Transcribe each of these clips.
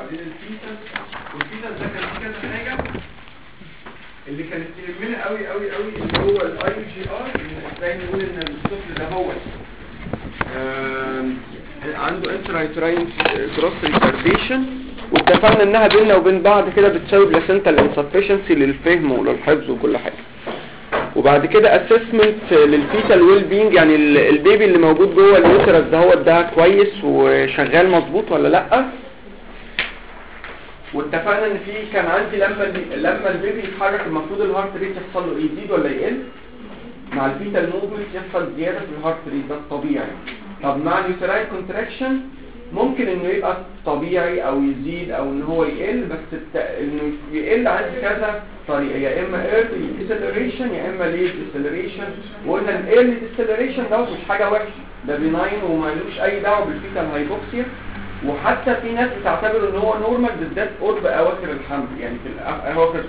وبعدين الفيتس. والفيتس ده كان فيه كذا حاجه اللي كانت تهمنا قوي قوي قوي اللي هو الاي جي ار. ازاي نقول ان الطفل ده هو عنده انترايتراين كروس ريتارديشن، واتفقنا انها بيننا وبين بعض كده بتساوي بلاسنتال انسفشنسي للفهم وللحفظ وكل حاجه. وبعد كده اسسمنت للفيتال ويل بينج، يعني البيبي اللي موجود جوه اليوترس ده هو ده كويس وشغال مظبوط ولا لا. واتفقنا ان في كان عندي لما البيبي يتحرك المفروض الهارت ريت يحصل له يزيد ولا يقل. مع الفيتال موفمنت يحصل زياده في الهارت ريت، ده الطبيعي. طب مع اليوتراين كونتراكشن ممكن انه يبقى طبيعي او يزيد او ان هو يقل، بس انه يقل عندي كذا طريقه، يا اما early deceleration يا اما late deceleration. وقلنا ال early deceleration ده مش حاجه وحشه، ده بيناين ومالوش اي دعوه بالفيتال هايبوكسيا. وحتى في ناس بتعتبر ان هو نورمال بالذات قرب اواخر الحمل، يعني في اواخر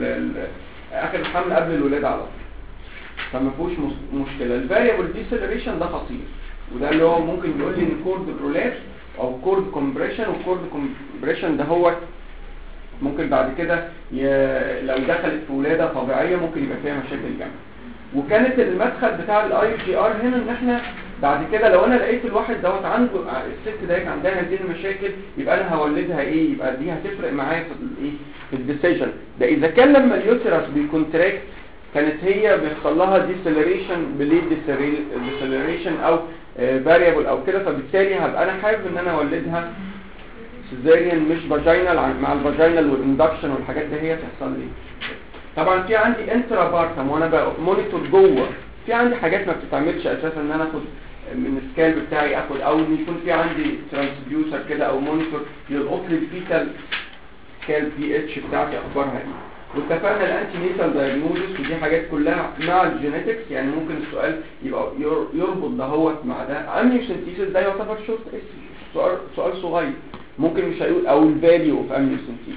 اخر الحمل قبل الولاده على طول، فما فيهوش مشكله. الفاريبل ديسيلريشن ده خطير، وده اللي هو ممكن يقول لي ان كورد رولات او كورد كومبريشن. والكورد كومبريشن ده هو ممكن بعد كده لو دخلت في ولاده طبيعيه ممكن يبقى فيها مشاكل جامده. وكانت المدخل بتاع الاي جي ار هنا ان احنا بعد كده لو انا لقيت الواحد دوت عنده الست ديت عندها هذه المشاكل، يبقى انا هولدها ايه، يبقى دي هتفرق معايا في الايه في الديسيجن ده. اذا كان لما اليوترس بيكونتراكت كانت هي بيحصل لها ديسيلريشن بليد ديسيلريشن او فاريبل او كده، فبالتالي هبقى انا حابب ان انا اولدها سيزاريان مش فاجينال. مع الفاجينال والاندكشن والحاجات دي هي تحصل لي. طبعا في عندي انترا بارتم وانا بمونيتور جوه، في عندي حاجات ما بتتعملش اساسا ان انا اخد من السكالب بتاعي اخد، او ان يكون في عندي ترانسديوسر كده او مونيتور يلقط لي الفيتال سكالب بي اتش بتاعتي اخبارها ايه. واتفقنا الانتي نيتال دايجنوزس، ودي حاجات كلها مع الجينيتكس. يعني ممكن السؤال يبقى يربط دهوت مع ده. امنيوسنتيسيس ده يعتبر شورت سؤال صغير، ممكن مش هيقول او الفاليو اوف امنيوسنتيسيس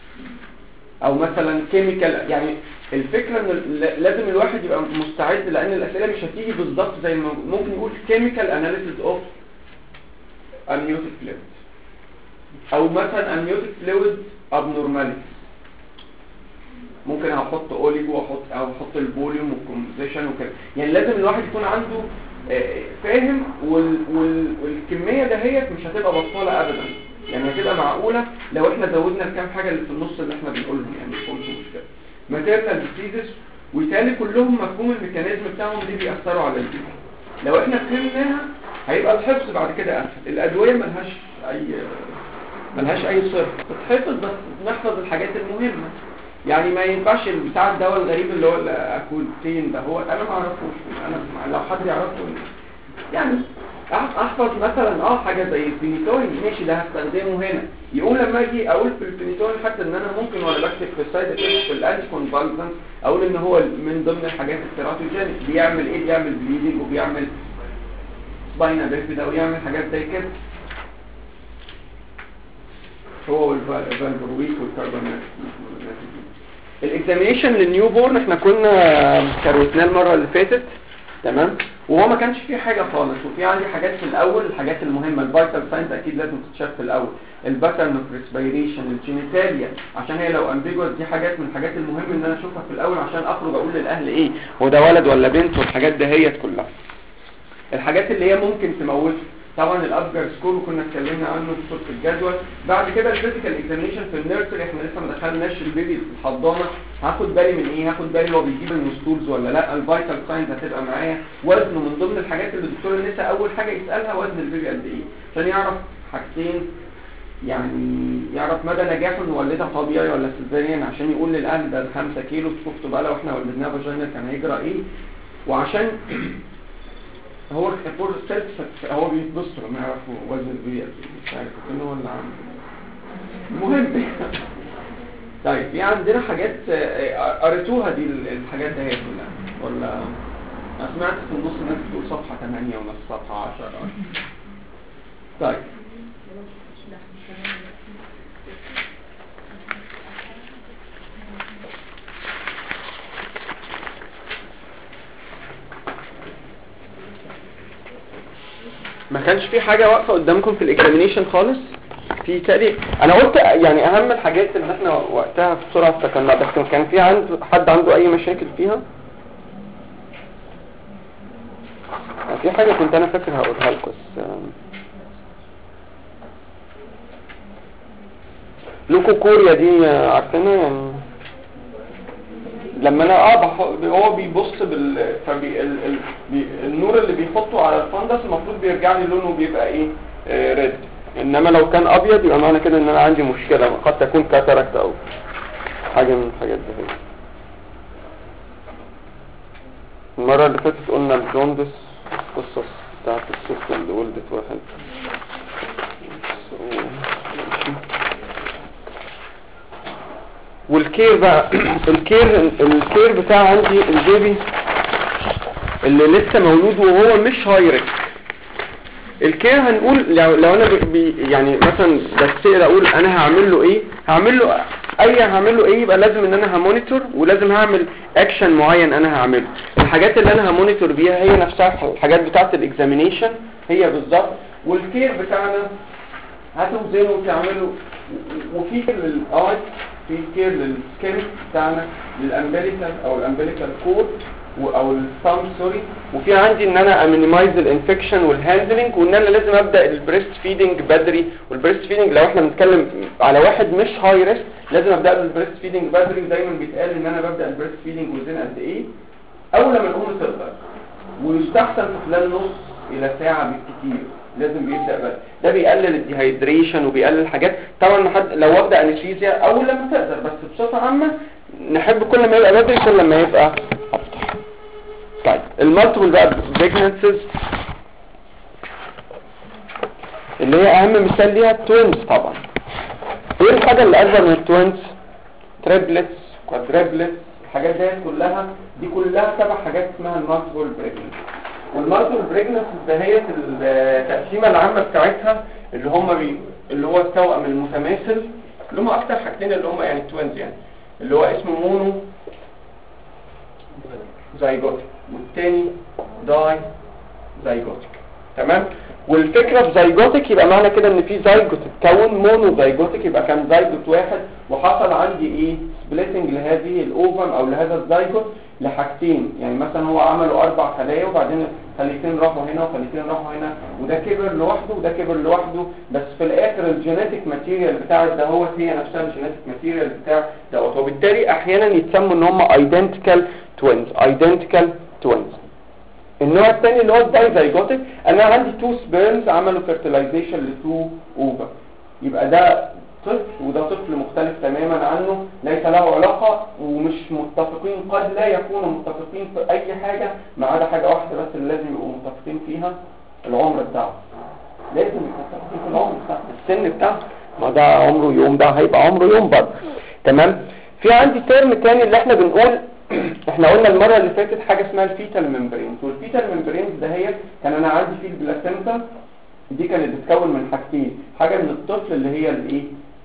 او مثلا كيميكال. يعني الفكره ان لازم الواحد يبقى مستعد، لان الاسئله مش هتيجي بالظبط زي ما ممكن يقول كيميكال اناليسيس اوف امنيوتيك فلويد، او مثلا امنيوتيك فلويد ابنورماليتي. ممكن احط اوليجو واحط الفوليوم والكومبوزيشن وكده. يعني لازم الواحد يكون عنده فاهم، والكميه دهيت مش هتبقى بطاله ابدا، يعني هتبقى معقوله لو احنا زودنا الكام حاجه اللي في النص اللي احنا بنقولهم، يعني مش مشكله. ماتيرنال ديسيزز وتالي كلهم مفهوم الميكانيزم بتاعهم دي بيأثروا على الجسم. لو احنا فهمناها هيبقى الحفظ بعد كده اسهل. الادويه ملهاش اي صرف، تتحفظ بس نحفظ الحاجات المهمه. يعني ما ينفعش بتاع الدواء الغريب اللي هو الاكولتين ده، هو انا ما اعرفوش، انا لو حد يعرفه يعني احفظ مثلا حاجه زي الفينيتوين ماشي، ده هستخدمه هنا. يقوم لما اجي اقول في الفينيتوين حتى ان انا ممكن وانا بكتب في السايد افكتس في الانتي كونفالسنت اقول ان هو من ضمن الحاجات التيراتوجينيك، بيعمل ايه، بيعمل بليدنج وبيعمل سباينا بيفيدا ويعمل حاجات زي كده. هو والفالبرويك والكربونات. الاكزامينيشن للنيو بورن احنا كنا كروتناه المره اللي فاتت، تمام. وهو ما كانش فيه حاجه خالص، وفي عندي حاجات في الاول، الحاجات المهمه الفيتال ساينز اكيد لازم تتشاف في الاول. الباترن اوف ريسبيريشن، الجينيتاليا، عشان هي لو امبيجوس دي حاجات من الحاجات المهمه ان انا اشوفها في الاول عشان اخرج اقول للاهل ايه هو ده ولد ولا بنت، والحاجات دهيت كلها. الحاجات اللي هي ممكن تموت طبعا الابجر سكور كنا اتكلمنا عنه في صوره الجدول. بعد كده الفيزيكال اكزامينشن في النيرسري، احنا لسه ما دخلناش البيبي في الحضانه، هاخد بالي من ايه، هاخد بالي هو بيجيب المستولز ولا لا. الفيتال ساينز هتبقى معايا. وزنه من ضمن الحاجات اللي الدكتور النساء اول حاجه يسالها وزن البيبي قد ايه، عشان يعرف حاجتين، يعني يعرف مدى نجاحه ان ولدها طبيعي ولا سيزاريان، عشان يقول للاهل ده 5 كيلو، شفتوا بقى لو احنا ولدناه فاجينا كان هيجرى ايه. وعشان هو الكابور السلف هو بيبص لما يعرفوا وزن البيبي مش عارف انه هو اللي عنده المهم. طيب في عندنا حاجات قريتوها دي الحاجات دي كلها ولا انا سمعت في النص الناس بتقول صفحه 8 ونص صفحه 10. طيب ما كانش في حاجه واقفه قدامكم في الاكزامينيشن خالص؟ في تقريبا انا قلت يعني اهم الحاجات اللي احنا وقتها بسرعه افتكرناها، بس كان في حد عنده اي مشاكل فيها؟ في حاجه كنت انا فاكر هقولها لكم بس لوكو كوريا دي عارفينها يعني لما انا هو بيبص النور اللي بيحطه على الفندس المفروض بيرجع لي لونه بيبقى ايه ريد، انما لو كان ابيض يبقى معنى كده ان انا عندي مشكله، قد تكون كاتاراكت او حاجه من الحاجات دي. المره اللي فاتت قلنا الجوندس القصص بتاعت الست اللي ولدت واحد. والكير بقى الكير بتاع عندي البيبي اللي لسه مولود وهو مش هاي ريسك. الكير هنقول لو انا يعني مثلا بس اقول انا هعمل له ايه يبقى لازم ان انا همونيتور ولازم هعمل اكشن معين انا هعمله. الحاجات اللي انا همونيتور بيها هي نفسها الحاجات بتاعه الاكزامينيشن هي بالظبط، والكير بتاعنا هتوزنه وتعمله. وفي كير للاي، في كير للسكين بتاعنا، للامبليكال او الامبليكال كورد او الثامب سوري، وفي عندي ان انا امينيمايز الانفكشن والهاندلنج، وان انا لازم ابدا البريست فيدنج بدري. والبريست فيدنج لو احنا بنتكلم على واحد مش هاي ريسك لازم ابدا له البريست فيدنج بدري، ودايما بيتقال ان انا ببدا البريست فيدنج وزين قد ايه؟ اول لما الام تقدر، ويستحسن في خلال نص الى ساعه بالكثير لازم بيبدا بدري. ده بيقلل الديهايدريشن وبيقلل حاجات. طبعا لو ابدا انستيزيا اول لما تقدر، بس بصفه عامه نحب كل ما يبقى بدري كل ما يبقى افضل. طيب المالتيبل بقى بريجنانسيز اللي هي اهم مثال ليها التوينز. طبعا ايه الحاجه اللي اكبر من التوينز؟ تريبلتس، كوادريبلتس، الحاجات دي كلها تبع حاجات اسمها المالتيبل بريجنانسيز. والمالتيبل بريجنانسيز ده هي التقسيمه العامه بتاعتها اللي هو التوأم المتماثل، اللي هم اكتر حاجتين اللي هم يعني التوينز، يعني اللي هو اسمه مونو زايجوتيك والتاني داي زايجوتيك. تمام. والفكره في زايجوتيك يبقى معنى كده ان في زايجوت اتكون، مونو زايجوتيك يبقى كان زايجوت واحد وحصل عندي ايه سبليتنج لهذه الاوفم او لهذا الزايجوت لحاجتين. يعني مثلا هو عملوا 4 خلايا وبعدين خليتين راحوا هنا وخليتين راحوا هنا، وده كبر لوحده وده كبر لوحده، بس في الاخر الجينيتيك ماتيريال بتاع الدهوت هي نفسها الجينيتيك ماتيريال بتاع دوت، وبالتالي احيانا يتسموا ان هم ايدنتيكال توينز. النوع الثاني اللي هو الدايزايجوتيك، انا عندي 2 سبيرمز عملوا فيرتيلايزيشن ل2 اوفر، يبقى ده طفل وده طفل مختلف تماما عنه، ليس له علاقه ومش متفقين، قد لا يكونوا متفقين في اي حاجه ما عدا حاجه واحده بس اللي لازم يبقوا متفقين فيها، العمر بتاعه. لازم يبقوا متفقين في العمر بتاعه، السن بتاعه، ما ده عمره يوم، ده هيبقى عمره يوم برضه. تمام. في عندي ترم تاني اللي احنا بنقول احنا قلنا المره اللي فاتت حاجه اسمها الفيتال ممبرينز، والفيتال ممبرينز ده هي كان انا عندي فيه البلاسينتا، دي كانت بتتكون من حاجتين، حاجه من الطفل اللي هي الايه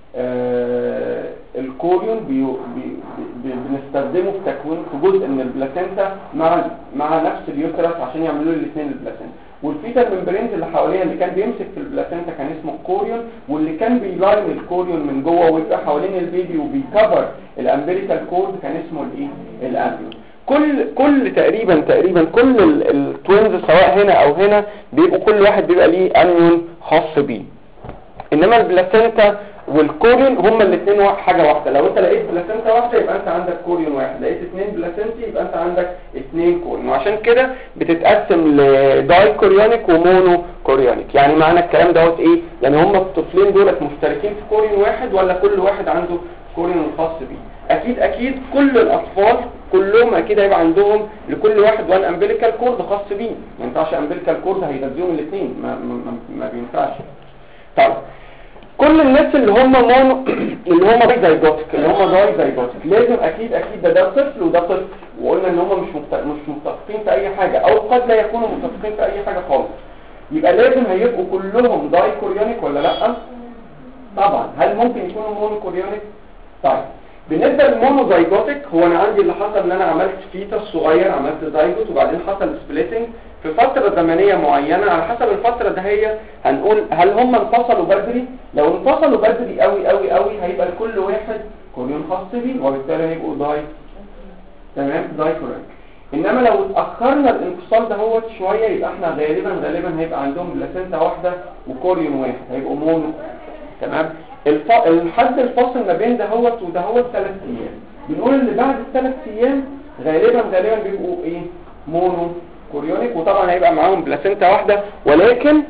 الكوريون بنستخدمه في تكوين في جزء من البلاسينتا مع نفس اليوترس عشان يعملوا الاثنين البلاسينتا. والفيتال ممبرينز اللي حواليها اللي كان بيمسك في البلاسينتا كان اسمه الكوريون، واللي كان بيلاين الكوريون من جوه ويبقى حوالين البيبي وبيكفر الامبليكال كورد كان اسمه الايه الامبيون. كل تقريبا كل التوينز سواء هنا او هنا بيبقوا كل واحد بيبقى ليه اميون خاص بيه، انما البلاسينتا والكوريون هما الاثنين حاجه واحده. لو انت لقيت بلاسينتا واحده يبقى انت عندك كوريون واحد، لقيت 2 بلاسينتي يبقى انت عندك 2 كوريون، وعشان كده بتتقسم لداي كوريونيك ومونو كوريونيك. يعني معنى الكلام دوت ايه؟ يعني هما الطفلين دولت مشتركين في كوريون واحد ولا كل واحد عنده كوريون خاص بيه؟ اكيد كل الاطفال كلهم اكيد هيبقى عندهم لكل واحد وان امبليكال كورد خاص بيه، ما ينفعش امبليكال كورد هيغذيهم الاثنين، ما بينفعش. طيب كل الناس اللي هم اللي هم دايزايجوتيك لازم اكيد ده طفل وده طفل، وقلنا ان هم مش متفقين في اي حاجه او قد لا يكونوا متفقين في اي حاجه خالص، يبقى لازم هيبقوا كلهم داي كوريونيك ولا لا؟ طبعا. هل ممكن يكونوا مونو كوريونيك؟ طيب بالنسبه للمونوزايجوتيك هو انا عندي اللي حصل ان انا عملت فيتس صغير، عملت زايجوت وبعدين حصل سبليتنج في فترة زمنية معينة. على حسب الفترة ده هي هنقول هل هم انفصلوا بدري. لو انفصلوا بدري قوي قوي قوي هيبقى لكل واحد كوريون خاص بيه، وبالتالي هيبقوا تمام دايكورنج. انما لو اتاخرنا الانفصال ده هو شويه يبقى احنا غالبا هيبقى عندهم بلاسنتا واحده وكوريون واحد، هيبقوا مونو. تمام. الحد الفاصل ما بين دهوت ودهوت 3 ايام. بنقول ان بعد ال3 ايام غالبا بيبقوا ايه؟ مونو كوريونيك، وطبعا هيبقى معاهم بلاسنتا واحده، ولكن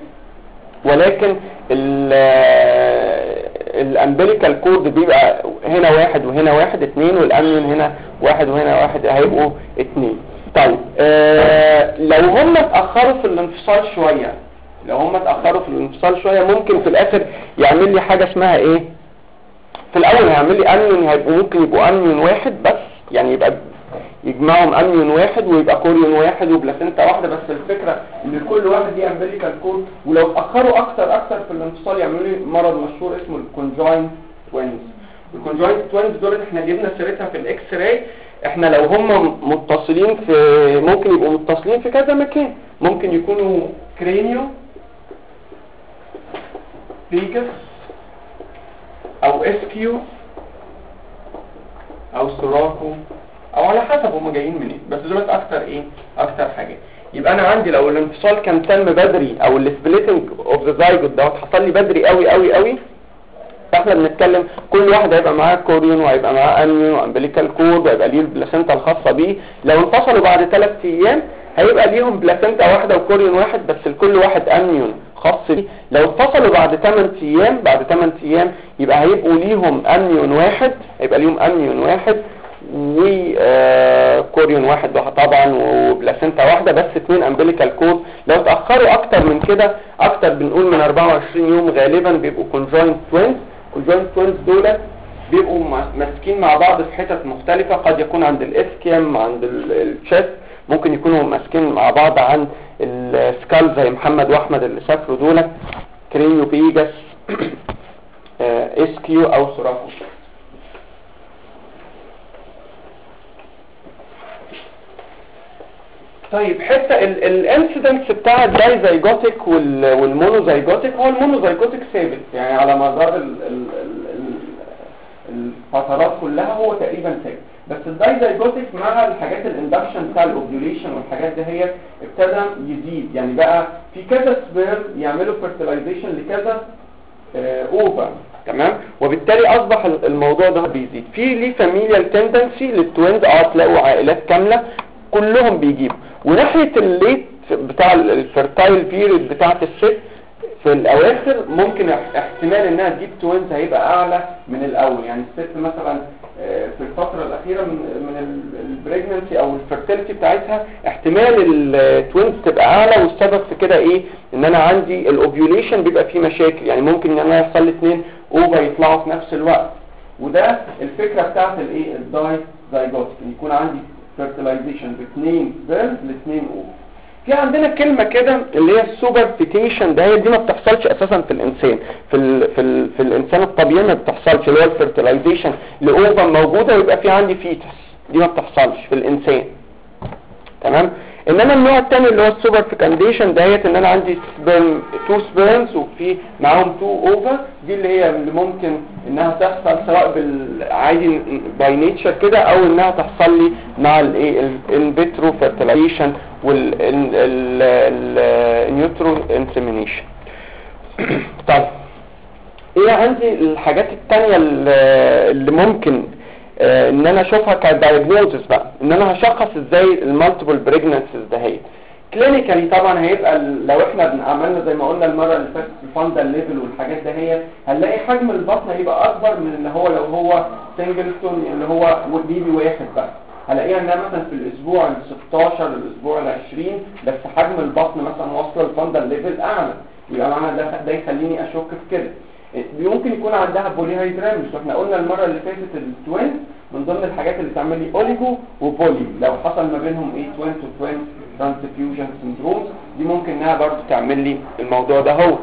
الامبليكال كورد بيبقى هنا 1 وهنا 1 2، والاميون هنا 1 وهنا 1، هيبقوا 2. طيب لو هم اتاخروا في الانفصال شويه، ممكن في الاخر يعمل لي حاجه اسمها ايه؟ في الاول هيعمل لي اميون، هيبقوا ممكن يبقوا اميون واحد بس، يعني يبقى يجمعهم اميون واحد ويبقى كوريون واحد وبلاسنتا واحده. بس الفكره ان كل واحد دي امبليكال كورد، ولو اتاخروا اكتر في الانفصال يعملوا لي مرض مشهور اسمه الكونجوينت توينز. الكونجوينت توينز دول احنا جبنا سيرتها في الاكس راي. احنا لو هم متصلين ممكن يبقوا متصلين في كذا مكان، ممكن يكونوا كرينيو فيجس او اسكيو او سوراكو، او على حسب هم جايين منين، بس دولت اكتر حاجه. يبقى انا عندي لو الانفصال كان تم بدري او السبليتنج اوف ذا زايجوت دوت حصل لي بدري قوي، فاحنا بنتكلم كل واحد هيبقى معاه كوريون وهيبقى معاه اميون وامبليكال كورد وهيبقى ليه البلاسنتا الخاصه بيه. لو انفصلوا بعد 3 ايام هيبقى ليهم بلاسنتا واحده وكوريون واحد، بس لكل واحد اميون خاص بيه. لو انفصلوا بعد 8 ايام يبقى هيبقوا ليهم اميون واحد، وكوريون واحد طبعا وبلاسنتا واحده، بس 2 امبليكال كورد. لو اتاخروا اكتر من كده، بنقول من 24 يوم، غالبا بيبقوا كونجوينت توينز. الكونجوينت توينز دول بيبقوا ماسكين مع بعض في حتت مختلفه، قد يكون عند الاسكيم، عند الشست، ممكن يكونوا ماسكين مع بعض عند السكال زي محمد واحمد اللي سافروا دول، كرينيو بيجاس اسكيو او سوراكو. طيب حتى الانسيدنس بتاع الدايزايجوتيك والمونوزايجوتيك، هو المونوزايجوتيك ثابت يعني على مدار الفترات كلها هو تقريبا ثابت، بس الدايزايجوتيك مع الحاجات الاندكشن بتاع الاوفيوليشن والحاجات دي هي ابتدى يزيد، يعني بقى في كذا سبيرم يعملوا فيرتلايزيشن لكذا اوفر. تمام. وبالتالي اصبح الموضوع ده بيزيد. في ليه فاميليال تندنسي للتوينز، تلاقوا عائلات كامله كلهم بيجيبوا. وناحيه الليت بتاع الفيرتايل بيريد بتاعه الست في الاواخر ممكن احتمال انها تجيب توينز هيبقى اعلى من الاول. يعني الست مثلا في الفتره الاخيره من البريجننسي او الفيرتيليتي بتاعتها احتمال التوينز تبقى اعلى، والسبب في كده ايه؟ ان انا عندي الاوفيوليشن بيبقى فيه مشاكل، يعني ممكن ان انا يحصل لي 2 اوفا يطلعوا في نفس الوقت. وده الفكره بتاعت الايه؟ الدايزايجوتيك، ان يكون عندي فيرتلايزيشن ب2 سبيرمز ل2 اوفا. في عندنا كلمة كده اللي هي السوبرفيتيشن، ده دي ما بتحصلش اساسا في الانسان، في الانسان الطبيعي ما بتحصلش، اللي هو الفيرتلايزيشن لاوفا موجودة ويبقى في عندي فيتس، دي ما بتحصلش في الانسان. تمام. انما النوع الثاني اللي هو السوبر فيكانديشن دهيت، ان انا عندي 2 سبيرمز وفي معاهم 2 اوفا، دي اللي هي اللي ممكن انها تحصل سواء بالعادي باي نيتشر كده، او انها تحصل لي مع الايه الفيترو فيرتيلايزيشن والنيوترو انسيمينيشن. طيب ايه عندي الحاجات الثانيه اللي ممكن ان انا اشوفها كدايجنوزس بقى، ان انا هشخص ازاي المالتيبل بريجنانسيز دهيت. كلينيكالي طبعا هيبقى لو احنا عملنا زي ما قلنا المره اللي فاتت الفاندال ليفل والحاجات دهيت، هنلاقي حجم البطن هيبقى اكبر من اللي هو لو هو سنجلتون اللي هو بيبي واحد بقى. هلاقيها انها مثلا في الاسبوع ال 16 الاسبوع ال 20 بس حجم البطن مثلا واصله الفاندال ليفل اعلى، يبقى معنى ده يخليني اشك في كده. ممكن يكون عندها بوليهايدرامس، واحنا قلنا المره اللي فاتت التوين من ضمن الحاجات اللي تعمل لي اوليجو وبولي، لو حصل ما بينهم ايه توين تو توين ترانسفيوجن سيندروم، دي ممكن انها برضه تعمل لي الموضوع ده. هو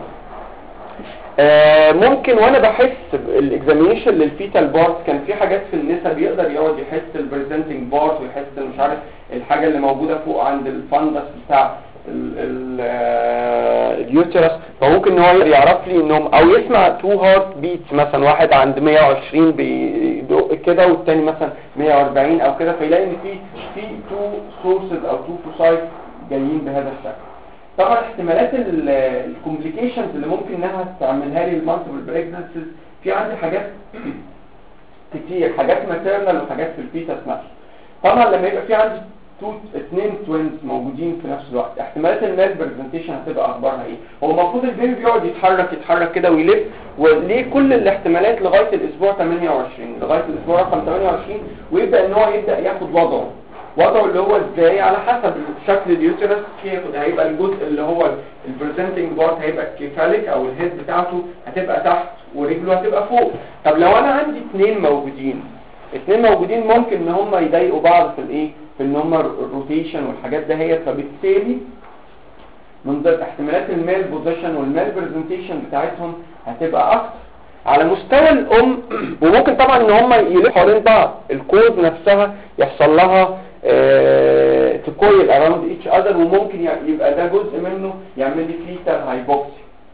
ممكن وانا بحس الاكزامينشن للفيتال بارت، كان في حاجات في النساء بيقدر يقعد يحس البريزنتنج بارت ويحس مش عارف الحاجه اللي موجوده فوق عند الفندس بتاع اليوترس، فممكن ان هو يعرف لي انهم او يسمع 2 هارت بيتس، مثلا واحد عند 120 بيدق كده والتاني مثلا 140 او كده، فيلاقي ان في 2 سورسز او 2 فوساي جايين بهذا الشكل. طبعا احتمالات الكومبليكيشنز اللي ممكن انها تعملها لي المالتيبل بريجنسيز في عندي حاجات كتير، حاجات ماتيرنال وحاجات في الفيتس نفسه. طبعا لما يبقى في عندي اثنين توينز موجودين في نفس الوقت، احتمالات المال برزنتيشن هتبقى اخبارها ايه؟ هو المفروض البيبي بيقعد يتحرك كده ويلف، وليه كل الاحتمالات لغايه الاسبوع 28، لغايه الاسبوع رقم 28، ويبدا ان هو يبدا ياخد وضعه اللي هو ازاي على حسب شكل اليوترس. هيبقى الجزء اللي هو البريزنتنج بارت هيبقى الكيفاليك او الهيد بتاعته هتبقى تحت ورجله هتبقى فوق. طب لو انا عندي اثنين موجودين ممكن ان هم يضايقوا بعض في الايه، في ان هم الروتيشن والحاجات ده هي، فبالتالي من ضمن احتمالات الميل بوزيشن والميل برزنتيشن بتاعتهم هتبقى اكتر على مستوى الام. وممكن طبعا ان هم يلفوا حوالين بعض، الكود نفسها يحصل لها تكويل اراوند ايتش اذر، وممكن يبقى ده جزء منه يعمل لي فيتال هايبوكسي.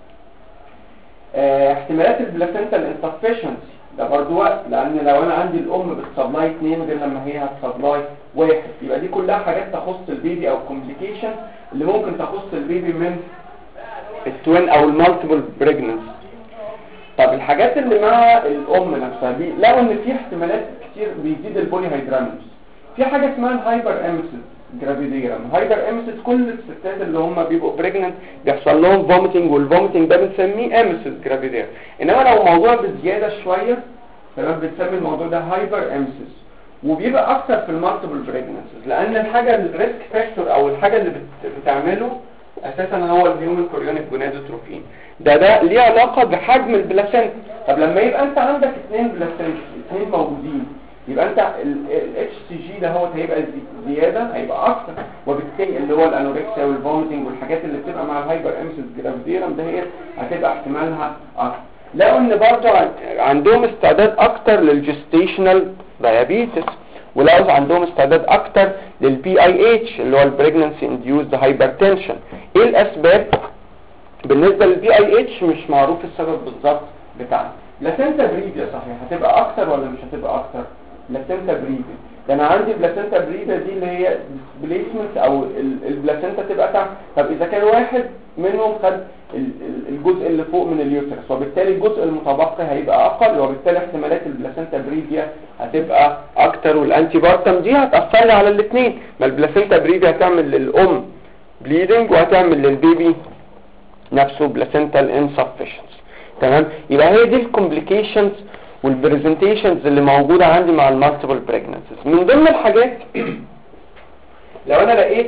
احتمالات البلاسنتال انسفشنسي ده برضو وقت، لان لو انا عندي الام بتسبلاي 2 غير لما هي هتسبلاي 1، يبقى دي كلها حاجات تخص البيبي او كومبليكيشن اللي ممكن تخص البيبي من التوين او المالتيبل بريجننس. طب الحاجات اللي مع الام نفسها لقوا ان في احتمالات كتير بيزيد البولي هيدرامنس. في حاجه اسمها الهايبر امسيس جرافيديرم. هايبر امسيس كل الستات اللي هم بيبقوا بريجننت بيحصل لهم فوميتنج، والفوميتنج ده بنسميه امسيس جرافيديرم. انما لو موضوع بزياده شويه تمام بنسمي الموضوع ده هايبر امسيس، وبيبقى اكتر في المالتيبل بريجننسز، لان الحاجه الريسك فاكتور او الحاجه اللي بتعمله اساسا هو الهيومن كوريونيك جونادوتروفين. ده ليه علاقه بحجم البلاسنتا. طب لما يبقى انت عندك 2 بلاسنتا 2 موجودين، يبقى انت الاتش سي جي ده هو هيبقى زياده، هيبقى اكتر، وبالتالي اللي هو الانوركسيا والفوميتنج والحاجات اللي بتبقى مع الهايبر امسيس جرافيديرم ده هي هتبقى احتمالها اكتر. لقوا ان برضه عندهم استعداد اكتر للجستيشنال دايابيتس، ولقوا عندهم استعداد اكتر للبي اي اتش اللي هو البريجننسي انديوزد هايبرتنشن. ايه الاسباب؟ بالنسبه للبي اي اتش مش معروف السبب بالظبط بتاعها. بلاسنتا بريفيا صحيح هتبقى اكتر ولا مش هتبقى اكتر؟ بلاسنتا بريفيا ده انا عندي بلاسنتا بريفيا دي اللي هي ديسبليسمنت او البلاسنتا تبقى تحت. طب اذا كان واحد منهم خد الجزء اللي فوق من اليوترس، وبالتالي الجزء المتبقي هيبقى اقل، وبالتالي احتمالات البلاسنتا بريفيا هتبقى اكتر، والانتي بارتم دي هتاثر لي على الاثنين. ما البلاسنتا بريفيا هتعمل للام بليدنج وهتعمل للبيبي نفسه بلاسنتال انسفشنس. تمام، يبقى هي دي الكومبليكيشنز والبرزنتيشنز اللي موجوده عندي مع المالتيبل بريجننسيز. من ضمن الحاجات لو انا لقيت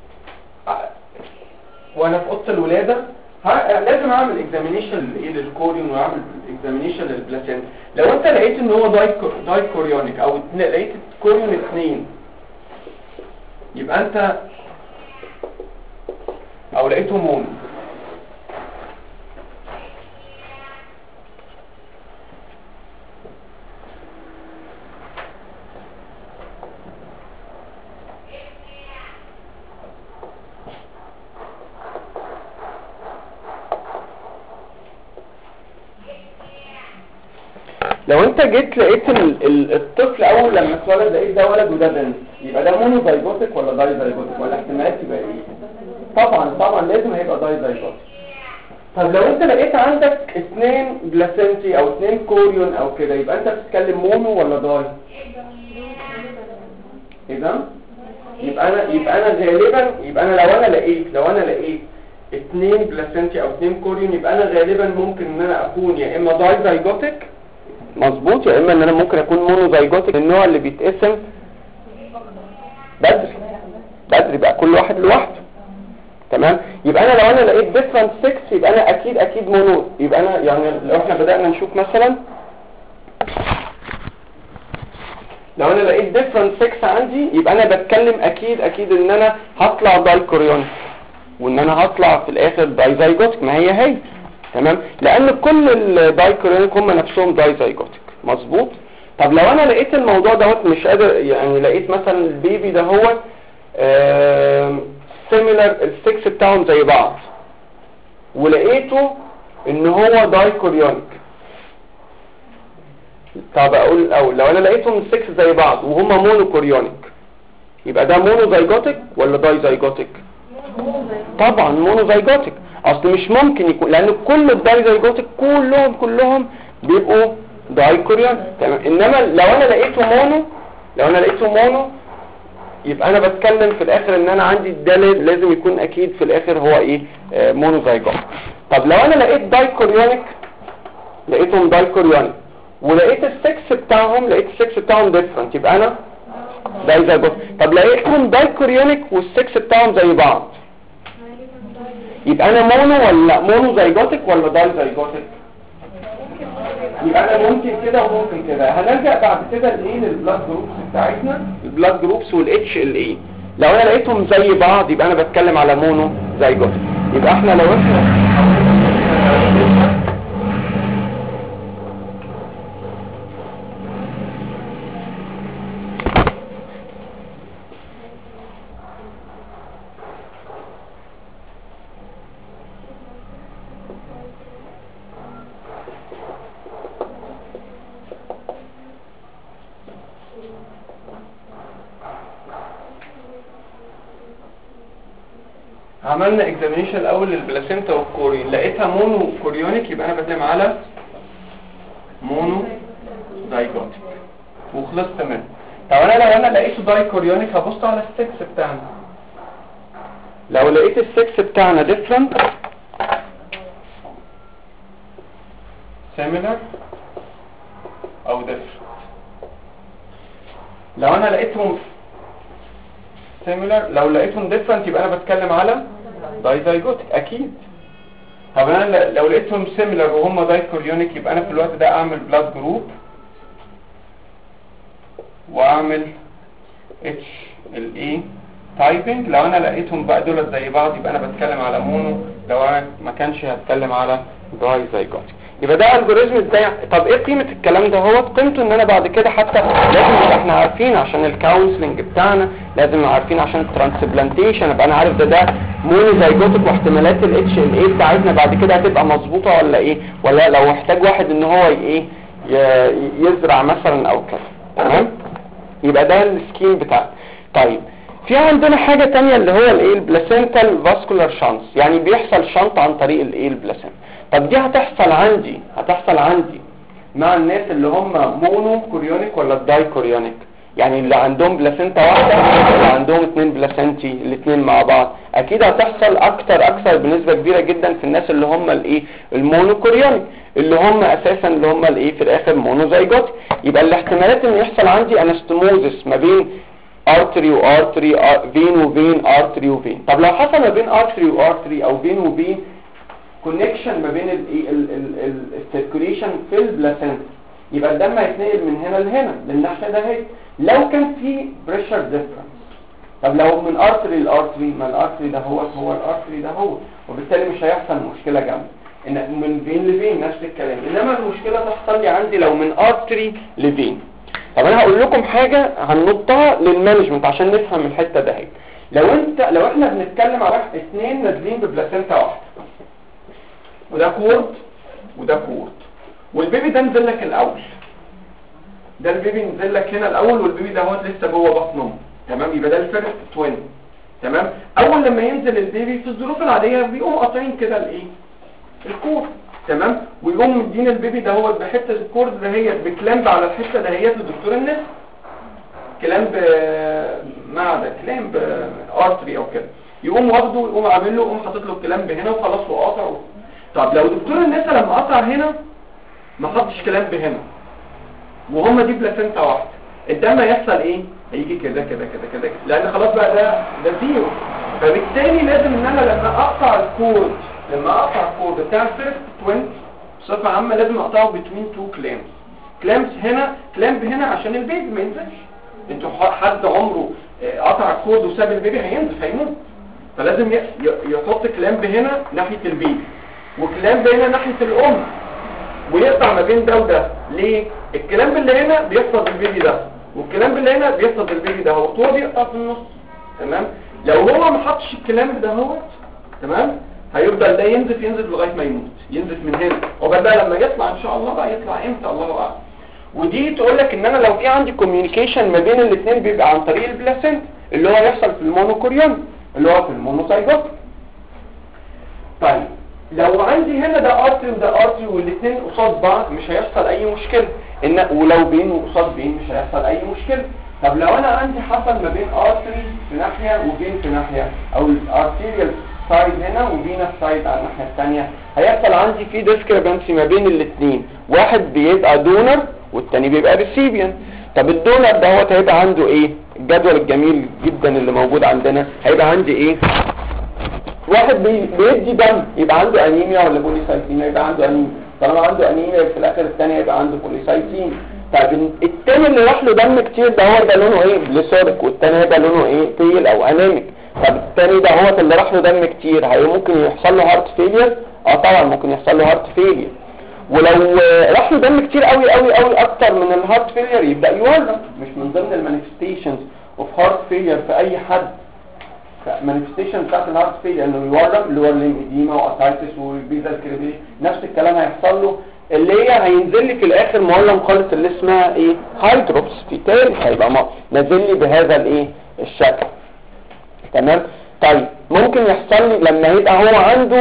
وانا في اوضه الولاده لازم اعمل اكزامينيشن للكوريون واعمل اكزامينيشن للبلاسنتا. لو انت لقيت ان هو دايكوريونيك او لقيت كوريون 2 يبقى انت او لقيته مونو، لو انت جيت لقيت الطفل اول لما اتولد لقيت ده ولد وده بنت، يبقى ده مونو زايجوتيك ولا داي زايجوتيك، ولا احتمالات يبقى ايه؟ طبعا لازم هيبقى داي زايجوتيك. طب لو انت لقيت عندك 2 بلاسنتي او 2 كوريون او كده، يبقى انت بتتكلم مونو ولا داي؟ ايه ده؟ يبقى انا غالبا لو انا لقيت 2 بلاسنتي او 2 كوريون، يبقى انا غالبا ممكن ان انا اكون يا اما داي زايجوتيك مظبوط، يا اما ان انا ممكن اكون مونو زايجوتيك، النوع اللي بيتقسم بدري بقى كل واحد لوحده. تمام، يبقى انا لو انا لقيت ديفرنت 6 يبقى انا اكيد مونو. يبقى انا يعني لو احنا بدأنا نشوف مثلا لو انا لقيت ديفرنت 6 عندي، يبقى انا بتكلم اكيد ان انا هطلع دايكوريونيك، وان انا هطلع في الاخر داي زايجوتيك. ما هي تمام، لان كل الدايكوريونيك هم نفسهم داي زايجوتيك مظبوط. طب لو انا لقيت الموضوع دوت مش قادر، يعني لقيت مثلا البيبي ده هو سيميلر السكس بتاعهم زي بعض ولقيته ان هو دايكوريونيك. طب اقول الاول لو انا لقيتهم السكس زي بعض وهما مونوكوريونيك يبقى ده مونوزايجوتيك ولا دايزايجوتيك؟ طبعا مونوزايجوتيك. اصل مش ممكن يكون لان كل الدايزايجوتيك كلهم بيبقوا دايكوريونيك تمام. انما لو انا لقيته مونو يبقى انا بتكلم في الاخر ان انا عندي ده لازم يكون اكيد في الاخر هو ايه مونوزايجوت. طب لو انا لقيت لقيتهم دايكوريونيك ولقيت السكس بتاعهم ديفرنت يبقى انا دايزايجوت. طب لقيتهم دايكوريونيك والسكس بتاعهم زي بعض يبقى انا مونو ولا مونوزايجوتيك ولا دايزايجوتيك؟ يبقى انا ممكن كده وممكن كده. هنرجع بعد كده لايه للبلاد جروبس بتاعتنا البلاد جروبس والاتش ال اي. لو انا لقيتهم زي بعض يبقى انا بتكلم على مونو زايجوتيك. يبقى احنا لو احنا عملنا اكزامينيشن الاول للبلاسينتا والكوريون لقيتها مونو كوريونيك يبقى انا بتكلم على مونو دايجوتيك وخلصت منه. طب لو انا لقيته داي كوريونيك هبص على السكس بتاعنا. لو لقيت السكس بتاعنا ديفرنت سيميلر او ديفرنت. لو انا لقيتهم سيميلر لو لقيتهم ديفرنت يبقى انا بتكلم على دايزايجوتيك اكيد. طب انا لو لقيتهم سيميلر وهم دايكوريونيك يبقى انا في الوقت ده اعمل بلاد جروب واعمل اتش ال اي تايبنج. لو انا لقيتهم بقى دول زي بعض يبقى انا بتكلم على مونو. لو انا ما كانش هتكلم على دايزايجوتيك. يبقى ده الجوريزم ازاي. طب ايه قيمه الكلام ده؟ هو قيمته ان انا بعد كده حتى لازم نبقى احنا عارفين عشان الكونسلنج بتاعنا، لازم نبقى عارفين عشان الترانسبلانتيشن ابقى انا عارف ده مونوزايجوتيك واحتمالات الاتش ال اي بتاعتنا بعد كده هتبقى مظبوطه ولا ايه، ولا لو احتاج واحد ان هو ايه يزرع مثلا او كده. تمام. يبقى ده السكيم بتاعنا. طيب في عندنا حاجه ثانيه اللي هو الايه البلاسنتال فاسكولار شانس، يعني بيحصل شنط عن طريق الايه البلاسنتا. طب دي هتحصل عندي مع الناس اللي هم مونو كوريونيك ولا الداي كوريونيك، يعني اللي عندهم بلاسنتا واحده اللي عندهم 2 بلاسنتي الاثنين مع بعض. اكيد هتحصل اكتر بنسبه كبيره جدا في الناس اللي هم الايه المونو كوريونيك اللي هم اساسا اللي هم الايه في الاخر مونوزايجوت. يبقى الاحتمالات ان يحصل عندي انستموزس ما بين ارتري وارتري فين وفين ارتري وفين. طب لو حصل ما بين ارتري وارتري او فين وفين كونكشن ما بين السيركوليشن في البلاسنتا يبقى الدم هيتنقل من هنا لهنا للناحيه ده اهي لو كان في بريشر ديفرنس. طب لو من ارتري لارتري ما الارتري ده هو الارتري ده هو، وبالتالي مش هيحصل مشكله جامده ان من فين لفين نفس الكلام. انما المشكله تحصل لي عندي لو من ارتري لفين. طب انا هقول لكم حاجه هننطها للمانجمنت عشان نفهم الحته ده اهي. لو احنا بنتكلم على 2 نازلين ببلاسنتا واحده وده كورد وده كورد والبيبي ده نزل لك الاول، ده البيبي نزل لك هنا الاول والبيبي ده هو لسه جوه بطن امه. تمام. يبقى ده الفيرست توين. تمام. اول لما ينزل البيبي في الظروف العاديه بيقوموا قاطعين كده الايه الكورد. تمام. ويقوم مدين البيبي ده هو بحته الكورد دهيت بكلامب على الحته دهيت للدكتور النساء، كلامب معده كلامب ارتري او كده، يقوم واخده ويقوم عامل له يقوم حاطط له الكلامب هنا وخلاص وقاطع. طب لو دكتور النساء لما قطع هنا ما حطش كلامب هنا وهم دي بلاسنتا واحده الدم هيحصل ايه؟ هيجي كده كده كده كده لان خلاص بقى ده زيرو. فبالتالي لازم ان انا لما اقطع الكورد بتاع الفيرست توين بصفه عامه لازم اقطعه بين 2 كلامبس هنا كلامب هنا عشان البيبي ما ينزلش. انتوا حد عمره قطع الكورد وساب البيبي هينزل هيموت، فلازم يحط كلامب هنا ناحيه البيبي وكلامب هنا ناحيه الام ويقطع ما بين ده وده. ليه؟ الكلامب اللي هنا بيحفظ البيبي ده والكلامب اللي هنا بيحفظ البيبي ده، هو بيقطع في النص. تمام. لو هو ما حطش الكلام ده هو تمام هيفضل ده ينزف لغايه ما يموت، ينزف من هنا. وبقى لما يطلع ان شاء الله بقى يطلع امتى الله اعلم. ودي تقول لك ان انا لو في عندي كوميونيكيشن ما بين الاثنين بيبقى عن طريق البلاسنتا اللي هو يحصل في المونوكوريون اللي هو في المونوسايجوت. طيب لو عندي هنا ده ارتري وده ارتري والاثنين قصاد بعض مش هيحصل اي مشكله، ولو بين وقصاد بين مش هيحصل اي مشكله. طب لو انا عندي حصل ما بين ارتري في ناحيه وبين في ناحيه، او الارتيريال سايد هنا وفينا سايد على الناحيه الثانيه، هيحصل عندي في ديسكريبنسي ما بين الاثنين، واحد بيبقى دونر والثاني بيبقى ريسيبيان. طب الدونر ده هو هيبقى عنده ايه؟ الجدول الجميل جدا اللي موجود عندنا هيبقى عندي ايه؟ واحد بيدي دم يبقى عنده انيميا ولا بوليسايتيميا؟ يبقى عنده انيميا. طالما عنده انيميا في الاخر الثاني يبقى عنده بوليسايتيميا. طيب الثاني اللي راح له دم كتير ده هو يبقى لونه ايه؟ بليسوريك، والثاني هيبقى لونه ايه؟ بيل او انيميك. طب الثاني ده هو اللي راح له دم كتير ممكن يحصل له هارت فيلير؟ طبعا ممكن يحصل له هارت فيلير. ولو راح له دم كتير قوي قوي قوي اكتر من الهارت فيلير يبدا يورم. مش من ضمن المانيفستيشنز اوف هارت فيلير في اي حد مانيفستيشن بتاعت الهارت فيلير انه يورم، اللي هو الليمفيديما واسايتس وبيزال كريبي، نفس الكلام هيحصل له، اللي هي هينزل لي في الاخر مولم خالص اللي اسمها ايه؟ هايدروبس. في تاني هيبقى نازل لي بهذا الايه؟ الشكل. تمام. طيب ممكن يحصل لي لما يبقى هو عنده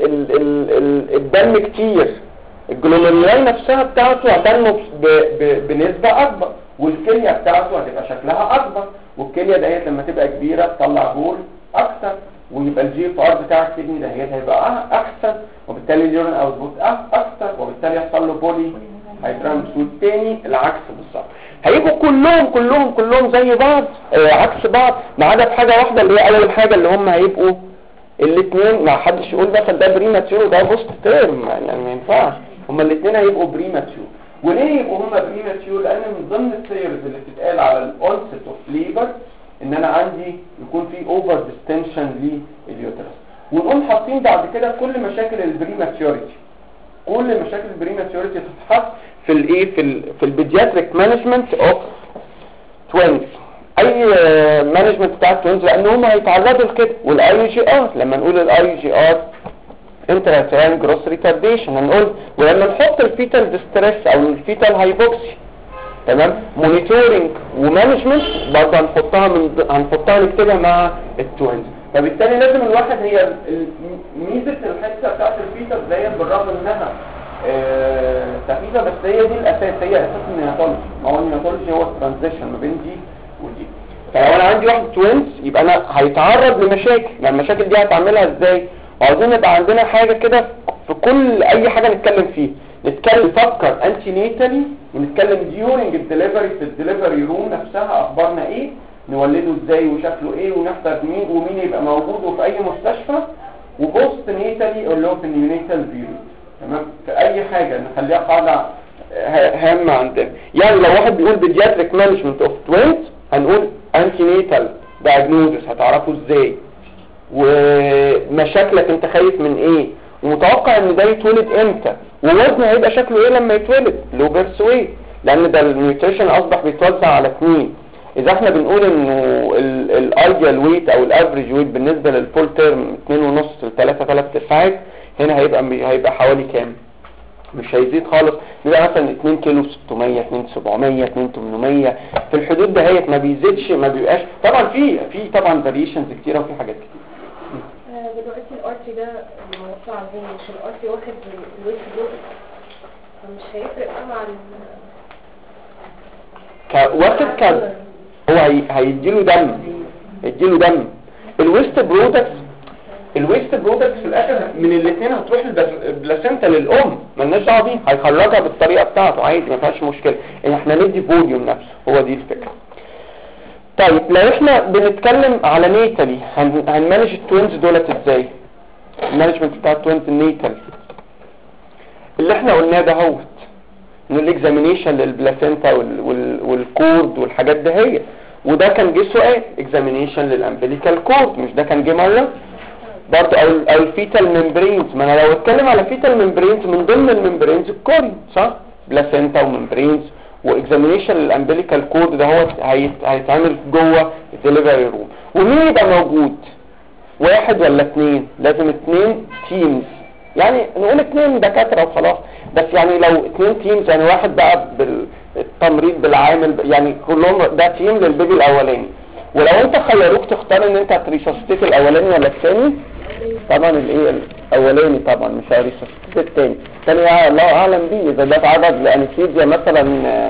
الدم كتير، الجلوميريول نفسها بتاعته هتنمو بنسبة اكبر، والكلية بتاعته هتبقى شكلها اكبر، والكلية دهيت لما تبقى كبيرة تطلع بول اكتر، ويبقى الجي اف ار بتاع الكدني دهيت هيبقى احسن، وبالتالي اليورين اوتبوت اكتر، وبالتالي يحصل له بولي هيدرامس. والتاني العكس بالظبط، هيبقوا كلهم زي بعض عكس بعض، ما عدا في حاجه واحده اللي هي اول حاجه اللي هم هيبقوا الاثنين، ما حدش يقول بقى ده بريماتيور وده بوست تيرم، يعني ما ينفعش، هم الاثنين هيبقوا بريماتيور. وليه يبقوا هم بريماتيور؟ لان من ضمن الثيوريز اللي بتتقال على الاونست اوف ليبر ان انا عندي يكون في اوفر ديستنشن لليوترس، ونقوم حاطين بعد كده كل مشاكل البريماتيوريتي، كل مشاكل البريماتيوريتي تتحط في الايه في البيدياتريك مانجمنت اوف توينز، اي مانجمنت بتاع التوينز، لان هم هيتعرضوا لكده. والاي جي ار لما نقول الاي جي ار انتراتران جروس ريتارديشن هنقول، ولما نحط الفيتال ديستريس او الفيتال هايبوكسي تمام مونيتورنج ومانجمنت برضه هنحطها نكتبها مع التوينز. فبالتالي لازم الواحد هي ميزه الحته بتاعت الفيتال ديت بالرغم انها تفيدة، بس هي دي الاساس، هي اساس النياتولوجي. ما هو النياتولوجي هو الترانزيشن ما بين دي ودي. فلو انا عندي واحد توينز يبقى انا هيتعرض لمشاكل، ما المشاكل دي هتعملها ازاي؟ وعاوزين يبقى عندنا حاجه كده في كل اي حاجه نتكلم فيه، نفكر انتي نيتالي، ونتكلم ديورنج الدليفري في الدليفري روم نفسها اخبارنا ايه، نولده ازاي وشكله ايه، ونحضر مين ومين يبقى موجود وفي اي مستشفى، وبوست نيتالي اللي هو في النيونيتال بيريود. تمام. في اي حاجه نخليها قاعده هامه عندنا. يعني لو واحد بيقول بيدياتريك مانجمنت اوف توينز هنقول انتي نيتال دايجنوزس، هتعرفوا ازاي، ومشاكلك انت خايف من ايه، ومتوقع ان ده يتولد امتى، ووزنه هيبقى شكله ايه لما يتولد، لو بيرث ويت، لان ده النيوتريشن اصبح بيتوزع على 2. اذا احنا بنقول انه الايديال ويت او الافريج ويت بالنسبه للفول تيرم 2.5 ل 3 ساعات، هنا هيبقى حوالي كام؟ مش هيزيد خالص، بيبقى مثلا 2 كيلو 600 2 700 2 800 في الحدود دهيت، ما بيزيدش، ما بيبقاش. طبعا في طبعا فاريشنز كتيره وفي حاجات كتير. دلوقتي الارتي ده موقع على الهين، مش الارتي واخد الويت دول، فمش هيفرق مع واخد كذا، هو هيديله دم. الويست برودكتس في الاخر من الاثنين هتروح البلاسنتا للام، مالناش دعوه بيه، هيخرجها بالطريقه بتاعته عادي، ما فيهاش مشكله، ان احنا ندي فوليوم نفسه، هو دي الفكره. طيب لو احنا بنتكلم على نيتالي هنمانج التوينز دولت ازاي؟ المانجمنت بتاع التوينز النيتال اللي احنا قلناه ده هوت، ان الاكزامينيشن للبلاسنتا والكورد والحاجات دهيت، وده كان جه سؤال اكزامينيشن للامبليكال كورد، مش ده كان جه مره برضه، او الفيتال ممبرينز. ما انا لو اتكلم على فيتال ممبرينز من ضمن الممبرينز الكوري صح، بلاسنتا وممبرينز، واكزامينيشن للامبليكال كورد ده هو هيتعمل جوه الدليفري روم. ومين يبقى موجود؟ واحد ولا اتنين؟ لازم اتنين تيمز، يعني نقول اتنين دكاترة وخلاص، بس يعني لو اتنين تيمز يعني واحد بقى بالتمريض بالعامل، يعني كلهم ده تيم للبيبي الاولاني. ولو انت خيروك تختار ان انت هتريسوسيتيت الاولاني ولا الثاني، طبعا الايه الاولاني طبعا، مش هريسوسيتيت الثاني. الثاني الله اعلم بيه اذا ده اتعرض لانستيزيا مثلا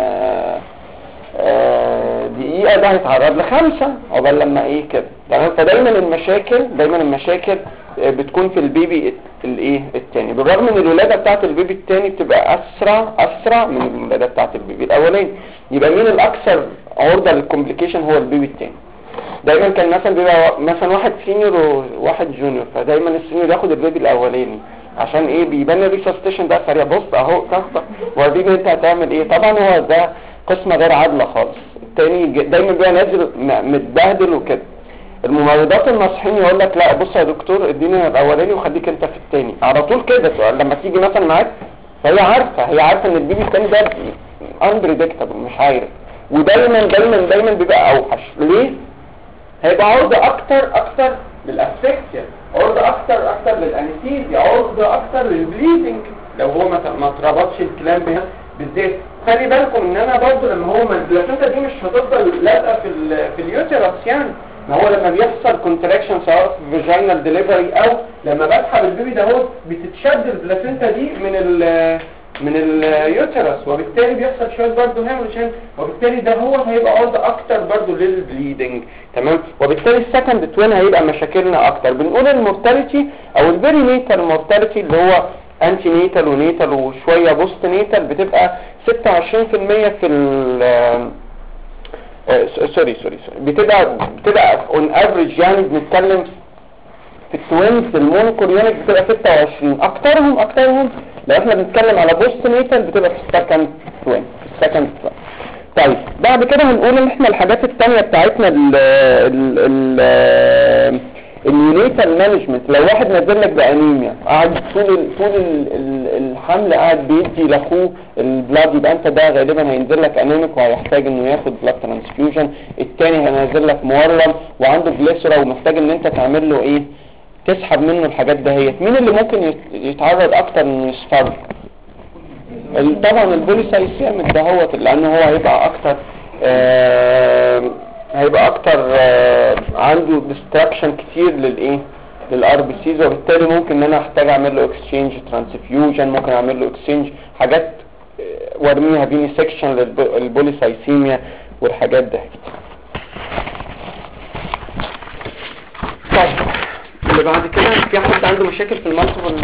دقيقة، ده هيتعرض ل5 عقبال لما ايه كده، تمام. فدايما المشاكل بتكون في البيبي الايه الثاني، بالرغم ان الولاده بتاعت البيبي الثاني بتبقى اسرع من الولاده بتاعت البيبي الاولاني. يبقى مين الاكثر عرضه للكومبليكيشن؟ هو البيبي الثاني. دايما كان مثلا بيبقى مثلا واحد سينيور وواحد جونيور، فدايما السينيور ياخد البيبي الاولاني عشان ايه؟ بيبان الريسوسيتيشن ده سريع. بص اهو كفه وريني انت هتعمل ايه. طبعا هو ده قسمه غير عادله خالص. الثاني دايما بيبقى نازل متبهدل وكده. الممرضات الناصحين يقول لك لا بص يا دكتور اديني الاولاني وخليك انت في الثاني على طول كده. لما تيجي مثلا معاك فهي عارفه ان البيبي الثاني ده unpredictable، مش عارف، ودايما بيبقى اوحش. ليه؟ هيبقى عرضه اكتر للاسفكسيا، عرضه اكتر للانستيزيا، عرضه اكتر للبليدنج لو هو ما اتربطش الكلام بها بالذات. خلي بالكم ان انا برضو لما هو البلاسنتا دي مش هتفضل لازقه في اليوتيرس، يعني ما هو لما بيحصل كونتراكشن سواء في فيجينال ديليفري او لما بسحب البيبي ده هو بتتشد البلاسنتا دي من اليوتيرس، وبالتالي بيحصل شويه برضه هيموريج، وبالتالي ده هو هيبقى عرضه اكتر برضه للبليدنج، تمام. وبالتالي السكند توين هيبقى مشاكلنا اكتر. بنقول المورتاليتي او الفيري نيتال مورتاليتي اللي هو انتي نيتال ونيتال وشويه بوست نيتال بتبقى 26% في سوري بتبقى اون افريج، يعني بنتكلم في التوينز المونوكوريونيك بتبقى 26. اكترهم لو احنا بنتكلم على بوست نيتال بتبقى في السكند توين. طيب بعد كده هنقول ان احنا الحاجات التانية بتاعتنا النيونيتال مانجمنت. لو واحد نازل لك بانيميا قاعد طول الحمل قاعد بيدي لاخوه البلاد، يبقى انت ده غالبا هينزل لك انيميك وهيحتاج انه ياخد بلاد ترانسفيوجن. التاني هينزل لك مورم وعنده جليسرا ومحتاج ان انت تعمل له ايه؟ تسحب منه الحاجات دهيت. مين اللي ممكن يتعرض اكتر انه يصفر؟ طبعا البوليسايسيم دهوت، لانه هو هيبقى اكتر عنده ديستراكشن كتير للايه؟ للار بي سيز، وبالتالي ممكن ان انا احتاج اعمل له اكسشينج ترانسفيوجن، ممكن اعمل له اكسشينج حاجات وارميها بيني سيكشن للبوليسايسيميا والحاجات دهيت. طيب اللي بعد كده في حد عنده مشاكل في المالتيبل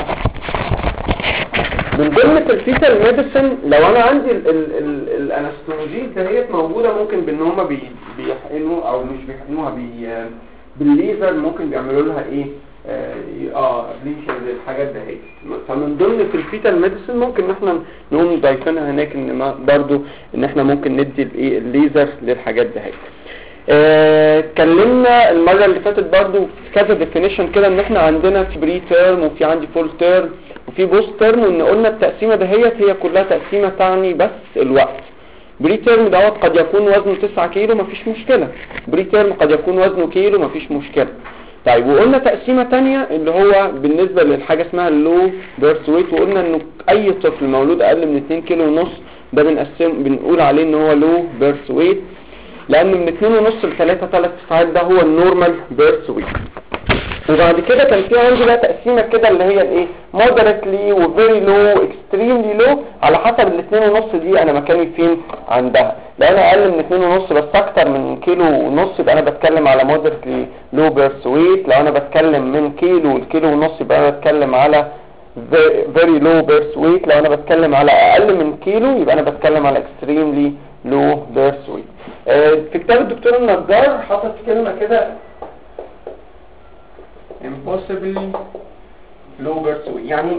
من ضمن الفيتال ميديسن. لو انا عندي الانستولوجي دهيت موجوده، ممكن بان هم بيحقنوا او مش بيحقنوها بالليزر، ممكن بيعملوا لها ايه ابليشن للحاجات دهيت. فمن ضمن في الفيتال ميديسن ممكن ان احنا نقوم ضايفينها هناك ان برضو ان احنا ممكن ندي الايه الليزر للحاجات دهيت. اتكلمنا المره اللي فاتت برضو كذا ديفينيشن كده ان احنا عندنا في بري تيرم وفي عندي فول تيرم وفي بوست تيرم، وان قلنا التقسيمه دهيت هي كلها تقسيمه تعني بس الوقت. بري تيرم دوت قد يكون وزنه 9 كيلو مفيش مشكله، بري تيرم قد يكون وزنه كيلو مفيش مشكله. طيب وقلنا تقسيمه تانية اللي هو بالنسبه للحاجه اسمها اللو بيرث ويت، وقلنا انه اي طفل مولود اقل من 2 كيلو ونص ده بنقول عليه ان هو لو بيرث ويت، لان من 2.5 ل 3 ساعات ده هو النورمال بيرث ويت. وبعد كده كان في عندي بقى تقسيمه كده اللي هي الايه؟ مودريتلي وفيري لو اكستريملي لو، على حسب ال 2.5 دي انا مكاني فين عندها. لو انا اقل من 2.5 بس اكتر من كيلو ونص يبقى انا بتكلم على مودريتلي لو بيرث ويت. لو انا بتكلم من كيلو لكيلو ونص يبقى انا بتكلم على very low birth weight. لو انا بتكلم على اقل من كيلو يبقى انا بتكلم على extremely low birth weight. في كتاب الدكتور النجار حاطط كلمة كده impossibly low birth weight، يعني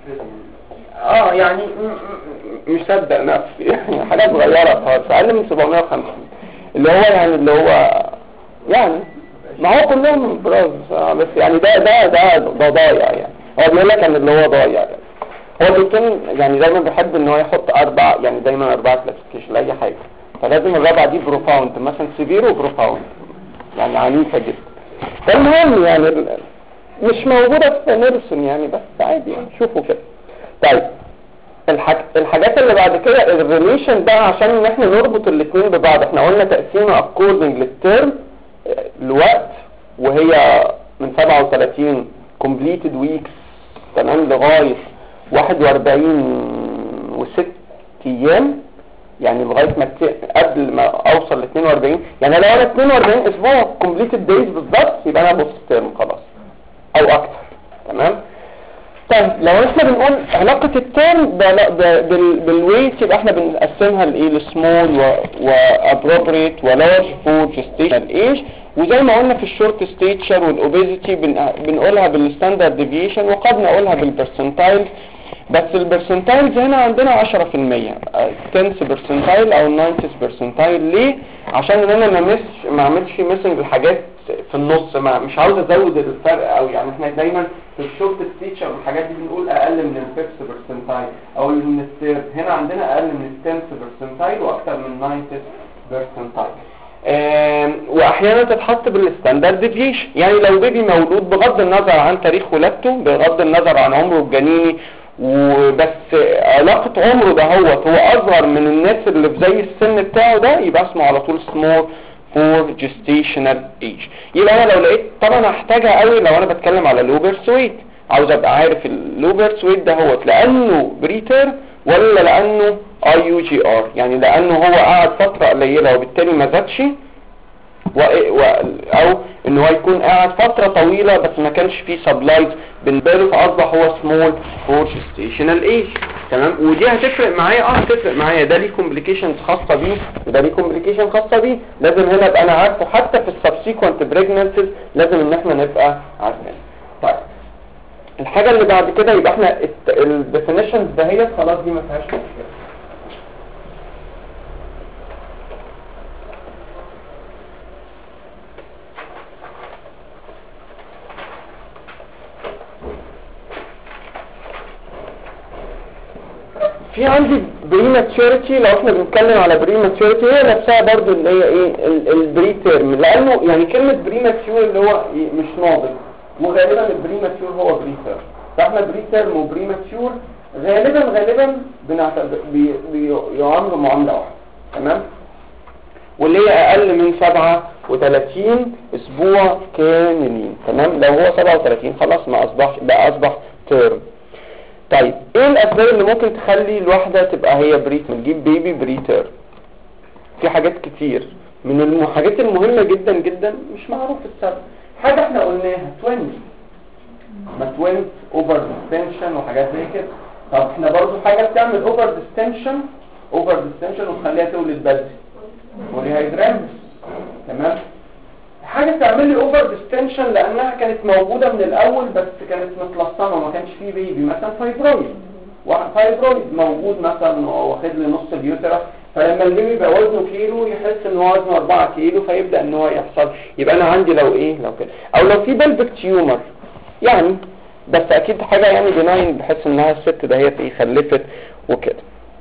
يعني مش صدق نفسي يعني حاجات صغيرة خالص اقل من 750، اللي هو يعني اللي هو يعني ما هو كلهم براز، بس يعني ده ضايع. يعني هو بيقول لك ان اللي هو ضايع يعني. هو الدكتور يعني دايما بيحب ان هو يحط 4، يعني دايما 4 كلاسيفيكيشن لاي حاجه، فلازم الرابعه دي بروفاوند، مثلا سيفير وبروفاوند. يعني عنيفة جدا. فالمهم يعني مش موجودة في نيلسون يعني، بس عادي يعني شوفوا كده. طيب الحاجات اللي بعد كده الريليشن ده عشان ان احنا نربط الاثنين ببعض. احنا قلنا تقسيمه according للترم الوقت، وهي من 37 completed weeks تمام لغاية 41 و6 ايام، يعني لغاية ما قبل ما اوصل ل 42. يعني لو انا 42 اسبوع completed days بالظبط يبقى انا بوست ترم خلاص او اكتر. تمام. طيب لو احنا بنقول علاقة الترم بالويت يبقى احنا بنقسمها لايه؟ لسمول وابروبريت ولارج فور جستيشنال ايج. وزي ما قلنا في الشورت ستيتشر والاوبيزيتي بنقولها بالستاندرد ديفيشن، وقد نقولها بالبرسنتايل. بس البرسنتايلز هنا عندنا 10%، 10 برسنتايل او 90 برسنتايل. ليه؟ عشان ان انا ما اعملش ميسنج الحاجات في النص، مش عاوز ازود الفرق قوي. يعني احنا دايما في الشورت ستيتشر والحاجات دي بنقول اقل من الفيكس برسنتايل او من الثيرد. هنا عندنا اقل من 10 برسنتايل واكثر من 90 برسنتايل. واحيانا تتحط بالستاندرد ديفيشن. يعني لو بيبي مولود بغض النظر عن تاريخ ولادته، بغض النظر عن عمره الجنيني، وبس علاقة عمره ده هو اصغر من الناس اللي في زي السن بتاعه ده، يبقى اسمه على طول small for gestational age. يبقى انا لو لقيت، طبعا هحتاجها قوي لو انا بتكلم على low birth weight، عاوز ابقى عارف low birth weight ده هو لانه بريتر ولا لانه IUGR، يعني لانه هو قعد فترة قليلة وبالتالي ما زادش، او ان هو يكون قاعد فترة طويلة بس ما كانش فيه سبلايز بالنسبه له، فاصبح هو سمول فور جستيشنال ايج. تمام. ودي هتفرق معايا، هتفرق معايا، ده ليه كومبليكيشنز خاصه بيه وده ليه كومبليكيشن خاصه بيه. لازم هنا ابقى انا عارفه، حتى في السبسيكوينت بريجنانسيز لازم ان احنا نبقى عارفين. طيب الحاجه اللي بعد كده يبقى احنا الديفينيشنز دهيت خلاص دي ما فيهاش مشكله. في عندي بريماتشوريتي. لو احنا بنتكلم على بريماتشوريتي هي نفسها برضو اللي هي ايه البري تيرم، لانه يعني كلمة بريماتشور اللي هو مش ناضج، وغالبا البريماتشور هو بري تيرم. فاحنا بري تيرم وبريماتشور غالبا بيعاملوا معاملة واحدة. تمام. واللي هي اقل من 37 اسبوع كاملين. تمام. لو هو 37 خلاص ما اصبح تيرم. طيب ايه الاسباب اللي ممكن تخلي الواحدة تبقى هي بريتر، تجيب بيبي بريتر؟ في حاجات كتير، من الحاجات المهمة جدا جدا مش معروف السبب. حاجة احنا قلناها توينز، ما توينز اوفر ديستنشن وحاجات زي كده. طب احنا برضو حاجة بتعمل اوفر ديستنشن وتخليها تولد بدري، وليها. تمام. حاجة تعمل لي اوفر ديستنشن لانها كانت موجودة من الاول بس كانت متلصمة وما كانش فيه بيبي، مثلا فايبرويد موجود مثلا واخد لي نص اليوترس، فلما البيبي يبقى وزنه كيلو يحس ان هو وزنه 4 كيلو فيبدأ ان هو يحصل. يبقى انا عندي لو كده، او لو في بلبك تيومر يعني، بس اكيد حاجة يعني بناين بحيث انها الست ده هي خلفت وكده.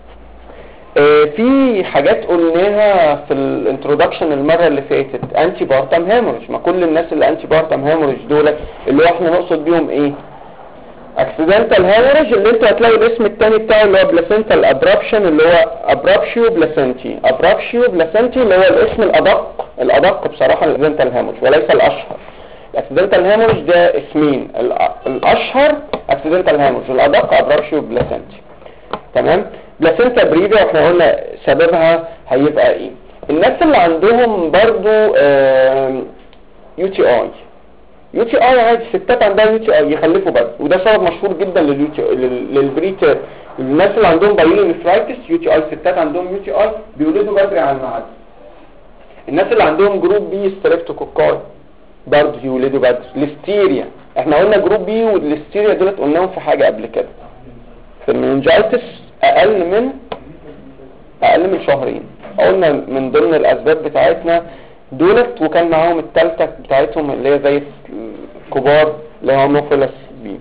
في حاجات قلناها في الانترودكشن المرة اللي فاتت، انتي بارتم هيموريج. ما كل الناس اللي انتي بارتم هيموريج دول اللي احنا نقصد بيهم ايه؟ اكسيدنتال هيموريج، اللي انتوا هتلاقوا الاسم التاني بتاعه اللي هو بلاسنتال ابرابشن، اللي هو ابرابشيو بلاسنتي اللي هو الاسم الادق بصراحة الاكسيدنتال هيموريج وليس الاشهر. الاكسيدنتال هيموريج ده اسمين، الاشهر اكسيدنتال هيموريج، الادق ابرابشيو بلاسنتي. تمام. بلاسنتا بريفيا واحنا قلنا سببها هيبقى ايه. الناس اللي عندهم برضو يو تي اي عادي، ستات عندها يو تي اي يخلفوا بدري، وده سبب مشهور جدا للبريتر. الناس اللي عندهم بايلونيفرايتس يو تي اي، ستات عندهم يو تي اي بيولدوا بدري عن الميعاد. الناس اللي عندهم جروب بي ستريبتوكوكاي برضو يولدوا بدري. الهستيريا، احنا قلنا جروب بي والهستيريا دولت قلناهم في حاجة قبل كده في المنجايتس اقل من شهرين، قلنا من ضمن الاسباب بتاعتنا دولت، وكان معاهم الثالثه بتاعتهم اللي هي زي الكبار اللي هو نوفيلس بي،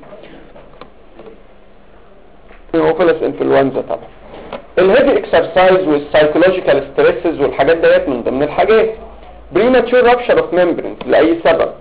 نوفيلس انفلونزا. طبعا الهيفي اكسرسايز والسايكولوجيكال ستريسز والحاجات ديت من ضمن الحاجات. بريماتشور رابشر اوف ممبرينز لاي سبب.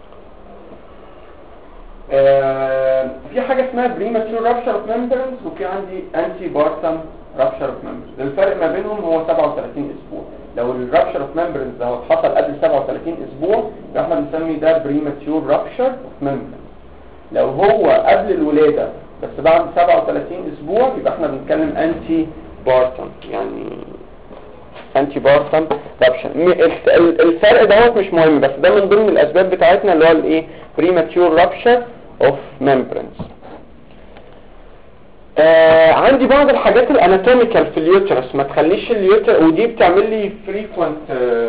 في حاجه اسمها بريماتشور رابشر اوف ممبرينز وفي عندي انتي بارتم رابشر اوف ممبرينز. الفرق ما بينهم هو 37 اسبوع. لو الرابشر اوف ممبرينز ده حصل قبل 37 اسبوع يبقى احنا بنسمي ده بريماتشور رابشر اوف ممبرينز. لو هو قبل الولاده بس بعد 37 اسبوع يبقى احنا بنتكلم انتي بارتم، يعني انتي بارتم رابشر. الفرق دوت مش مهم، بس ده من ضمن الاسباب بتاعتنا اللي هو الايه بريماتشور رابشر اوف ممبرينز. عندي بعض الحاجات الاناتوميكال في اليوترس ما تخليش اليوترس، ودي بتعمل لي فريكوينت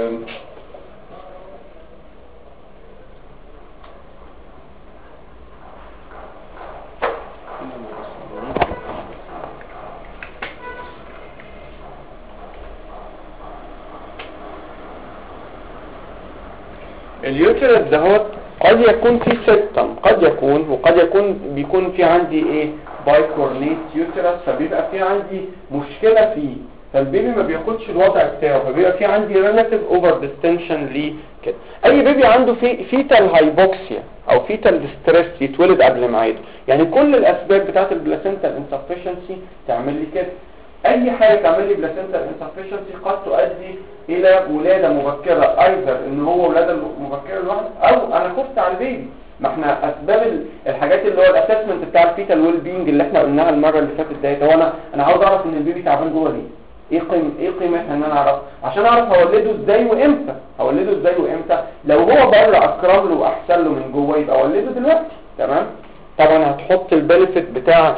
اليوترس دهوت قد يكون في سيستم، قد يكون وقد يكون بيكون في عندي ايه بايكورنيت يوترس، فبيبقى في عندي مشكلة فيه، فالبيبي ما بياخدش الوضع بتاعه، فبيبقى في عندي ريلاتيف اوفر ديستنشن ليه كده. اي بيبي عنده فيتال هايبوكسيا او فيتال ديستريس يتولد قبل ميعاده، يعني كل الاسباب بتاعت البلاسنتال انسفشنسي تعمل لي كده. اي حاجه تعمل لي بلاسنتال انسفشنسي قد تؤدي الى ولاده مبكره، ايذر ان هو ولاده مبكره لوحده او انا خفت على البيبي. ما احنا اسباب الحاجات اللي هو الاسسمنت بتاع الفيتال ويل بينج اللي احنا قلناها المره اللي فاتت ديت، هو انا عاوز اعرف ان البيبي تعبان جوه ليه، ايه قيمتها ان انا اعرف عشان اعرف هولده ازاي وامتى. لو هو بره اكرم له واحسن له من جوه يبقى اولده دلوقتي، تمام. طبعا هتحط البنفيت بتاع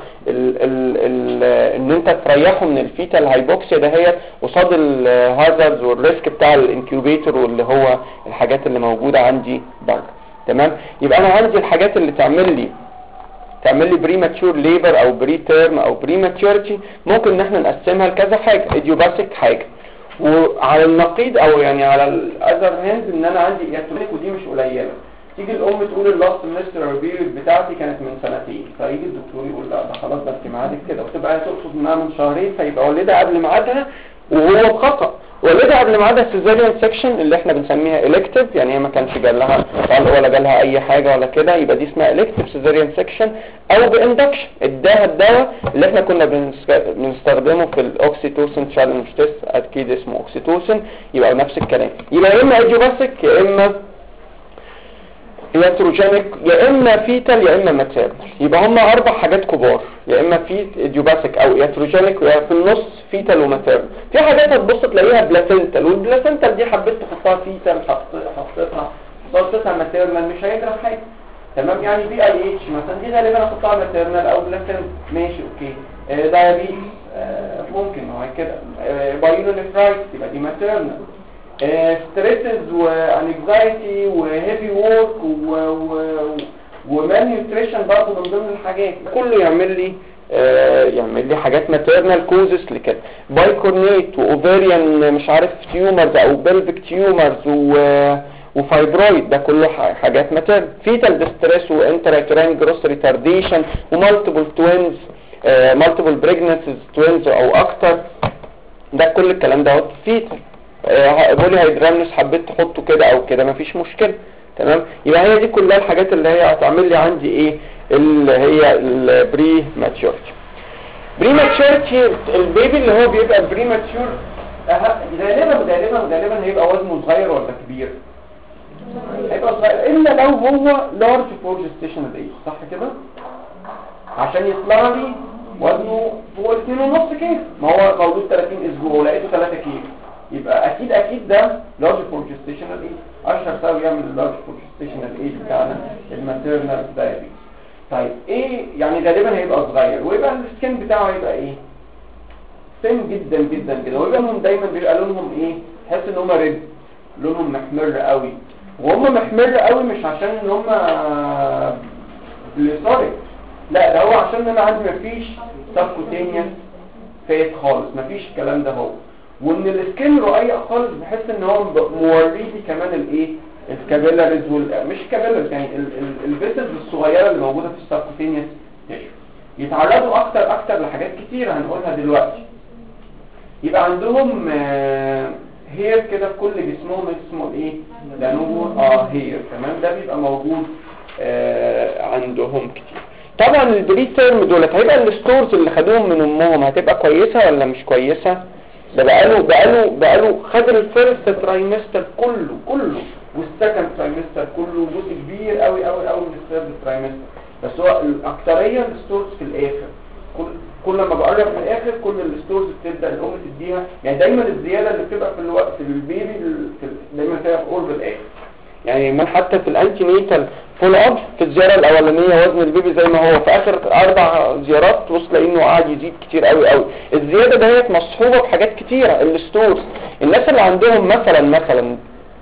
ان انت تريحه من الفيتال هايبوكسيا دهيت قصاد الهازاردز والريسك بتاع الانكيوبيتور واللي هو الحاجات اللي موجوده عندي بره، تمام. يبقى انا عندي الحاجات اللي تعمل لي بريماتشور ليبر او بري تيرم او بريماتشورتي ممكن ان احنا نقسمها لكذا حاجه، ايديوباثيك حاجه، وعلى النقيض او يعني على الاذر هاند ان انا عندي اياتونيك، ودي مش قليله. تيجي الام تقول اللاست سمستر بيريود بتاعتي كانت من سنتين، فيجي الدكتور يقول لا ده خلاص ده انت ميعادك كده، وتبقى تقصد انها من شهرين، فيبقى ولدها قبل ميعادها وهو بخطا. ولدها قبل ميعادها سيزاريان سيكشن اللي احنا بنسميها الكتيف، يعني هي ما كانش جالها طلق ولا جالها اي حاجه ولا كده، يبقى دي اسمها الكتيف سيزاريان سيكشن، او باندكشن اداها الدواء اللي احنا كنا بنستخدمه في الاوكسيتوسين تشالنج تيست، اكيد اسمه اوكسيتوسين، يبقى نفس الكلام. يبقى يا اما ايديوباثيك يا اما ياتروجينيك يا اما فيتال يا اما ماتيرنال. يبقى هم 4 حاجات كبار، يا اما ايديوباثيك او ياتروجينيك، ويا في النص فيتال وماتيرنال. في حاجات هتبص تلاقيها بلاسنتال، والبلاسنتال دي حبيت تحطها فيتال حطيتها ماتيرنال مش هيجرى حاجه، تمام. يعني بي اي اتش مثلا دي غالبا احطها ماتيرنال او بلاسنتال، ماشي اوكي. دايابيتس ممكن هو كده. بايلونيفرايتس يبقى دي ماتيرنال. ستريسز وانكزايتي وهيفي وورك ومان نيوتريشن برضه من ضمن الحاجات، كله يعمل لي حاجات ماتيرنال كوزس لكده. بايكورنيت واوفيريان مش عارف تيومرز او بلفيك تيومرز وفايبرويد، ده كله حاجات ماتيرنال. فيتال ديستريس وانترايتورين جروس ريتارديشن ومالتيبل توينز، مالتيبل بريجنسيز توينز او اكتر، ده كل الكلام دوت فيتال. بولي هيدرامنس حبيت تحطه كده او كده مفيش مشكله، تمام. يبقى هي دي كلها الحاجات اللي هي هتعمل لي عندي ايه اللي هي البري ماتشورتي. بري ماتشورتي البيبي اللي هو بيبقى بري ماتشور غالبا هيبقى وزنه صغير ولا كبير؟ هيبقى صغير، الا لو هو لارج فور جستيشنال ايج، صح كده؟ عشان يطلع لي وزنه فوق 2.5 كيلو، ما هو مولود 30 اسبوع ولقيته 3 كيلو، يبقى اكيد ده لارج فور جستيشنال ايج. اشهر سبب يعمل اللارج فور جستيشنال ايج بتاعنا الماتيرنال دايابيتس. طيب ايه يعني غالبا هيبقى صغير، ويبقى السكين بتاعه هيبقى ايه؟ سن جدا جدا كده، ويبقى لهم دايما بيبقى لونهم ايه؟ تحس ان هم ريد، لونهم محمر قوي، وهم محمر قوي مش عشان ان هم بليساريك، لا ده هو عشان انا عندي مفيش سبكوتينيوس فات خالص، مفيش الكلام ده هو، وان السكين رقيق خالص بحس ان هو موريلي كمان الايه الكابيلاريز مش كابيلاريز يعني الفيسلز الصغيره اللي موجوده في السبكوتينيوس تيشو، يتعرضوا اكتر لحاجات كتير هنقولها دلوقتي. يبقى عندهم هير كده في كل جسمهم اسمه ايه لانوفو هير. تمام، ده بيبقى موجود عندهم كتير. طبعا البري تيرم دولت هيبقى الستورز اللي خدوهم من امهم هتبقى كويسه ولا مش كويسه؟ ده بقاله خد الفيرست ترايمستر كله والسكند ترايمستر كله، جزء كبير قوي من الثيرد ترايمستر، بس هو الاكثريه الستورز في الاخر. كل ما بقرب من الاخر كل الستورز بتبدا الام تديها، يعني دايما الزياده اللي بتبقى في الوقت في البيبي دايما بتبقى في قرب الاخر. يعني من حتى في الانتي نيتال فول اب في الزياره الاولانيه وزن البيبي زي ما هو، في اخر 4 زيارات وصل انه قاعد يزيد كتير قوي. الزياده دهيت مصحوبه بحاجات كتيره. الستورز الناس اللي عندهم مثلا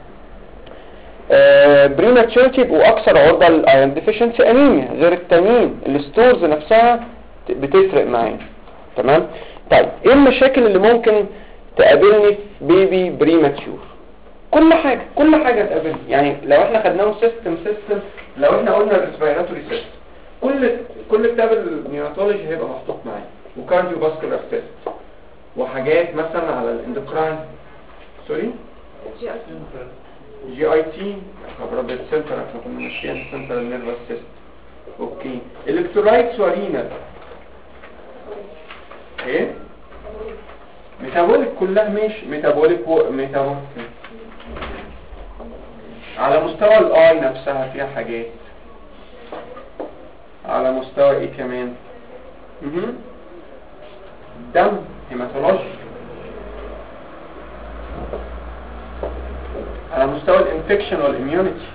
بريماتشورتي يبقوا اكثر عرضه للايرون ديفيشنسي انيميا غير التانيين. الستورز نفسها بتفرق معايا. تمام. طيب ايه المشاكل اللي ممكن تقابلني في بيبي بريماتشور؟ كل حاجه تقابلني. يعني لو احنا خدناهم سيستم لو احنا قلنا الريسبيراتوري سيستم، كل كتاب النيوناتولوجي هيبقى محطوط معايا، وكارديو فاسكولار سيستم، وحاجات مثلا على الاندوكراين جي اي تي خبرات السنتر. احنا كنا ماشيين السنتر النيرفس سيستم. اوكي، الكترولايتس ورينا ايه ميتابوليك كلها ماشي. ميتابوليك على مستوى الاي نفسها فيها حاجات. على مستوى ايه كمان؟ دم هيماتولوجي. على مستوى الانفكشن والاميونيتي.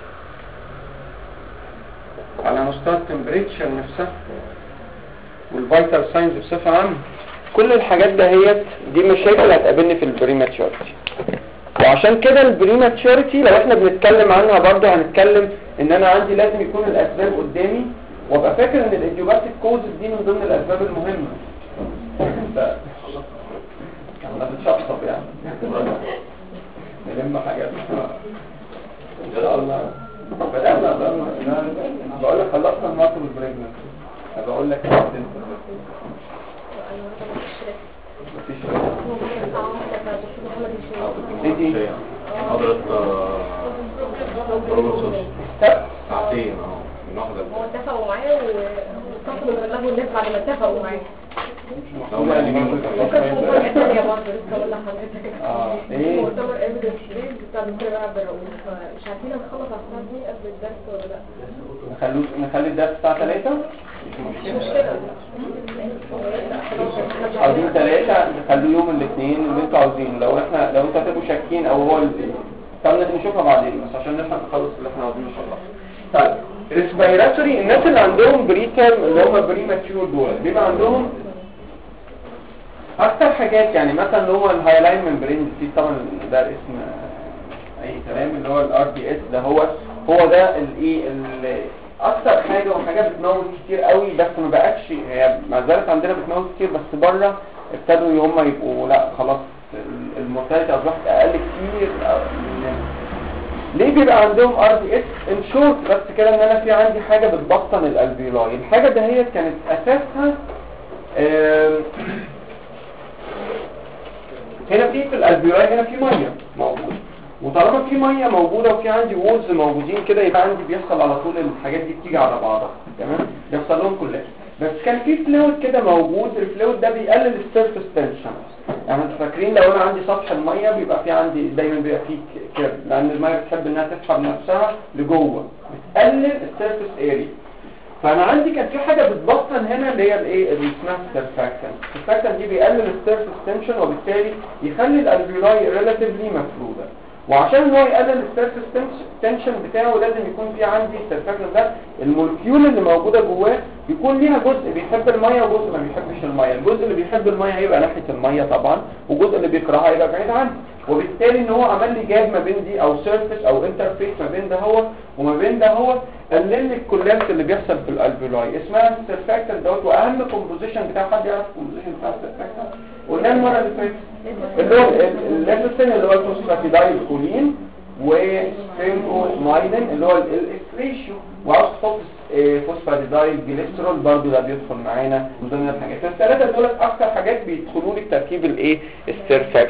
على مستوى التمبريتشر نفسها والفيتال ساينز بصفه عامه. كل الحاجات دهيت دي مشاكل هتقابلني في البريماتشورتي. وعشان كده البريماتشورتي لو احنا بنتكلم عنها برضه هنتكلم ان انا عندي لازم يكون الاسباب قدامي، وابقى فاكر ان الايديوباتيك كوزز دي من ضمن الاسباب المهمه. احنا بنشطب يعني نلم حاجات ان شاء الله. بدأنا بقول لك خلصنا الماتش بالبريجننت. بقول لك مفيش دي حضرت ساعتين النهارده. هو اتفقوا معايا واتصلوا بلغوا الناس بعد ما اتفقوا معايا. ممكن مفاجأة تانية برضه لسه اقول لحضرتك. ايه؟ مؤتمر ايفيدنس بيز بتاع الدكتور عبد الرؤوف، فمش عارفين هنخلص على الساعة 2 قبل الدرس ولا لا. نخلي الدرس الساعة 3؟ مش مشكلة. عاوزين 3 نخليه يوم الاثنين اللي انتوا عاوزينه. لو انتوا هتبقوا شاكين او هو طب نشوفها بعدين بس عشان نلحق نخلص اللي احنا عاوزينه ان شاء الله. طيب ريسبيراتوري الناس اللي عندهم بريتيرم اللي هم بريماتشور دول بيبقى عندهم اكتر حاجات. يعني مثلا اللي هو الهايلاين ممبرين دي طبعا ده اسم اي كلام، اللي هو الار دي اس ده هو ده الايه اكتر حاجه وحاجه بتموت كتير قوي. بس ما بقتش هي ما زالت عندنا بتموت كتير، بس بره ابتدوا هم يبقوا لا خلاص المورتاليتي اصبحت اقل كتير. ليه بيبقى عندهم ار دي اس؟ ان شورت بس كده ان انا في عندي حاجه بتبطن الالفيولاي. الحاجه ده هي كانت اساسها هنا في الالفيولاي هنا في ميه موجوده، وطالما في ميه موجوده وفي عندي وولز موجودين كده يبقى عندي بيحصل على طول الحاجات دي بتيجي على بعضها. تمام، بيحصل لهم كلها. بس كان في فلويد كده موجود، الفلويد ده بيقلل السيرفيس تنشن. يعني انتوا فاكرين لو انا عندي سطح الميه بيبقى في عندي دايما بيبقى فيه كيرف، لان الميه بتحب انها تسحب نفسها لجوه، بتقلل السيرفيس اريا. فانا عندي كان في حاجه بتبطن هنا اللي هي الايه اللي اسمها السيرفاكتنت. السيرفاكتنت دي بيقلل السيرفيس تنشن وبالتالي يخلي الالفيولاي ريلاتيفلي مفروده. وعشان ان هو يقلل السيرفيس تنشن بتاعه لازم يكون في عندي السيرفاكتنت ده المولكيول اللي موجوده جواه يكون ليها جزء بيحب الميه وجزء ما بيحبش الميه. الجزء اللي بيحب الميه هيبقى ناحيه الميه طبعا، والجزء اللي بيكرهها هيبقى بعيد عنها. وبالتالي ان هو عمل لي جاب ما بين دي او سيرفيس او انترفيس ما بين ده هو وما بين ده هو، قلل لي الكولابس اللي بيحصل في الالفيولاي. اسمها السيرفاكتنت دوت. واهم كومبوزيشن بتاع حد يعرف الكومبوزيشن بتاع السيرفاكتنت؟ قلنا المره اللي فاتت اللي هو الليفوسين اللي هو الفوسفاتيدايل كولين وستريمومايلين اللي هو الاس ريشيو، وعاوز تحط فوسفاتيدايل جليسرول برضه ده بيدخل معانا من ضمن الحاجات. فالثلاثه دول اكتر حاجات بيدخلوا لي في تركيب الايه السيرفاكت.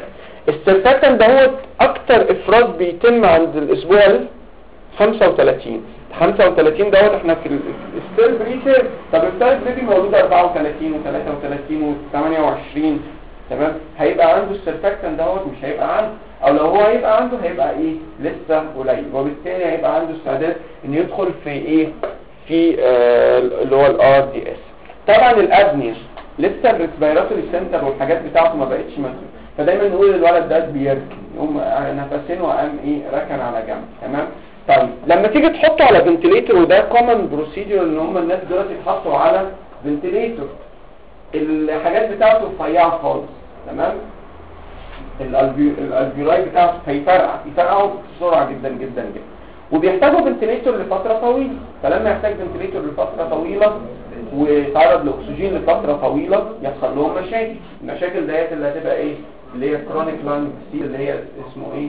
السيرفاكتان ده اكتر افراز بيتم عند الاسبوع ال 35 دوت احنا في الستيل بريتير. طب الستيل بريتير موجود 34 و33 و28 تمام، هيبقى عنده السيرفاكتان دوت مش هيبقى عنده، او لو هو هيبقى عنده هيبقى ايه لسه قليل، وبالتالي هيبقى عنده استعداد ان يدخل في ايه في اللي هو الار دي اس. طبعا الابنيا لسه الريسبيراتوري سنتر والحاجات بتاعته ما بقتش مسؤول، فدايما نقول الولد ده بيركن يقوم نفسين وقام ايه ركن على جنب تمام. طيب لما تيجي تحطه على فنتليتور، وده كومن بروسيدور ان هم الناس دلوقتي يتحطوا على فنتليتور، الحاجات بتاعته رفيعه خالص تمام، الالفيولاي بتاعته يفرقعوا بسرعه جدا جدا جدا، وبيحتاجوا فنتليتور لفتره طويله. فلما يحتاج فنتليتور لفتره طويله ويتعرض لاكسجين لفتره طويله يحصل لهم مشاكل. المشاكل ديت اللي هتبقى ايه اللي هي كرونيك لانج ديزيز، اللي هي اسمه ايه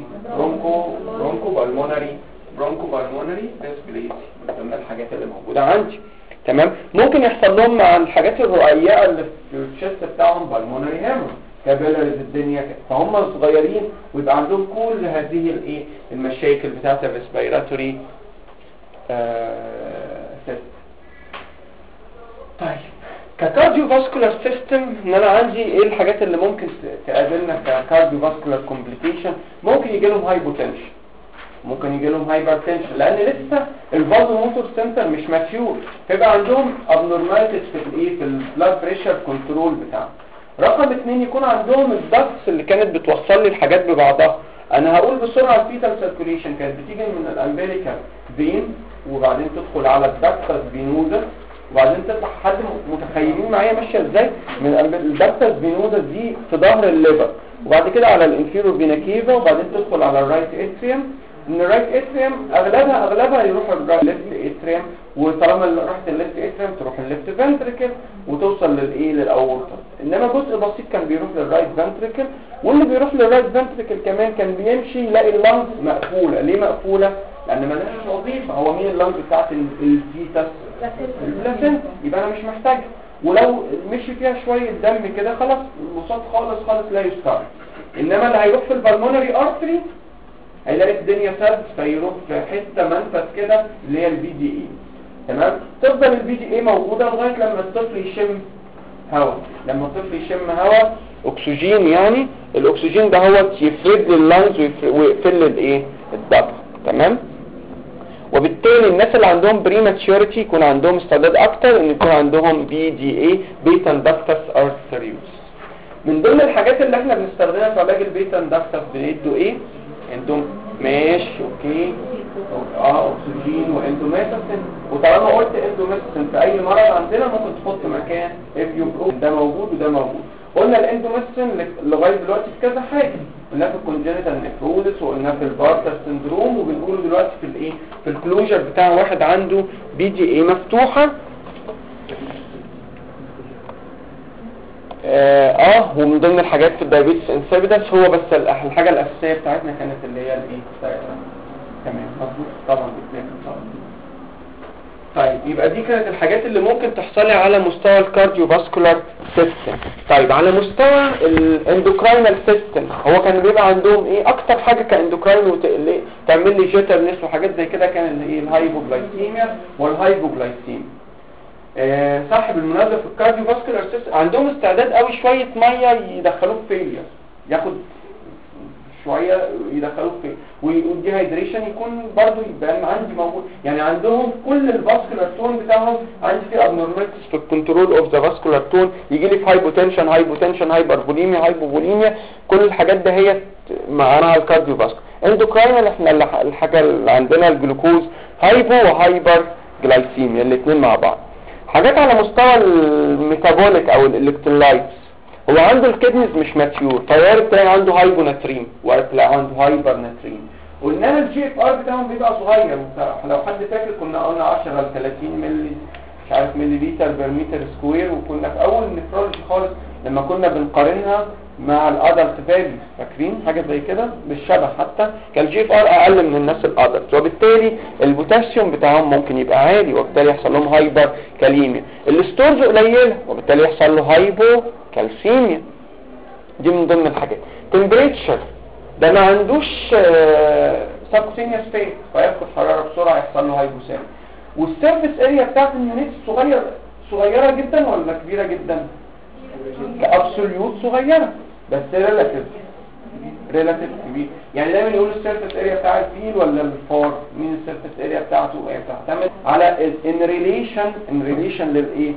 برونكو بالمونري ديسبليسي، من ضمن الحاجات اللي موجوده عندي تمام. ممكن يحصل لهم مع الحاجات الرقيقه اللي في الشست بتاعهم بالمونري هيمور كابيلاريز الدنيا فهم صغيرين، ويبقى عندهم كل هذه الايه المشاكل بتاعه الريسبيراتوري سيستم. طيب ككارديو فاسكولار سيستم ان انا عندي ايه الحاجات اللي ممكن تقابلنا ككارديو فاسكولار كومبليكيشن؟ ممكن يجي لهم هايبوتنشن، ممكن يجي لهم هايبرتنشن، لان لسه الفازو موتور سنتر مش ماتيور، فيبقى عندهم ابنورماليتيز في الايه في البلاد بريشر كنترول بتاعهم. رقم 2 يكون عندهم الدكتس اللي كانت بتوصل لي الحاجات ببعضها. انا هقول بسرعه الفيتال سيركوليشن كانت بتيجي من الامبليكال فين وبعدين تدخل على الدكتس فينوزا وبعدين تطلع. حد متخيلين معايا ماشيه ازاي؟ من الدكتس فينوزا دي في ظهر الليفر، وبعد كده على الانفيرو فينا كيفا، وبعدين تدخل على الرايت اتريوم. ان الرايت اتريوم اغلبها يروح الليفت اتريوم، وطالما رحت الليفت اتريوم تروح الليفت فنتريكل وتوصل للايه للاورطه. انما جزء بسيط كان بيروح للرايت فنتريكل، واللي بيروح للرايت فنتريكل كمان كان بيمشي يلاقي اللنج مقفوله. ليه مقفوله؟ لان مالهاش وظيفه. هو مين اللنج بتاعت الفيتاس؟ البلاسنتا، يبقى انا مش محتاج. ولو مشي فيها شويه دم كده خلاص البساط خالص لا يستعمل. انما اللي هيروح في البلمونري ارتري هيلاقي الدنيا سد، فيروح في حته منفذ كده اللي هي البي دي اي تمام. تفضل البي دي اي موجوده لغايه لما الطفل يشم هواء. لما الطفل يشم هواء اكسجين، يعني الاكسجين ده هو يفرد لللنجز ويقفل الايه الضغط تمام. وبالتالي الناس اللي عندهم بريماتشوريتي يكون عندهم استعداد اكتر ان يكون عندهم بي دي اي بيتا اندكتس ارتريوس. من ضمن الحاجات اللي احنا بنستخدمها في علاج البيتا اندكتس بندوا ايه؟ انتم ماشي اوكي اكسجين واندوميثاسين. وطالما قلت اندوميثاسين في اي مرض عندنا ممكن تحط مكان افيوبروفين، ده موجود وده موجود. قلنا الاندوميثاسين لغايه دلوقتي في كذا حاجه، قلنا في الكونجنتال نيفروزس وقلنا في البارتر سندروم، وبنقول دلوقتي في الايه في الكلوجر بتاع واحد عنده بي دي اي مفتوحه. ومن ضمن الحاجات في الدايابيتس انسيبيدس هو بس الحاجه الاساسيه بتاعتنا كانت اللي هي الايه تمام مظبوط طبعا بتناسب طبعا. طيب يبقى دي كانت الحاجات اللي ممكن تحصل على مستوى الكارديو فاسكولار سيستم. طيب على مستوى الاندوكراينال سيستم هو كان بيبقى عندهم ايه اكتر حاجه كاندوكراين تعمل لي جيترنس وحاجات زي كده؟ كان اللي هي الهايبوجلايسيميا والهايبوجلايسيميا. صاحب المناسبة في الكارديو فاسكولار سيستم عندهم استعداد قوي شوية مية يدخلوه في فيلير، ياخد شوية يدخلوه في ودي هيدريشن يكون برضو يبقى عندي موجود. يعني عندهم كل الفاسكولار تون بتاعهم عندي فيه ابنورماليتيز في الكنترول اوف ذا فاسكولار تون، يجي لي في هايبوتنشن هايبرفوليميا هايبوفوليميا، كل الحاجات ده هي معانا الكارديو فاسكولار. اندوكراين احنا الحاجة اللي عندنا الجلوكوز هايبو وهايبر جلايسيميا الاثنين مع بعض. حاجات على مستوى الميتابوليك او الالكترولايتس، هو عنده الكدنز مش ماتيور، طيار تلاقي عنده هايبوناترين وتلاقي عنده هايبر ناترين. قلنا الجي اف ار بتاعهم بيبقى صغير، لو حد فاكر كنا قلنا 10 ل 30 مللي مش عارف ملي لتر بير متر سكوير، وكنا في اول نفرولوجي خالص لما كنا بنقارنها مع الادلت فاليو فاكرين حاجه زي كده بالشبه، حتى كان الجي اف ار اقل من الناس الادلت، وبالتالي البوتاسيوم بتاعهم ممكن يبقى عالي وبالتالي يحصل لهم هايبر كاليميا. الستورز قليله وبالتالي يحصل له هايبو كالسيميا. دي من ضمن الحاجات. تمبريتشر ده ما عندوش سبكوتينيوس فيت فيفقد حراره بسرعه يحصل له هايبوثيرميا. والسيرفيس اريا بتاعت اليونت صغيره جدا ولا كبيره جدا؟ كابسوليوت صغيره بس ريلاتيف كبير. يعني دايما يقول السيرفيس اريا بتاع الفيل ولا الفار، مين السيرفيس اريا بتاعته؟ هي بتعتمد على ان ريليشن للايه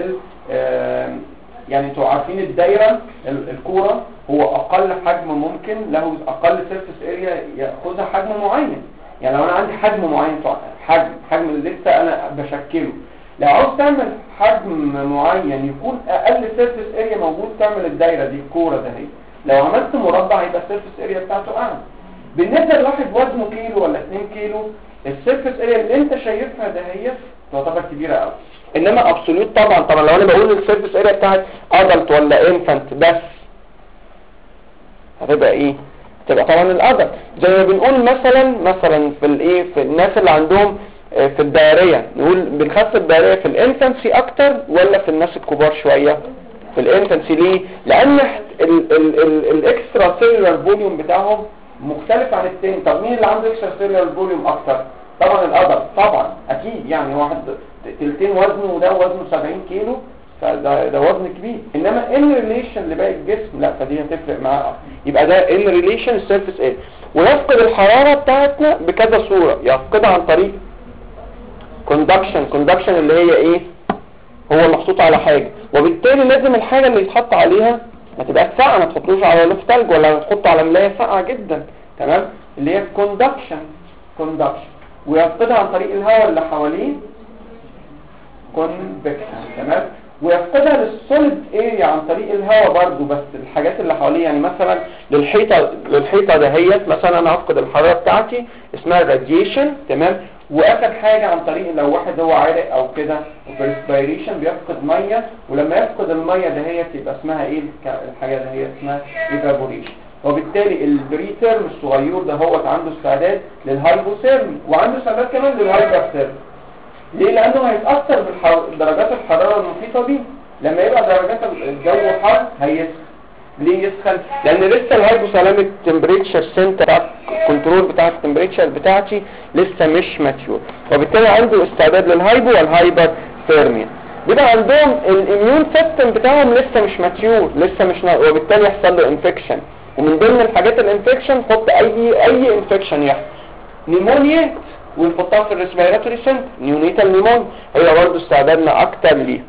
يعني انتوا عارفين الدايره الكوره هو اقل حجم ممكن له اقل سيرفيس اريا ياخذها حجم معين. يعني لو انا عندي حجم معين حجم اللي لسه انا بشكله، لو عاوز تعمل حجم معين يكون اقل سيرفيس اريا موجود تعمل الدايره دي الكوره ده هي. لو عملت مربع هيبقى السيرفيس اريا بتاعته اعلى. بالنسبه لواحد وزنه كيلو ولا 2 كيلو السيرفيس اريا اللي انت شايفها ده هي تعتبر كبيره قوي. انما ابسوليوت طبعا لو انا بقول السيرفيس اريا بتاعت ادلت ولا انفانت بس هتبقى ايه؟ تبقى طبعا الادلت. زي ما بنقول مثلا في الناس اللي عندهم في الدائريه نقول بنخفف الدائريه في الانفانسي اكتر ولا في الناس الكبار شويه؟ في الانفانسي. ليه؟ لان الاكسترا سيلولار فوليوم بتاعهم مختلف عن التاني. طب مين اللي عنده اكسترا سيلولار فوليوم اكتر؟ طبعا الادلت طبعا اكيد. يعني واحد تلتين وزنه وده وزنه 70 كيلو فده وزن كبير. انما ان ريليشن لباقي الجسم لا، فدي هتفرق معاه. يبقى ده ان ريليشن السيرفيس ايه. ويفقد الحراره بتاعتنا بكذا صوره. يفقدها عن طريق كوندكشن اللي هي ايه؟ هو محطوط على حاجه، وبالتالي لازم الحاجه اللي يتحط عليها ما تبقاش ساقعه، ما تحطوش على لوف تلج ولا تحطه على ملايه ساقعه جدا. تمام؟ اللي هي كوندكشن. ويفقدها عن طريق الهواء اللي حواليه كونفكشن. تمام؟ ويفقدها للسوليد اريا عن طريق الهواء برضو بس الحاجات اللي حواليه. يعني مثلا للحيطه دهيت مثلا انا هفقد الحراره بتاعتي اسمها راديشن. تمام؟ واخر حاجه عن طريق لو واحد هو عرق او كده بريسبيريشن بيفقد ميه، ولما يفقد الميه دهيت يبقى اسمها ايه الحاجه دهيت؟ اسمها ايفابوريشن. وبالتالي البريتيرم الصغير ده هو عنده استعداد للهايبوثيرمي وعنده استعداد كمان للهايبرثيرمي. ليه؟ لانه هيتاثر بدرجات الحراره المحيطه بيه. لما يبقى درجات الجو حر هيسخن. ليه يسخن؟ لان لسه الهايبوثالاميك تمبريتشر سنتر الكنترول بتاع التمبريتشر بتاعتي لسه مش ماتيور، وبالتالي عنده استعداد للهايبو والهايبر ثيرميا. بيبقى عندهم الاميون سيستم بتاعهم لسه مش ماتيور، لسه مش وبالتالي يحصل له انفكشن. ومن ضمن الحاجات الانفكشن حط اي انفكشن يحصل نيمونيا ونحطها في الريسبيراتوري سنتر نيونيتال نيمون، هي برضه استعدادنا اكتر ليه.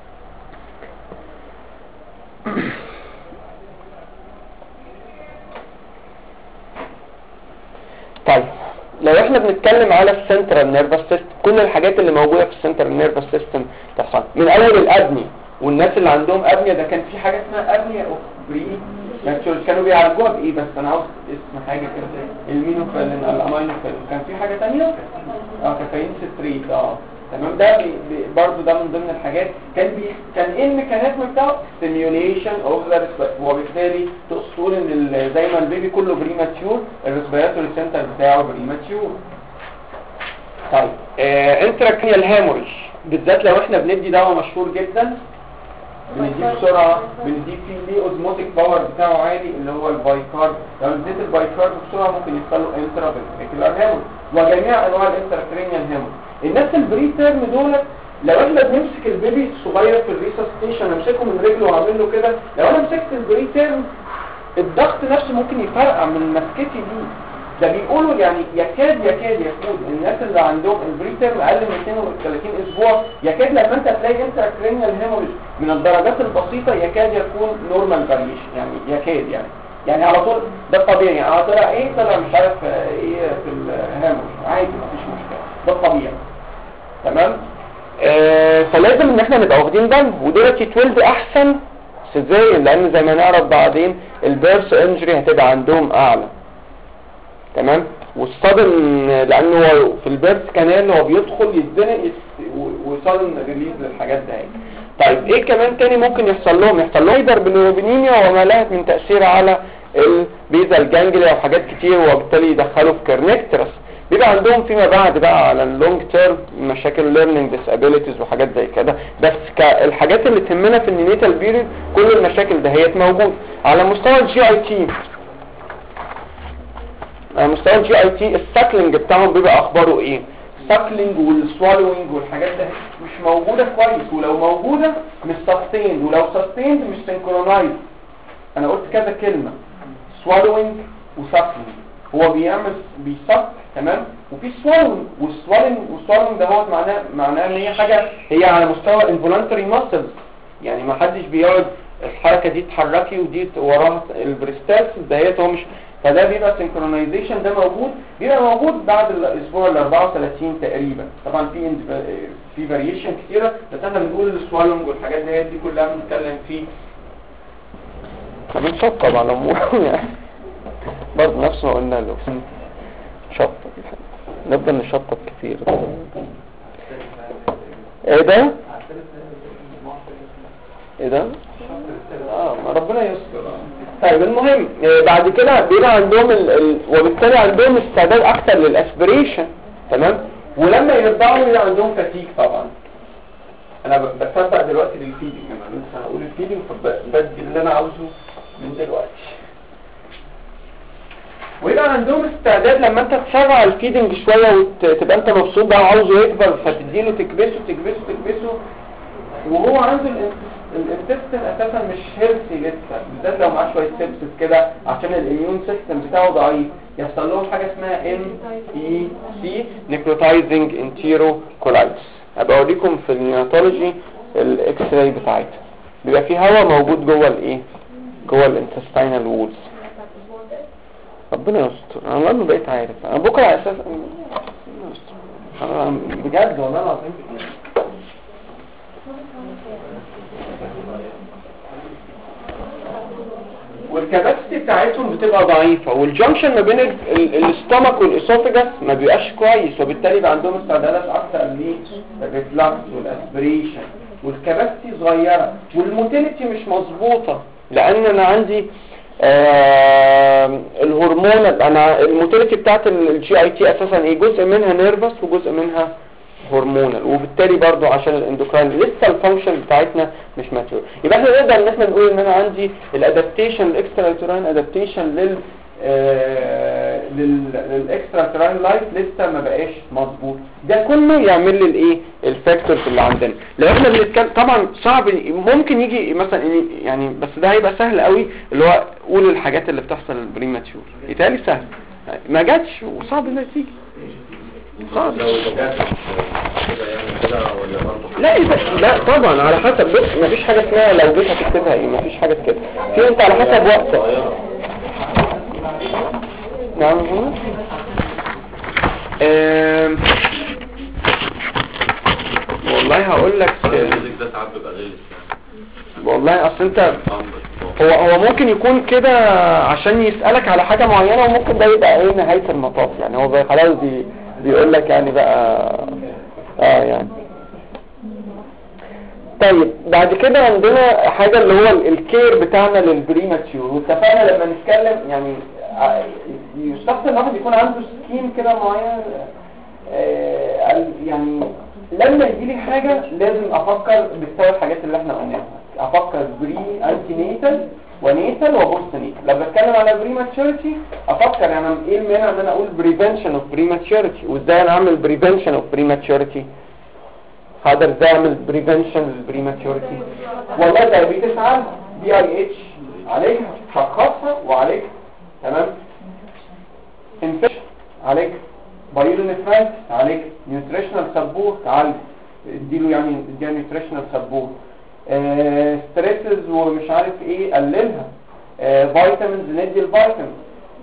طيب لو احنا بنتكلم على السنترال نيرفس سيستم، كل الحاجات اللي موجوده في السنترال نيرفس سيستم تحصل من اول الابنيه. والناس اللي عندهم ابنيه ده كان في حاجه اسمها ابنيه اوف بري كانوا بيعالجوها بايه؟ بس انا عاوز اسم حاجه كده المينوفيلين الامينوفيلين. كان في حاجه ثانيه كافيين ستريت. تمام. ده برضو ده من ضمن الحاجات كان ايه الميكانيزم بتاعه؟ ستيميوليشن اوف ذا ريسبيراتوري. وبالتالي تقول ان زي ما البيبي كله بريماتيور الريسبيراتوري سنتر بتاعه بريماتيور. طيب انتراكرينيال هاموريج بالذات لو احنا بندي دواء مشهور جدا بنديه بسرعه، بنديه فيه ليه اوزموتيك باور بتاعه عالي اللي هو البايكارب. لو اديت البايكارب بسرعه ممكن يحصل له انترافيسيكولار هاموريج وجميع انواع الانتراكرينيال هاموريج. الناس البري تيرم دول لو احنا بنمسك البيبي الصغير في الريسستيشن امسكه من رجله واعمل له كده، لو انا مسكت البري تيرم الضغط نفسه ممكن يفرقع من مسكتي دي. ده بيقولوا يعني يكاد يكون الناس اللي عندهم البري تيرم اقل من 32 اسبوع يكاد لما انت تلاقي انتراكرينيال هيموريج من الدرجات البسيطه يكاد يكون نورمال فاريشن. يعني يكاد يعني على طول ده الطبيعي. يعني طلع ايه؟ طلع مش عارف ايه في الهيموريج عادي مفيش مشكله، ده الطبيعي. تمام. فلازم ان احنا نبقى واخدين بالنا ودلوقتي يتولد احسن سيزاريان لان زي ما نعرف بعدين البيرث انجري هتبقى عندهم اعلى. تمام. والصدم لانه هو في البيرث كانال هو بيدخل يتزنق وصدم ريليز للحاجات ده. طيب ايه كمان تاني ممكن يحصل لهم؟ هايبربينوبينيميا وما لها من تاثير على البيزال جانجليا وحاجات كتير، وبالتالي يدخلوا في كرنكترس. بيبقى عندهم فيما بعد بقى على اللونج تيرم مشاكل ليرنينج ديسابيليتيز وحاجات زي كده. بس الحاجات اللي تهمنا في النينيتال بيريد كل المشاكل دهيت موجود. على مستوى الجي اي تي، على مستوى الجي اي تي الساكلينج بتاعهم بيبقى اخباره ايه؟ الساكلينج والسوالوينج والحاجات ده مش موجوده كويس، ولو موجوده مش سستيند، ولو سستيند مش سينكرونايز. انا قلت كذا كلمه، سوالوينج وساكلينج. هو بيعمل بيسك تمام، وفي سوالوينج، والسوالوينج ده هو معناه ان هي حاجه هي على مستوى انفولانتري ماسلز، يعني ما حدش بيقعد الحركه دي تحركي ودي وراها البريستالس دهيت، هو مش، فده بيبقى سينكرونايزيشن ده موجود، بيبقى موجود بعد الاسبوع ال 34 تقريبا. طبعا في فاريشن كتيره، بس احنا بنقول السوالوينج والحاجات دي كلها بنتكلم فيه. بنشطب على الامور يعني برضه نفس ما قلنا له شطب، نفضل نشطب كتير. ايه ده؟ ايه ده؟ ربنا يستر. طيب المهم بعد كده بيبقى عندهم وبالتالي عندهم استعداد اكتر للاسبريشن تمام، ولما يرضعوا يبقى عندهم فتيك. طبعا انا بتصدق دلوقتي للفيدنج، انا لسه هقول الفيدنج فبدي اللي انا عاوزه من دلوقتي. ويبقى عندهم استعداد لما انت تسرع الفيدنج شويه وتبقى انت مبسوط بقى وعاوزه يكبر، فتديله تكبسه وهو عنده الانتستين اساسا مش هيلثي لسه، بالذات لو معاه شويه سيبسس كده عشان الاميون سيستم بتاعه ضعيف، يحصل لهم حاجه اسمها NEC نيكروتايزنج انتيروكولايتس. ابقى اوريكم في النيوناتولوجي الاكس راي بتاعتها، بيبقى في هواء موجود جوه الايه، جوه الانتستينال وولز. ربنا يستر. انا والله ما بقيت عارف، انا بكره اساسا انا بجد والله العظيم والكاباسيتي بتاعتهم بتبقى ضعيفه، والجنكشن ما بين الاستومك والاسوفجاس ما بيبقاش كويس، وبالتالي يبقى عندهم استعدادات اكتر للريفلاكس والاسبريشن، والكاباسيتي صغيره، والموتيليتي مش مظبوطه، لان انا عندي الهرمون، انا الموتيليتي بتاعت الجي اي تي اساسا ايه، جزء منها نيرفس وجزء منها هرمونال، وبالتالي برضو عشان الاندوكراين لسه الفانكشن بتاعتنا مش ماتيور. يبقى احنا نقدر ان احنا نقول ان انا عندي الادابتيشن الاكسترا يوتراين ادابتيشن للاكسترا يوتراين لايف لسه ما بقاش مظبوط. ده كله يعمل لي الايه، الفاكتورز اللي عندنا. لو احنا بنتكلم طبعا صعب، ممكن يجي مثلا يعني، بس ده هيبقى سهل قوي، اللي هو قول الحاجات اللي بتحصل البريماتيور، يتهيألي سهل، ما جاتش وصعب انها تيجي. لو جات كده يعني كده ولا برضه؟ لا طبعا على حسب. بص مفيش حاجه اسمها لو جيت هتكتبها ايه، مفيش حاجه كده، في انت على حسب وقتك. نعم والله هقول لك ده ساعات بيبقى غلس يعني، والله اصل انت هو ممكن يكون كده عشان يسألك على حاجة معينة، وممكن ده يبقى ايه نهاية المطاف يعني، هو خلاص بيقول لك يعني بقى يعني. طيب بعد كده عندنا حاجة اللي هو الكير بتاعنا للبريماتيور، واتفقنا لما نتكلم يعني يستخدم الواحد يكون عنده سكيم كده معين، يعني لما يجي لي حاجة لازم افكر بالثلاث حاجات اللي احنا قلناها، افكر بري انتي نيتال ونيتال وبوست نيتال. لما بتكلم على بريماتشورتي افكر يعني ايه المانع ان انا اقول بريفنشن اوف بريماتشورتي، وازاي انا اعمل بريفنشن اوف بريماتشورتي، هقدر ازاي اعمل بريفنشن للبريماتشورتي. والله دايابيتس عندي DIH عليك شخصها وعليك تمام، انفكشن عليك، بايلونيفرايتس عليك، نيوتريشنال سبورت عالي اديله يعني اديله نيوتريشنال سبورت، ستريسز ومش عارف ايه قللها، فيتامينز ندي الفيتامينز،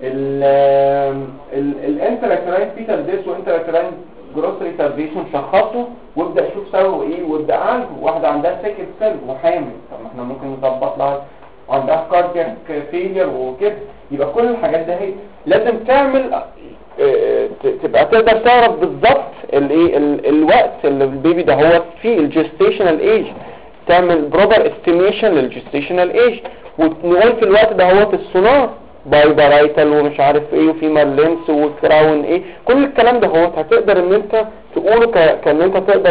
الانتراكراين فيتال ديس وانتراكراين جروس ريتارديشن شخصه وابدا اشوف سببه ايه وابدا اعالجه. واحده عندها سكت سيل وحامل، طب ما احنا ممكن نظبط لها عندها كاردياك فيلير وكده. يبقى كل الحاجات ده هي لازم تعمل تبقى تقدر تعرف بالظبط الايه الوقت اللي البيبي ده هو فيه الجستيشنال ايج، تعمل بروبر استيميشن للجستيشنال ايج، ونقول في الوقت ده هو في السونار بايبرايتال ومش عارف ايه وفي مارلينس وكراون ايه، كل الكلام ده هو هتقدر ان انت تقوله كان انت تقدر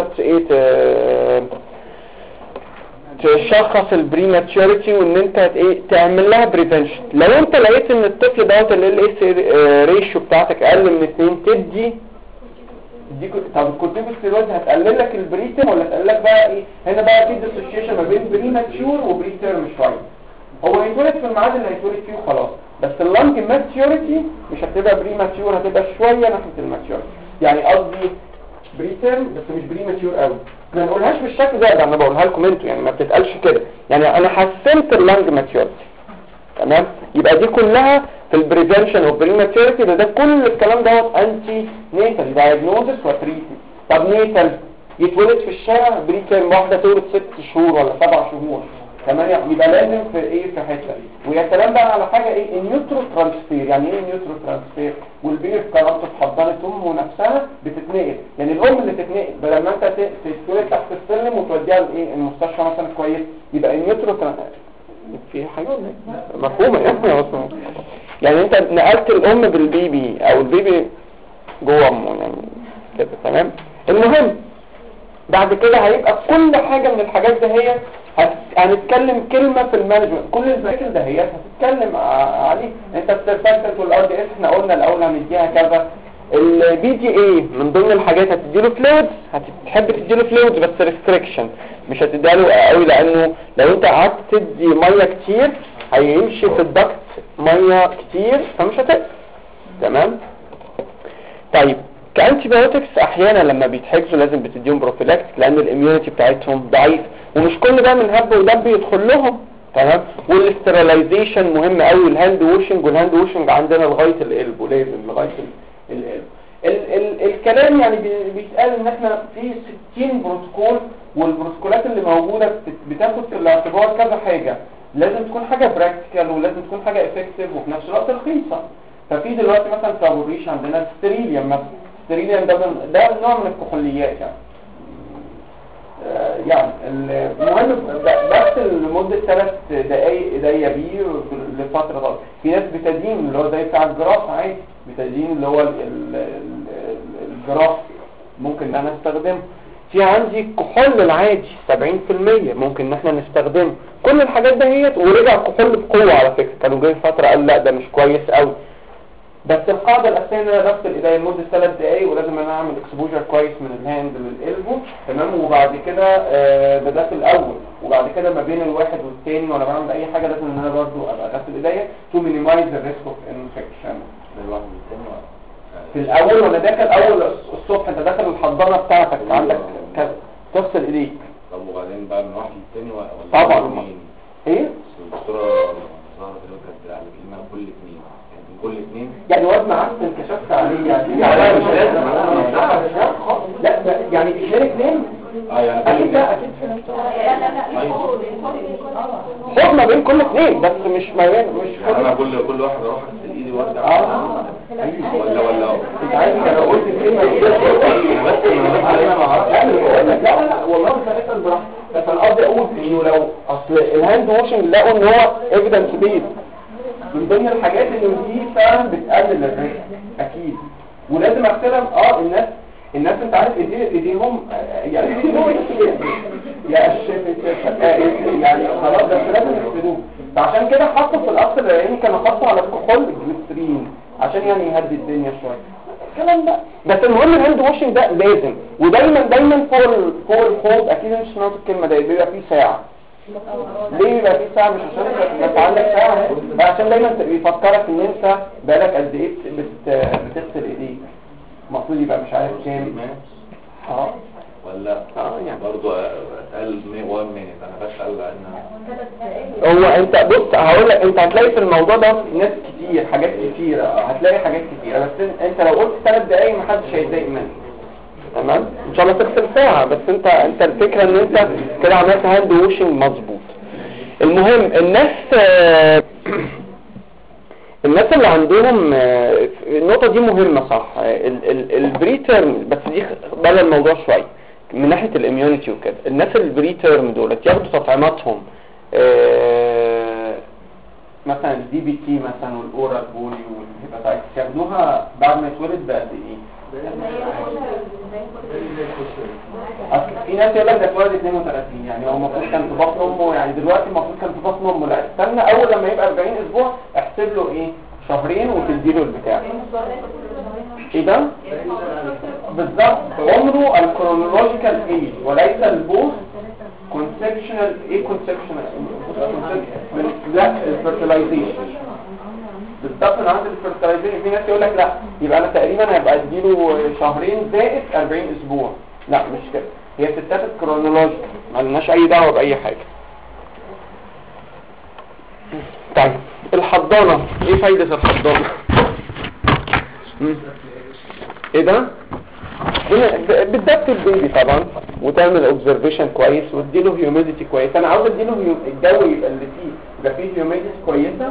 تشخص البريماتشوريتي وان انت ايه تعمل لها بريفنشن. لو انت لقيت ان الطفل دوت ال اس ريشيو بتاعتك اقل من 2 تدي طب الكورتيكوستيرويد هتقلل لك البريتم ولا تقلل لك بقى ايه؟ هنا بقى في ديسوشيشن ما بين بريماتشور وبريتيرم شويه. هو هيتولد في الميعاد اللي هيتولد فيه وخلاص، بس اللانج ماتيوريتي مش هتبقى بريماتشور، هتبقى شويه ناحيه الماتيوريتي، يعني قصدي بريتيرم بس مش بريماتشور قوي. ما نقولهاش بالشكل ده انا بقولها لكم انتوا، يعني ما بتتقالش كده، يعني انا حسنت اللانج ماتيوريتي تمام. يبقى دي كلها في البريفنشن اوف بريماتيوريتي، ده كل الكلام دوت انتي نيتال دايجنوزس وتريتمنت. طب نيتال يتولد في الشارع بريتيرم، واحده تولد 6 شهور ولا 7 شهور 8، يبقى لازم في ايه في حته. ويا سلام بقى على حاجه ايه النيوترو ترانسفير. يعني ايه النيوترو ترانسفير؟ والبيبي في كرامته في حضانه امه نفسها بتتنقل، يعني الام اللي تتنقل بدل ما انت تتولد تحت السلم وتوديها لايه المستشفى مثلا كويس، يبقى النيوترو في حاجه مفهومه يعني انت نقلت الام بالبيبي او البيبي جوه امه يعني كده تمام. المهم بعد كده هيبقى كل حاجه من الحاجات ده هي هنتكلم كلمه في المانجمنت، كل الذاكر ده هي هتتكلم عليه. انت السيرفاكتنت والار دي اس احنا قلنا الاول هنديها كذا. البي دي اي من ضمن الحاجات هتديله فلويدز، هتحب تديله فلويدز بس ريستريكشن، مش هتديله قوي لانه لو انت قعدت تدي ميه كتير هيمشي في الضغط ميه كتير فمش هتقدر تمام. طيب كانتي بايوتكس احيانا لما بيتحجزوا لازم بتديهم بروفيلاكتيك لان الاميونيتي بتاعتهم ضعيف، ومش كل ده من هب ودب يدخل لهم تمام. والاسترلايزيشن مهم قوي، الهاند ووشنج، والهاند ووشنج عندنا لغايه القلب، لازم لغايه القلب. الكلام يعني بيتقال ان احنا في 60 بروتوكول، والبروتوكولات اللي موجوده بتاخد في الاعتبار كذا حاجه، لازم تكون حاجه براكتيكال ولازم تكون حاجه افكتيف وفي نفس الوقت رخيصه. ففي دلوقتي مثلا فابوريش عندنا ستيريليوم مثلا، ستيريليوم ده نوع من الكحوليات يعني المهم بس لمده 3 دقائق ايديا بيه لفتره طويله. في ناس بتدين اللي هو زي بتاع الجراح عادي، بتدين اللي هو الجراح ممكن ان انا استخدمه. في عندي الكحول العادي 70% ممكن ان احنا نستخدمه. كل الحاجات ده هي ورجع الكحول بقوه على فكره، كانوا جاي فتره قال لا ده مش كويس قوي، بس القاعده الاساسيه ان انا بغسل ايديا لمده 3 دقائق ولازم انا اعمل اكسبوجر كويس من الهاند للالبو تمام. وبعد كده ده في الاول، وبعد كده ما بين الواحد والثاني وانا بعمل اي حاجه لازم ان انا برضو ابقى غسل ايديا تو مينيمايز الريسك اوف انفكشن. الواحد والتاني في الاول وانا داخل اول الصبح انت داخل الحضانه بتاعتك عندك تغسل ايديك. طب وبعدين بقى من واحد للتاني ولا طبعا مين؟ ايه الدكتوره ظهرت دلوقتي على كلمه كل اثنين، يعني كل اثنين يعني واد معفن كشفت عليه يعني مش لازم لا يعني اثنين يعني اكيد لا اكيد خد ما بين كل اثنين بس مش ما بين مش انا كل واحد اروح اغسل ايدي وارجع ولا انت عارف انا قلت الكلمه دي بس انا ما اعرفش لا والله مش هتسال براحتك، بس انا قصدي اقول انه لو اصل الهاند واشنج لقوا ان هو ايفيدنس بيز من ضمن الحاجات اللي دي فعلا بتقلل الريسك اكيد، ولازم اغسلها. الناس انت عارف ايديهم يعني يا الشيف يعني خلاص ده لازم يغسلوه، فعشان كده حطوا في الاصل العيني كانوا حطوا على الكحول الجليسرين عشان يعني يهدي الدنيا شويه الكلام ده. بس المهم الهاند واشنج ده لازم، ودايما فوق الحوض اكيد مش سمعت الكلمه دي بيبقى فيه ساعه. ليه بيبقى فيه ساعه؟ مش عشان انت عندك ساعه، عشان دايما بيفكرك ان انت بقالك قد ايه بتغسل ايديك، المفروض يبقى مش عارف كام ولا يعني برضو اسال 1 مينيت انا بسال لان هو انت بص هقول لك انت هتلاقي في الموضوع ده ناس كتير حاجات كتيره هتلاقي حاجات كتيره، بس انت لو قلت 3 دقايق محدش هيتضايق منك تمام. ان شاء الله تغسل ساعه، بس انت الفكره ان انت كده عملت هاند ووشنج مظبوط. المهم الناس اللي عندهم النقطة دي مهمة صح، البريتيرم بس دي بلا الموضوع شوية من ناحية الاميونيتي وكده. الناس البريتيرم دولت ياخدوا تطعيماتهم مثلا الدي بي تي مثلا والاورال بولي والهيباتايتس ياخدوها بعد ما يتولد بقد ايه؟ اصل في ناس يقول لك ده اتولد 32 يعني هو المفروض كان في بطن امه يعني دلوقتي المفروض كان في بطن امه لا استنى اول لما يبقى 40 اسبوع احسب له ايه شهرين وتديله البتاع ايه ده بالظبط عمره الكرونولوجيكال ايج وليس البوست كونسبشنال ايه كونسبشنال لا الفيرتلايزيشن بالضبط انا عندي الفيرتلايزيشن في ناس يقول لك لا يبقى انا تقريبا هيبقى اديله شهرين زائد 40 اسبوع لا مش كده هي بتتاخد كرونولوجيكال ما لناش اي دعوه باي حاجه. طيب الحضانه ايه فايده الحضانه؟ ايه ده بتدفي البيبي طبعا وتعمل اوبزرفيشن كويس وتديله هيوميديتي كويس الجو يبقى اللي فيه هيوميديتي كويسه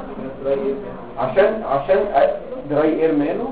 عشان دراي اير ماله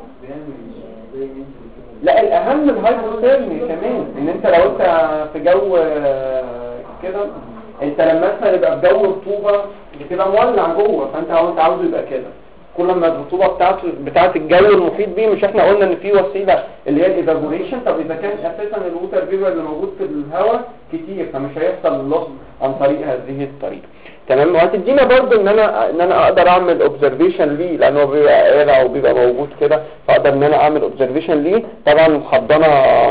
لا الاهم الهايبوثيرمي كمان ان انت لو انت في جو كده انت لما مثلا يبقى في جو رطوبه بتبقى مولع جوه فانت عاوزه يبقى كده كل ما الرطوبه بتاعه الجو المحيط بيه مش احنا قلنا ان في وسيله اللي هي الايفابوريشن طب اذا كان اساسا الووتر فيبر اللي موجود في الهواء كتير فمش هيحصل اللص عن طريق هذه الطريقه تمام وهتدينا برضو ان انا اقدر اعمل اوبزرفيشن ليه لانه بيبقى قارع وبيبقى موجود كده فاقدر ان انا اعمل اوبزرفيشن ليه طبعا الحضانه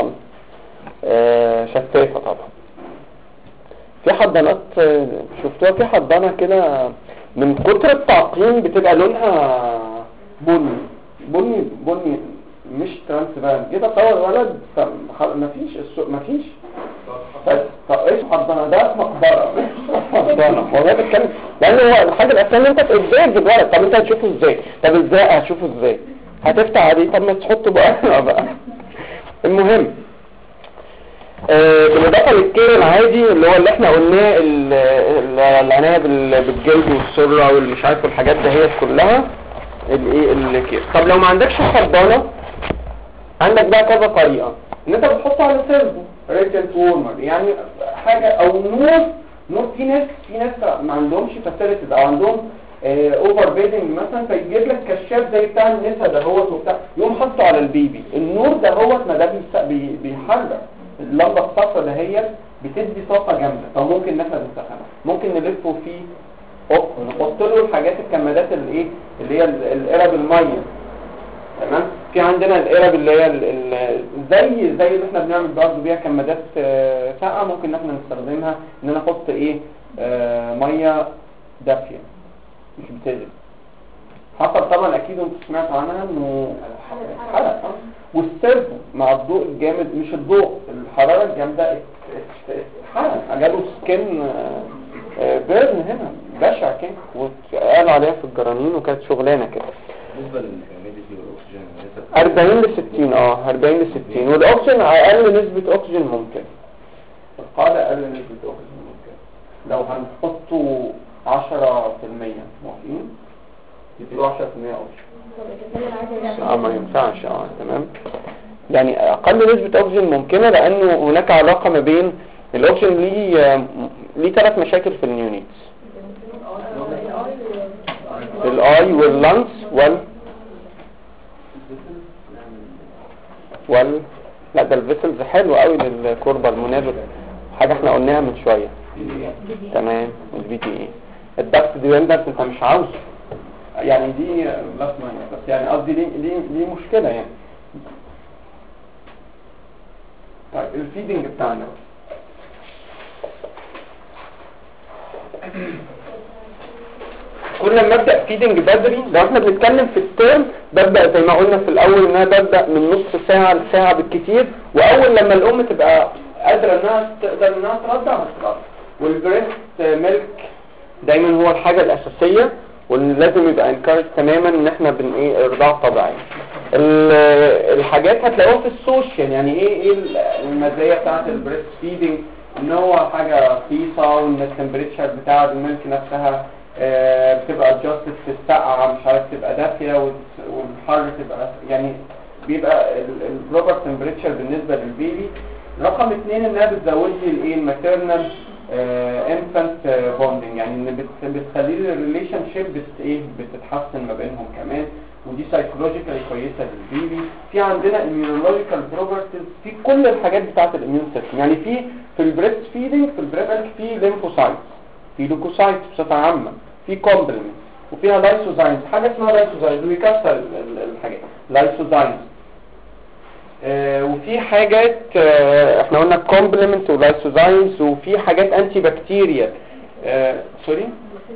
شفافه طبعا في حضانات شفتوها في حضانه كده من كتر التعقيم بتبقى لونها بني مش ترانسبيرنت كده صور ولد مفيش ايش حضانه ده مقبره حضانه والله بتكلم لان هو الحاجه الاساسيه ان انت تقدر الولد طب انت هتشوفه ازاي طب ازاي هتشوفه ازاي هتفتح عليه طب ما تحطه بقى المهم بالاضافه للكير العادي اللي هو اللي احنا قلناه العنايه بالجلد والسره واللي مش عارف الحاجات دهيت كلها الكير طب لو ما عندكش حضانه عندك بقى كذا طريقه ان انت بتحطه على سيرفو ريتنت وورمر يعني حاجه او نور في ناس ما عندهمش فاسيلتيز او عندهم اوفر بيدنج مثلا فيجيب لك كشاف زي بتاع النسا دهوت وبتاع يقوم حاطه على البيبي النور دهوت ما ده بيحرك اللمبه الصفراء دهيت بتدي طاقه جامده فممكن ان احنا نسخنها ممكن نلفه فيه نحط له الحاجات الكمادات اللي هي القرب الميه تمام في عندنا القرب اللي هي زي اللي احنا بنعمل برضه بيها كمادات ساقعه ممكن ان احنا نستخدمها ان انا احط ميه دافيه مش بتغلي حصل طبعا اكيد انتوا سمعتوا عنها انه حرق والسيرفو مع الضوء الجامد مش الضوء الحراره الجامده حرق جاله سكين بيرن هنا بشع كده وقال عليها في الجرانين وكانت شغلانه كده بالنسبه للهيوميديتي والاكسجين 40 ل 60 40 ل 60 والاكسجين اقل نسبه اكسجين ممكن القاعده اقل نسبه اكسجين ممكن لو هنحطه 10% موافقين يديله 10% اكسجين ما ينفعش تمام يعني اقل نسبه اكسجين ممكنه لانه هناك علاقه ما بين الاكسجين ليه 3 مشاكل في النيونيتس الاي واللانس لا ده الفيسلز حلو قوي للكوربا المنابر حاجه احنا قلناها من شويه تمام البي تي اي الدكت ديبندنس انت مش عاوز يعني دي بس يعني قصدي دي مشكله يعني طيب الفيدنج بتاعنا كل ما ابدا فيدنج بدري لو احنا بنتكلم في الترم ببدا زي ما قلنا في الاول ان انا ببدا من نص ساعه لساعه بالكتير واول لما الام تبقى قادره انها تقدر انها ترضع هترضع والبريست ميلك دايما هو الحاجه الاساسيه ولازم يبقى انكارج تماما ان احنا ارضاع طبيعي الحاجات هتلاقوها في السوشيال يعني ايه المزايا بتاعه البريست فيدنج ان هو حاجه رخيصه وان التمبريتشر بتاع الميلك نفسها بتبقى adjusted في السقعة مش عارف تبقى دافية والحر تبقى يعني بيبقى البروبر تمبريتشر بالنسبة للبيبي. رقم 2 انها بتزود لي الماتيرنال انفانت بوندنج، يعني ان بتخلي الريليشن شيب بتتحسن ما بينهم كمان، ودي سايكولوجيكالي كويسه للبيبي. في عندنا immunological properties في كل الحاجات بتاعه الاميون سيستم، يعني في البريست فيدنج في البريفنك في ليمفوسايتس، في لوكوسايتس بصفه عامه، في كومبلمنت، وفيها لايسوزايمز، حاجه اسمها لايسوزايمز بيكسر الحاجات لايسوزايمز. وفي حاجات احنا قلنا كومبلمنت ولايسوزايمز، وفي حاجات انتي بكتيريال سوري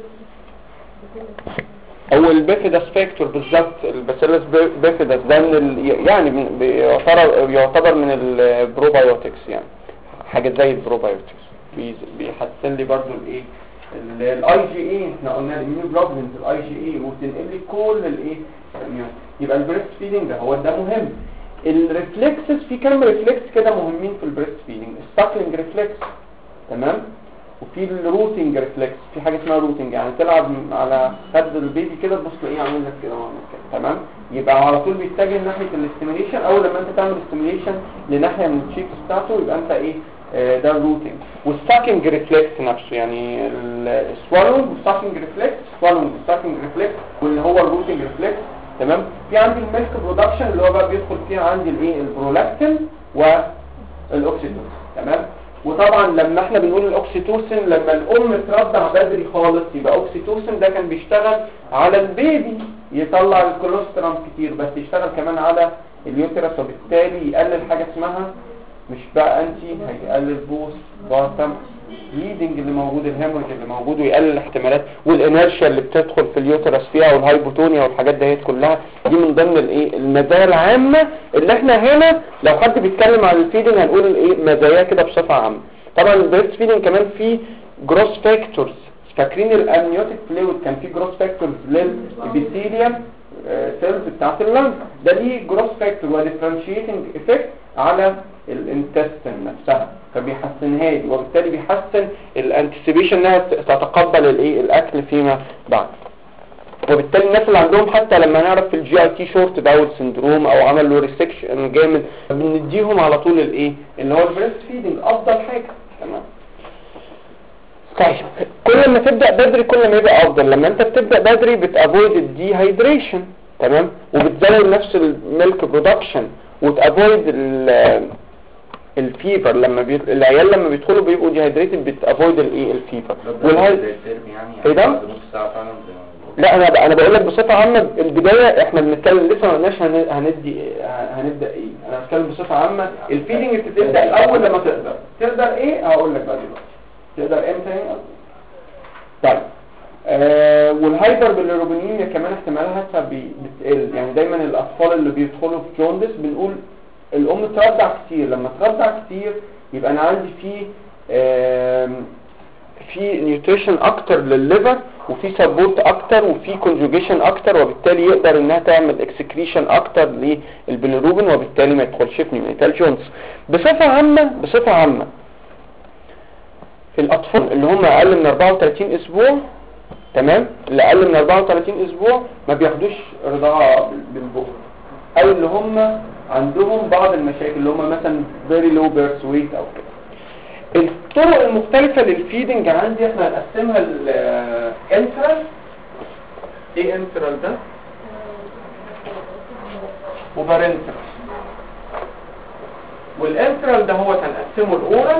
او البيفيداس فاكتور بالظبط، الباسيلس بيفيداس ده يعني بيعتبر من البروبايوتكس، يعني حاجه زي البروبايوتكس بيحسن لي برضو الايه الاي جي اي، احنا قلنا الاميونوجلوبولينز الاي جي اي، وتنقل لي كل الايه الاميون. يبقى البريست فيدنج ده هو ده مهم. الريفلكسز في كام ريفلكس كده مهمين في البريست فيدنج، الساكلينج ريفلكس تمام، وفي الروتنج ريفلكس، في حاجه اسمها روتنج يعني تلعب على خد البيبي كده تبص تلاقيه عامل لك كده وعامل كده تمام، يبقى على طول بيتجه ناحيه الاستيميليشن. اول لما انت تعمل استيميليشن لناحيه من التشيكس بتاعته يبقى انت ايه ده الروتنج. والساكينج ريفلكس نفسه يعني السوالونج والساكينج ريفلكس، سوالونج والساكينج ريفلكس واللي هو الروتنج ريفلكس تمام. في عندي الميلك برودكشن اللي هو بقى بيدخل فيه عندي الايه البرولاكتين والاوكسيتوسين تمام. وطبعا لما احنا بنقول الاوكسيتوسين لما الام ترضع بدري خالص يبقى اوكسيتوسين ده كان بيشتغل على البيبي يطلع الكولوسترم كتير، بس يشتغل كمان على اليوترس، وبالتالي يقلل حاجه اسمها مش بقى هيقلل بوست بارتم بليدنج اللي موجود، الهيموريج اللي موجود، ويقلل الاحتمالات والانرشيا اللي بتدخل في اليوترس فيها والهايبوتونيا والحاجات ديت كلها. دي من ضمن الايه المزايا العامه اللي احنا هنا لو حد بيتكلم عن الفيدنج هنقول الايه مزايا كده بصفه عامه. طبعا البريست فيدنج كمان في جروس فاكتورز، فاكرين الامنيوتيك فلويد كان في جروس فاكتورز للابيثيليوم سيلز بتاعت اللنج، ده ليه جروس فاكتور وديفرنشيتنج افكت على الانتستين نفسها فبيحسنها لي، وبالتالي بيحسن الانتسيبيشن انها تتقبل الايه الاكل فيما بعد. وبالتالي الناس اللي عندهم حتى لما نعرف في الجي اي تي شورت باول سندروم او عملوا ريسكشن جامد بنديهم على طول الايه اللي هو البريست فيدنج افضل حاجه تمام. طيب كل ما تبدا بدري كل ما يبقى افضل. لما انت بتبدا بدري بتافويد الديهايدريشن تمام، وبتزود نفس الميلك برودكشن، وتافويد الفيفر. لما العيال لما بيدخلوا بيبقوا ديهايدريتد بتافويد الايه الفيفر والهاي ايه ده. لا انا بقول لك بصفه عامه البدايه احنا بنتكلم لسه ما قلناش هنبدا ايه، انا بتكلم بصفه عامه. الفيدنج بتبدا الاول لما تقدر ايه هقول لك بقى دلوقتي تقدر امتى يعني. طيب والهايبر بالروبينيميا كمان احتمالها بتقل، يعني دايما الاطفال اللي بيدخلوا في جوندس بنقول الام ترضع كتير، لما ترضع كتير يبقى انا عندي في نيوتريشن اكتر للليفر، وفي سبورت اكتر، وفي كونجوجيشن اكتر، وبالتالي يقدر انها تعمل اكسكريشن اكتر للبيليروبين، وبالتالي ما يدخلش في نيونيتال جونز. بصفه عامه الاطفال اللي هم اقل من 34 اسبوع تمام، اللي اقل من 34 اسبوع ما بياخدوش رضاعه بالبق، او اللي هم عندهم بعض المشاكل اللي هم مثلا very low birth weight او كده. الطرق المختلفة للفيدنج عندي احنا هنقسمها الانترال. ايه انترال ده؟ وبارنترال. والانترال ده هو هنقسمه الاورال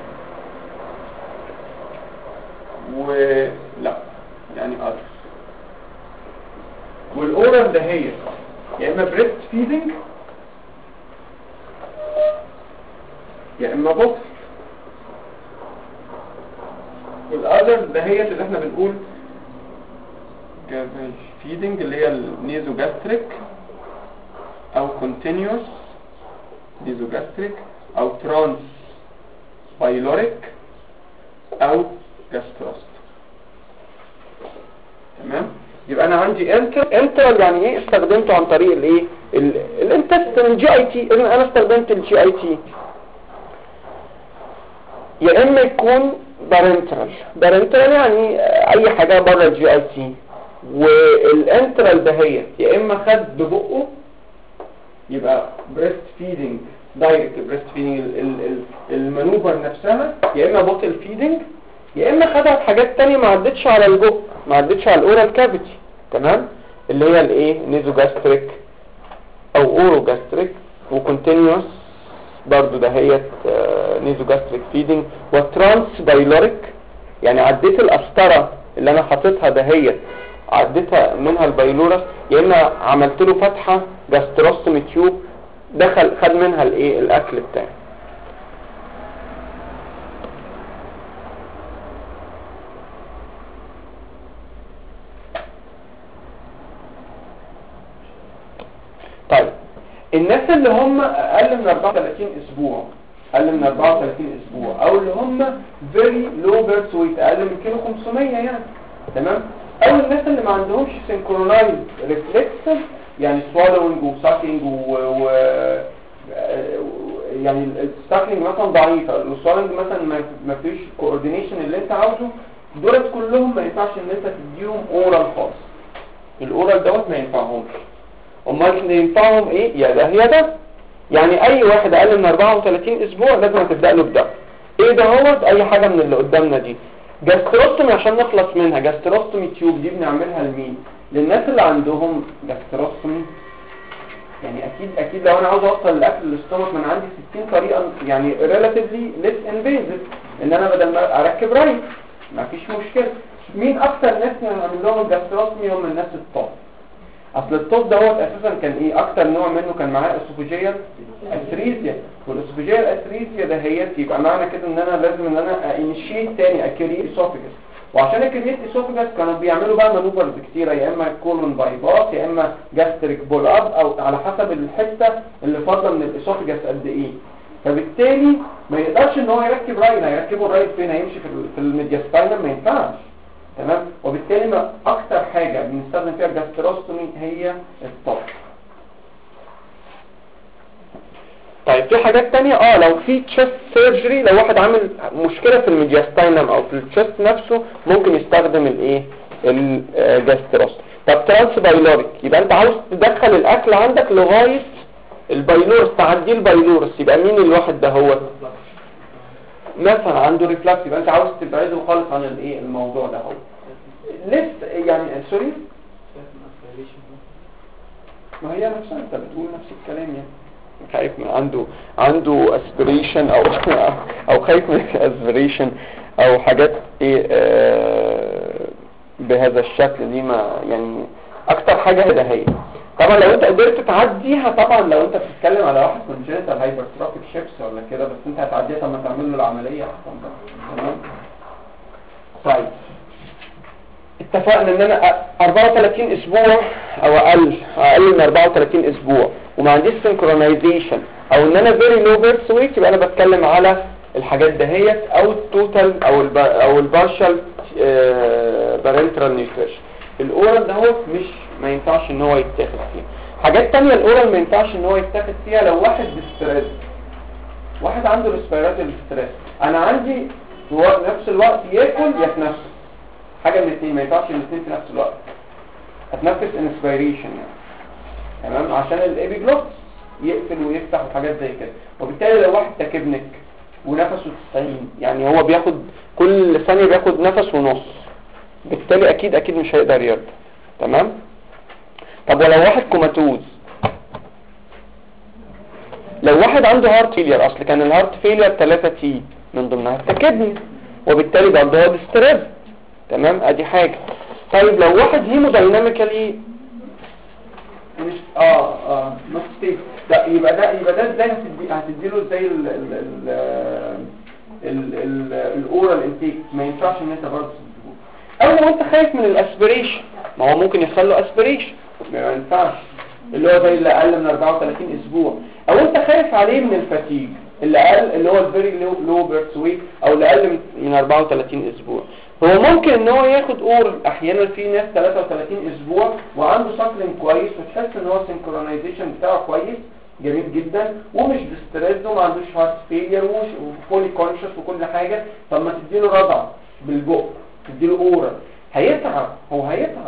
لا يعني اذر. والاورال ده هي يا اما بريست فيدنج يا اما بوكس. والاذر ده هي اللي احنا بنقول فيدنج اللي هي النيزو جاستريك او كونتينيوس نيزو جاستريك او ترانس بايلوريك او جاستروست تمام. يبقى انا عندي انتر يعني ايه استخدمته عن طريق الايه الانتستين الجي اي تي. انا استخدمت الجي اي تي يا اما يكون بارنترال يعني اي حاجه بره الجي اي تي. والانترال دهيت يا اما خد ببقه يبقى بريست فيدنج دايركت بريست فيدنج المانوفر نفسها، يا اما بوتل فيدنج يا اما خدها في حاجات تانية ما عدتش على البق، ما عدتش على الاورال كافيتي، تمام، اللي هي الايه نيزوجاستريك او اوروجاستريك وكونتينيوس برضو دهيت نيزوجاستريك فيدنج وترانس بايلوريك، يعني عديت القسطره اللي انا حاططها دهيت عديتها منها البايلورس، يا اما عملت له فتحه جاستروستومي تيوب دخل خد منها الايه الاكل بتاعي. طيب الناس اللي هم اقل من 34 اسبوع، اقل من 34 اسبوع او اللي هم very low birth weight اقل من كيلو 500 يعني، تمام، او الناس اللي ما عندهمش synchronized reflexes يعني swallowing وsucking و يعني الساكلينج مثلا ضعيفه، والسوالنج مثلا ما فيش كوردينيشن اللي انت عاوزه، دول كلهم ما ينفعش ان انت تديهم اورال خالص، الاورال دوت ما ينفعهمش. امال اللي ينفعهم ايه؟ يا ده يا ده، يعني اي واحد اقل من 34 اسبوع لازم تبدا له بده. ايه ده؟ هو اي حاجه من اللي قدامنا دي. جاستروستومي عشان نخلص منها، جاستروستومي تيوب دي بنعملها لمين؟ للناس اللي عندهم جاستروستومي، يعني اكيد لو انا عاوز اوصل الاكل للاستومك من عندي 60 طريقه يعني relatively less invasive، ان انا بدل ما اركب رايت مفيش مشكله. مين اكتر ناس نعمل لهم الجاستروستومي؟ هم الناس الطب. اصل الطب دوت اساسا كان ايه اكتر نوع منه؟ كان معاه اسوفيجيال اثريزيا، والاسوفيجيال اثريزيا ده هي يبقى معنى كده ان انا لازم ان انا انيشيت تاني اكريت اسوفيجس، وعشان اكريت اسوفيجس كانوا بيعملوا بقى مانوفرز كتيره، يا اما كولون بايباس يا اما جاستريك بول اب، او على حسب الحته اللي فاضله من الاسوفيجس قد ايه. فبالتالي ما يقدرش ان هو يركب راين، هيركبه الراين فين؟ هيمشي في الميدياستاينم، ما ينفعش، تمام. وبالتالي ما اكتر حاجه بنستخدم فيها الجاستروستومي هي الطب. طيب في حاجات تانية لو في تشست سيرجري، لو واحد عامل مشكله في الميدياستاينم او في التشست نفسه ممكن يستخدم الايه الجاستروستومي. طب ترانس بايلوريك، يبقى انت عاوز تدخل الاكل عندك لغايه البايلورس، تعديه البايلورس، يبقى مين الواحد ده؟ هو مثلا عنده ريفلاكس، يبقى انت عاوز تبعده خالص عن الايه الموضوع ده. هو لسه يعني سوري، ما هي نفسها انت بتقول نفس الكلام، يعني خايف من عنده اسبريشن او خايف من اسبريشن او حاجات ايه بهذا الشكل دي، ما يعني اكتر حاجه ده هي. طبعا لو انت قدرت تعديها، طبعا لو انت بتتكلم على واحد كونجنتال هايبرتروفيك شيبس ولا كده، بس انت هتعديها طب ما تعمل له العمليه احسن بقى، تمام. طيب اتفقنا ان انا 34 اسبوع او اقل من 34 اسبوع وما عنديش سينكرونايزيشن، او ان انا فيري لو بيرث ويت، يبقى انا بتكلم على الحاجات دهيت، او التوتال او البارشال بارنترال نيوتريشن. الاورال ده هو مش ما ينفعش ان هو يتاخد فيه. حاجات تانية الاورال ما ينفعش ان هو يتاخد فيها لو واحد بستريس، واحد عنده ريسبيراتوري ستريس، انا عندي في نفس الوقت ياكل يتنفس، حاجه من الاثنين، ما ينفعش الاثنين في نفس الوقت، اتنفس انسبيريشن يعني، تمام، عشان الابيجلوتس يقفل ويفتح وحاجات زي كده. وبالتالي لو واحد تكبنك ونفسه 90، يعني هو بياخد كل ثانيه بياخد نفس ونص، بالتالي اكيد مش هيقدر يرضى، تمام. طب ولو واحد كوماتوز، لو واحد عنده هارت فيلير، اصل كان الهارت فيلير 3 تي من ضمنها التكبني، وبالتالي برضه هو ديستريس، تمام، ادي حاجه. طيب لو واحد هيمودايناميكالي مش مستيك، ده يبقى ده ازاي هتديله ازاي الاورال انتيك؟ ما ينفعش ان انت برضه تديله. او لو انت خايف من الاسبريشن، ما هو ممكن يحصل له اسبريشن، ما ينفعش، اللي هو زي اللي اقل من 34 اسبوع. او انت خايف عليه من الفاتيج اللي اقل، اللي هو الفيري لو بيرث ويت، او اللي اقل من 34 اسبوع، هو ممكن ان هو ياخد اورال. احيانا في ناس 33 اسبوع وعنده ساكلين كويس، وتحس ان هو السينكرونايزيشن بتاعه كويس جميل جدا، ومش ديستريس وما عندوش هارت فيلير وفولي كونشس وكل حاجه. طب ما تديله رضع بالبق، تديله اورال، هيتعب، هو هيتعب،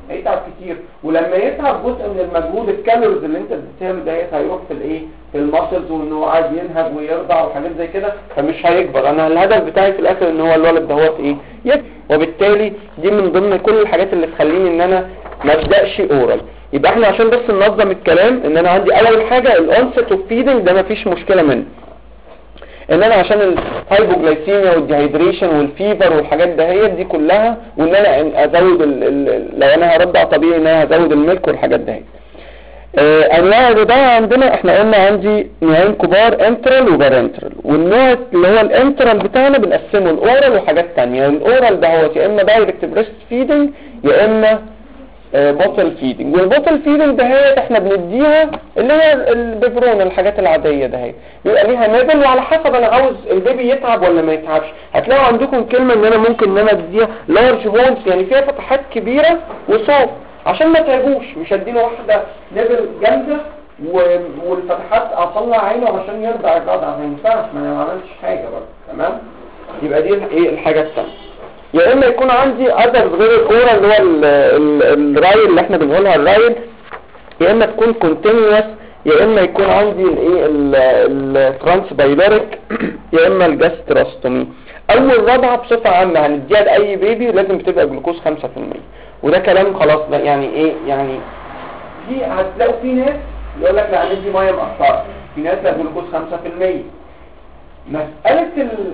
هيتعب كتير، ولما يتعب جزء من المجهود الكالوريز اللي انت اديتها له ديت هيروح في الايه في الماسلز، وانه قاعد ينهج ويرضع وحاجات زي كده، فمش هيكبر. انا الهدف بتاعي في الاخر ان هو الولد دهوت ايه يكبر، وبالتالي دي من ضمن كل الحاجات اللي تخليني ان انا ما ابداش اورال. يبقى احنا عشان بس ننظم الكلام ان انا عندي اول حاجه الاونست اوف فيدنج ده مفيش مشكله منه، ان انا عشان الهايبوجلايسيميا والديهايدريشن والفيفر والحاجات دهيت دي كلها، وان انا ازود لو انا هرضع طبيعي ان انا هزود الملك والحاجات دهيت. انواع الرضاعه عندنا احنا قلنا عندي نوعين كبار، انترال وبارنترال، والنوع اللي هو الانترال بتاعنا بنقسمه الاورال وحاجات ثانيه. الاورال دهوت يا اما دايركت بريست فيدنج يا اما بوتل فيدنج، والبوتل فيدنج دهيت احنا بنديها اللي هي البيبرون الحاجات العاديه دهيت، بيبقى ليها نابل وعلى حسب انا عاوز البيبي يتعب ولا ما يتعبش. هتلاقوا عندكم كلمه ان انا ممكن ان انا اديها لارج هولز، يعني فيها فتحات كبيره وصوف عشان ما تعبوش، مش هديله واحده نابل جامده والفتحات اطلع عينه عشان يرضع الرضع، ما ينفعش، ما انا ما عملتش حاجه برضه. تمام، يبقى دي ايه الحاجه الثانيه. يا اما يكون عندي اذر غير الاورال اللي هو الرايل اللي احنا بنقولها الرايل، يا اما تكون كونتينيوس، يا اما يكون عندي الايه الترانس بايلوريك، يا اما الجاستراستومي. اول رضعه بصفه عامه هنديها لاي بيبي لازم بتبقى جلوكوز 5%، وده كلام خلاص ده يعني ايه، يعني في هتلاقوا في ناس يقول لك لا ندي ميه مقطعه، في ناس لا جلوكوز 5%. مساله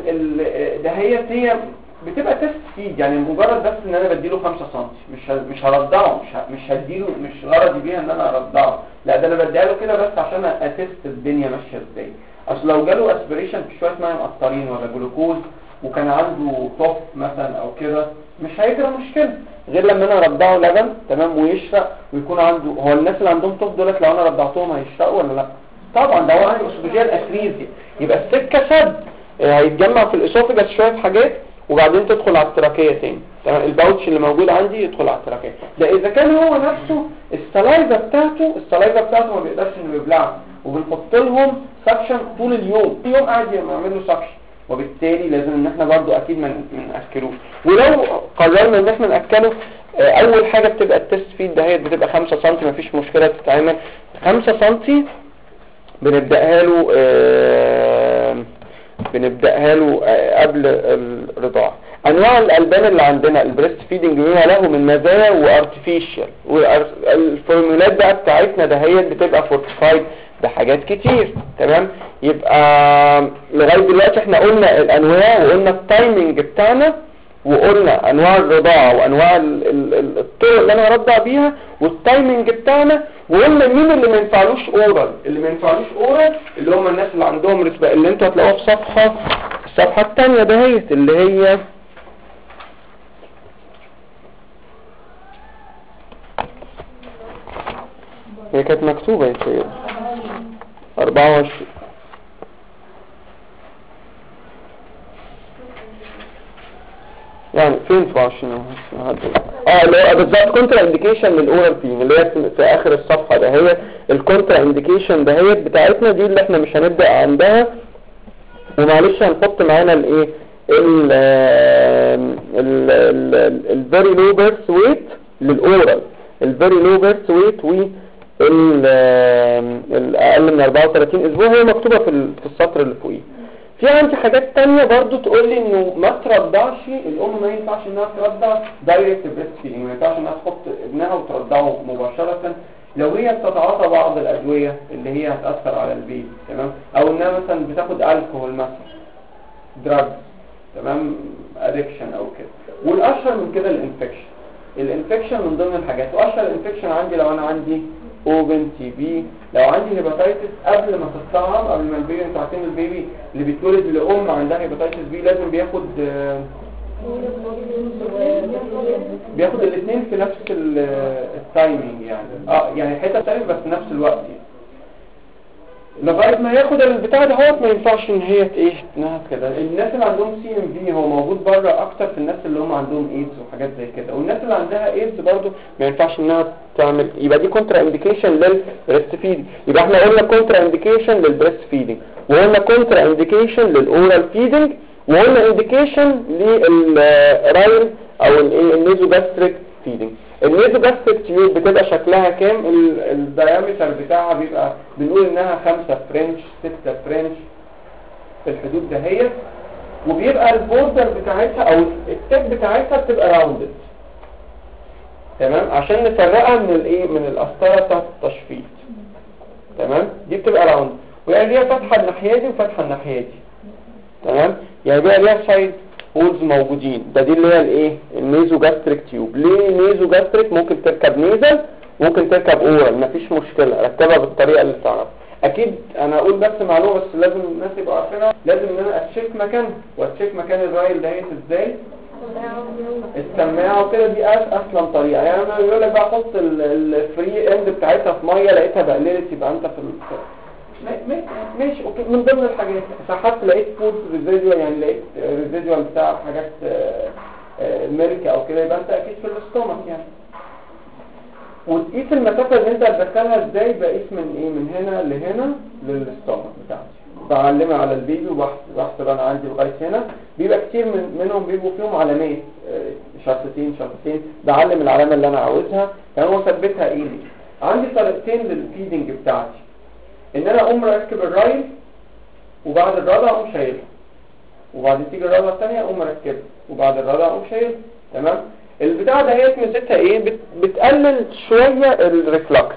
دهيت هي بتبقى تست فيد، يعني مجرد بس ان انا بديله 5 سم، مش هرضعه، مش هديله، مش غرضي بيها ان انا ارضعه، لا ده انا بديها له كده بس عشان اتست الدنيا ماشيه ازاي. اصل لو جاله اسبريشن في شويه ميه مقطرين ولا جلوكوز وكان عنده طف مثلا او كده مش هيجرى مشكله، غير لما انا ارضعه لبن تمام ويشرق ويكون عنده. هو الناس اللي عندهم طف دولت لو انا رضعتهم هيشرقوا ولا لا؟ طبعا ده هو عنده اسوفيجيال اتريزيا، يبقى السكه سد، هيتجمع في الاسوفجس شويه حاجات وبعدين تدخل على التراكيه تاني. تمام، الباوتش اللي موجود عندي يدخل على التراكيه. ده اذا كان هو نفسه السلايفا بتاعته ما بيقدرش انه يبلعها، وبنحط لهم سكشن طول اليوم قاعد يعمل له سكشن، وبالتالي لازم ان احنا برضو اكيد ما ناكلوش. ولو قررنا ان احنا ناكله اول حاجه بتبقى التست فيد دهيت بتبقى 5 سم، مفيش مشكله تتعمل 5 سم. بنبداها له قبل الرضاعه. انواع الالبان اللي عندنا البريست فيدنج بما له من مزايا وارتفيشال، والفورمولات بقى بتاعتنا دهيت بتبقى فورتيفايد بحاجات كتير. تمام، يبقى لغايه دلوقتي احنا قلنا الانواع وقلنا التايمنج بتاعنا وقلنا انواع الرضاعه وانواع الطرق اللي انا هرضع بيها والتايمنج بتاعنا، وقلنا مين اللي ما ينفعلوش اورال. اللي ما ينفعلوش اورال اللي هم الناس اللي عندهم رسبه اللي انتوا هتلاقوها في الصفحه الثانيه دهيت اللي هي كانت مكتوبه يا سيدي 24. يعني فين 24 اللي هو بالظبط كونترا انديكيشن للاورال فين اللي هي في اخر الصفحه ده. هي الكونترا انديكيشن دهيت بتاعتنا دي اللي احنا مش هنبدا عندها، ومعلش هنحط معانا الايه الفيري لو بيرث ويت للاورال، الفيري لو بيرث ويت الاقل من 34 اسبوع هي مكتوبه في السطر اللي فوقيه. في عندي حاجات تانية برضو تقول لي انه ما ترضعش الام، ما ينفعش انها ترضع دايركت بريست فيدنج، ما ينفعش انها تحط ابنها وترضعه مباشرة لو هي بتتعاطى بعض الادوية اللي هي هتأثر على البيبي. تمام، او انها مثلا بتاخد الكحول مثلا دراج، تمام، ادكشن او كده. والاشهر من كده الانفكشن من ضمن الحاجات. واشهر الانفكشن عندي لو انا عندي اوبن تي بي، لو عندي هيباتايتس قبل ما تتطعم، قبل ما البيبي، انتوا عارفين البيبي اللي بيتولد لام عندها هيباتايتس بي لازم بياخد الاثنين في نفس التايمينج، يعني يعني حته ثانيه بس في نفس الوقت يعني. لغايه ما ياخد البتاع ده ما ينفعش ان هي انها كده. الناس اللي عندهم سي ام في هو موجود بره اكتر في الناس اللي هم عندهم ايدز وحاجات زي كده، والناس اللي عندها ايدز برضو ما ينفعش انها تعمل. يبقى دي كونترا انديكيشن للبريست فيدنج. يبقى احنا قلنا كونترا انديكيشن للبريست فيدنج، وقلنا كونترا انديكيشن للاورال فيدنج، وقلنا انديكيشن للرايل او النيزوجاستريك فيدنج. النيزوجاستريك تيوب بتبقى شكلها كام؟ الدايمتر بتاعها بيبقى بنقول انها 5 فرنش 6 فرنش في الحدود دهيت، وبيبقى البوردر بتاعتها او التيب بتاعتها بتبقى راوندد، تمام، عشان نفرقها من الايه، من القسطره بتاعت التشفيط، تمام. دي بتبقى راوند ويعني ليها فتحه الناحيه دي وفتحه الناحيه دي، تمام، يعني بقى ليها سايد هولز موجودين. ده دي اللي هي الايه، النيزوجاستريك تيوب. ليه نيزوجاستريك؟ ممكن تركب نيزل ممكن تركب اورال، مفيش مشكله، ركبها بالطريقه اللي تعرف. اكيد انا اقول بس معلومه بس لازم الناس يبقوا عارفينها، لازم ان انا اتشيك مكانها، واتشيك مكان الرايل دهيت ازاي؟ السماعه وكده. دي اسلم طريقه. يعني انا يقول لك بقى حط الفري اند بتاعتها في ميه لقيتها بقللت، يبقى انت في ماشي اوكي. من ضمن الحاجات ساعات لقيت فود ريزيدوال، يعني لقيت ريزيدوال بتاع حاجات ميلك او كده، يبقى انت اكيد في الاستومك يعني. وتقيس المسافه اللي انت هتدخلها ازاي؟ بقيس من ايه، من هنا لهنا للاستومك بتاعتي، بعلمها على البيبي وبحسب انا عندي لغايه هنا. بيبقى كتير منهم بيبقوا فيهم علامات، شرطتين، بعلم العلامه اللي انا عاوزها، يعني هو ثبتها ايه دي. عندي طريقتين للفيدنج بتاعتي، ان انا اقوم مركب الرايل وبعد الرضع اقوم شايلها، وبعدين تيجي الرضعه الثانيه اقوم مركبها وبعد الرضعه اقوم شايلها، تمام. البتاعه دهيت ميزتها ايه؟ بتقلل شويه الريفلكس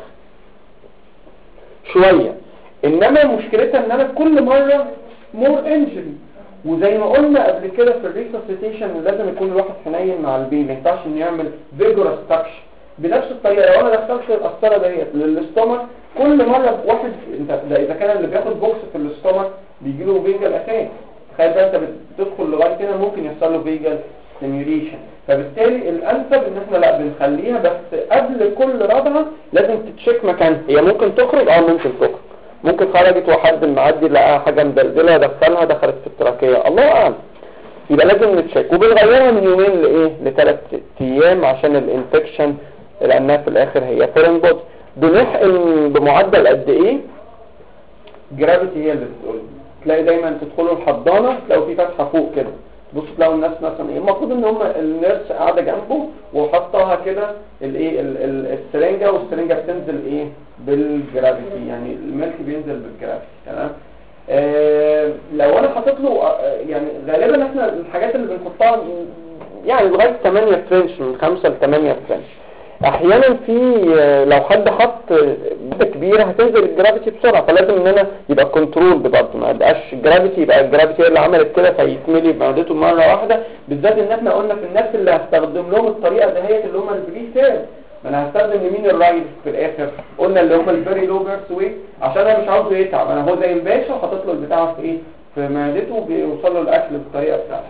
شويه، انما مشكلتها ان انا كل مره مور انجري. وزي ما قلنا قبل كده في الريسوسيتيشن لازم يكون الواحد حنين مع البيبي، ما ينفعش انه يعمل فيجورس تاتش. بنفس الطريقه لو انا دخلت القسطره ديت للاستومك كل مره واحد، انت ده اذا كان اللي بياخد بوكس في الاستومك بيجي له فيجال اتاك، تخيل بقى انت بتدخل لغايه هنا ممكن يحصل له فيجال ستيميوليشن. فبالتالي الانسب ان احنا لا بنخليها، بس قبل كل رضعه لازم تتشيك مكانها. هي ممكن تخرج، ممكن تخرج، ممكن خرجت وحد المعدي لقى حاجه مدلدله دخلها دخلت في التراكيه، الله اعلم. يبقى لازم نتشيك، وبنغيرها من يومين ل3 ايام عشان الانفكشن، لانها في الاخر هي فورين بودي. بنحقن بمعدل قد ايه؟ جرافيتي هي اللي بتقول. تلاقي دايما تدخلوا الحضانه تلاقوا في فتحه فوق كده، بص تلاقوا الناس مثلا المفروض ان هم النيرس قاعده جنبه وحطها كده السرنجه، والسرنجه بتنزل بالجرافيتي، يعني الملك بينزل بالجرافيتي، تمام. لو انا حاطط له يعني غالبا احنا الحاجات اللي بنحطها يعني لغايه 8 فرنش، من 5 ل 8 فرنش. احيانا في لو حد حط مده كبيره هتنزل الجرافيتي بسرعه، فلازم ان انا يبقى كنترول برضه، ما يبقاش الجرافيتي يبقى الجرافيتي اللي عملت كده فيتملي بمعدته مره واحده. بالذات ان احنا قلنا في الناس اللي هستخدم لهم الطريقه دهيت اللي هم البري تيرم، ما انا هستخدم لمين الرايل في الاخر؟ قلنا اللي هم الفيري لو بيرث ويت، عشان انا مش عاوزه يتعب، انا هو زي الباشا وحاطط له البتاع في في معدته وبيوصل له الاكل بالطريقه بتاعته،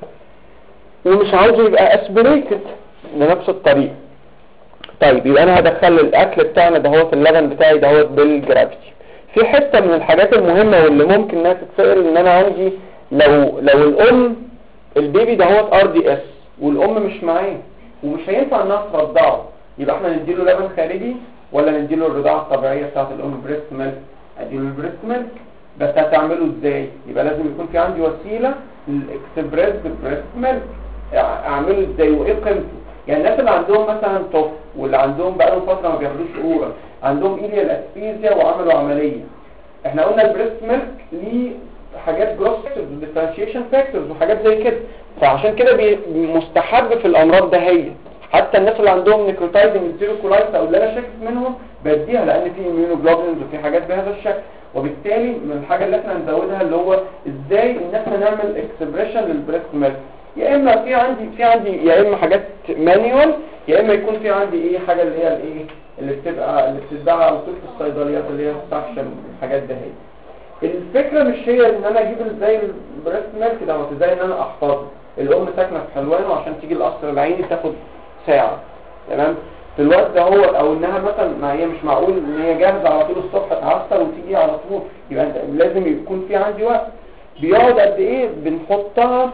ومش عاوزه يبقى اسبريتد بنفس الطريقه. طيب يبقى انا هدخل الاكل بتاعنا دهوت اللبن بتاعي دهوت بالجرافيتي. في حته من الحاجات المهمه واللي ممكن انها تتسال، ان انا عندي لو الام البيبي دهوت RDS والام مش معاه ومش هينفع انها ترضعه، يبقى احنا نديله لبن خارجي ولا نديله الرضاعه الطبيعيه بتاعت الام بريست ميلك؟ اديله البريست ميلك. بس هتعمله ازاي؟ يبقى لازم يكون في عندي وسيله للاكسبريس بالبريست ميلك. اعمله ازاي وايه قيمته؟ يعني الناس اللي عندهم مثلا طفل واللي عندهم بقالهم فتره ما بياخدوش اورال، عندهم ايليال اسبيزيا وعملوا عمليه، احنا قلنا البريست ميلك ليه حاجات جروس ديفرنشيشن فاكتورز وحاجات زي كده، فعشان كده مستحب في الامراض دهيت. حتى الناس اللي عندهم نيكروتايزنج انتيروكولايتس او اللي انا شاكك منهم بديها، لان في اميونوجلوبولينز وفي حاجات بهذا الشكل. وبالتالي من الحاجه اللي احنا هنزودها اللي هو ازاي ان احنا نعمل اكسبريشن للبريست ميلك. يا اما في عندي يا اما حاجات مانيوال، يا اما يكون في عندي حاجه اللي هي اللي بتتباع على طول في الصيدليات اللي هي السكشن الحاجات ده. هي الفكره مش هي ان انا اجيب زي البريست ميلك دوت، زي ان انا احفظه. الام ساكنه في حلوان وعشان تيجي القصر العيني تاخد ساعه، تمام. في الوقت ده هو او انها مثلا ما هي مش معقول ان هي جاهزه على طول الصبح تعصر وتيجي على طول، يبقى لازم يكون في عندي وقت. بيقعد قد ايه؟ بنحطها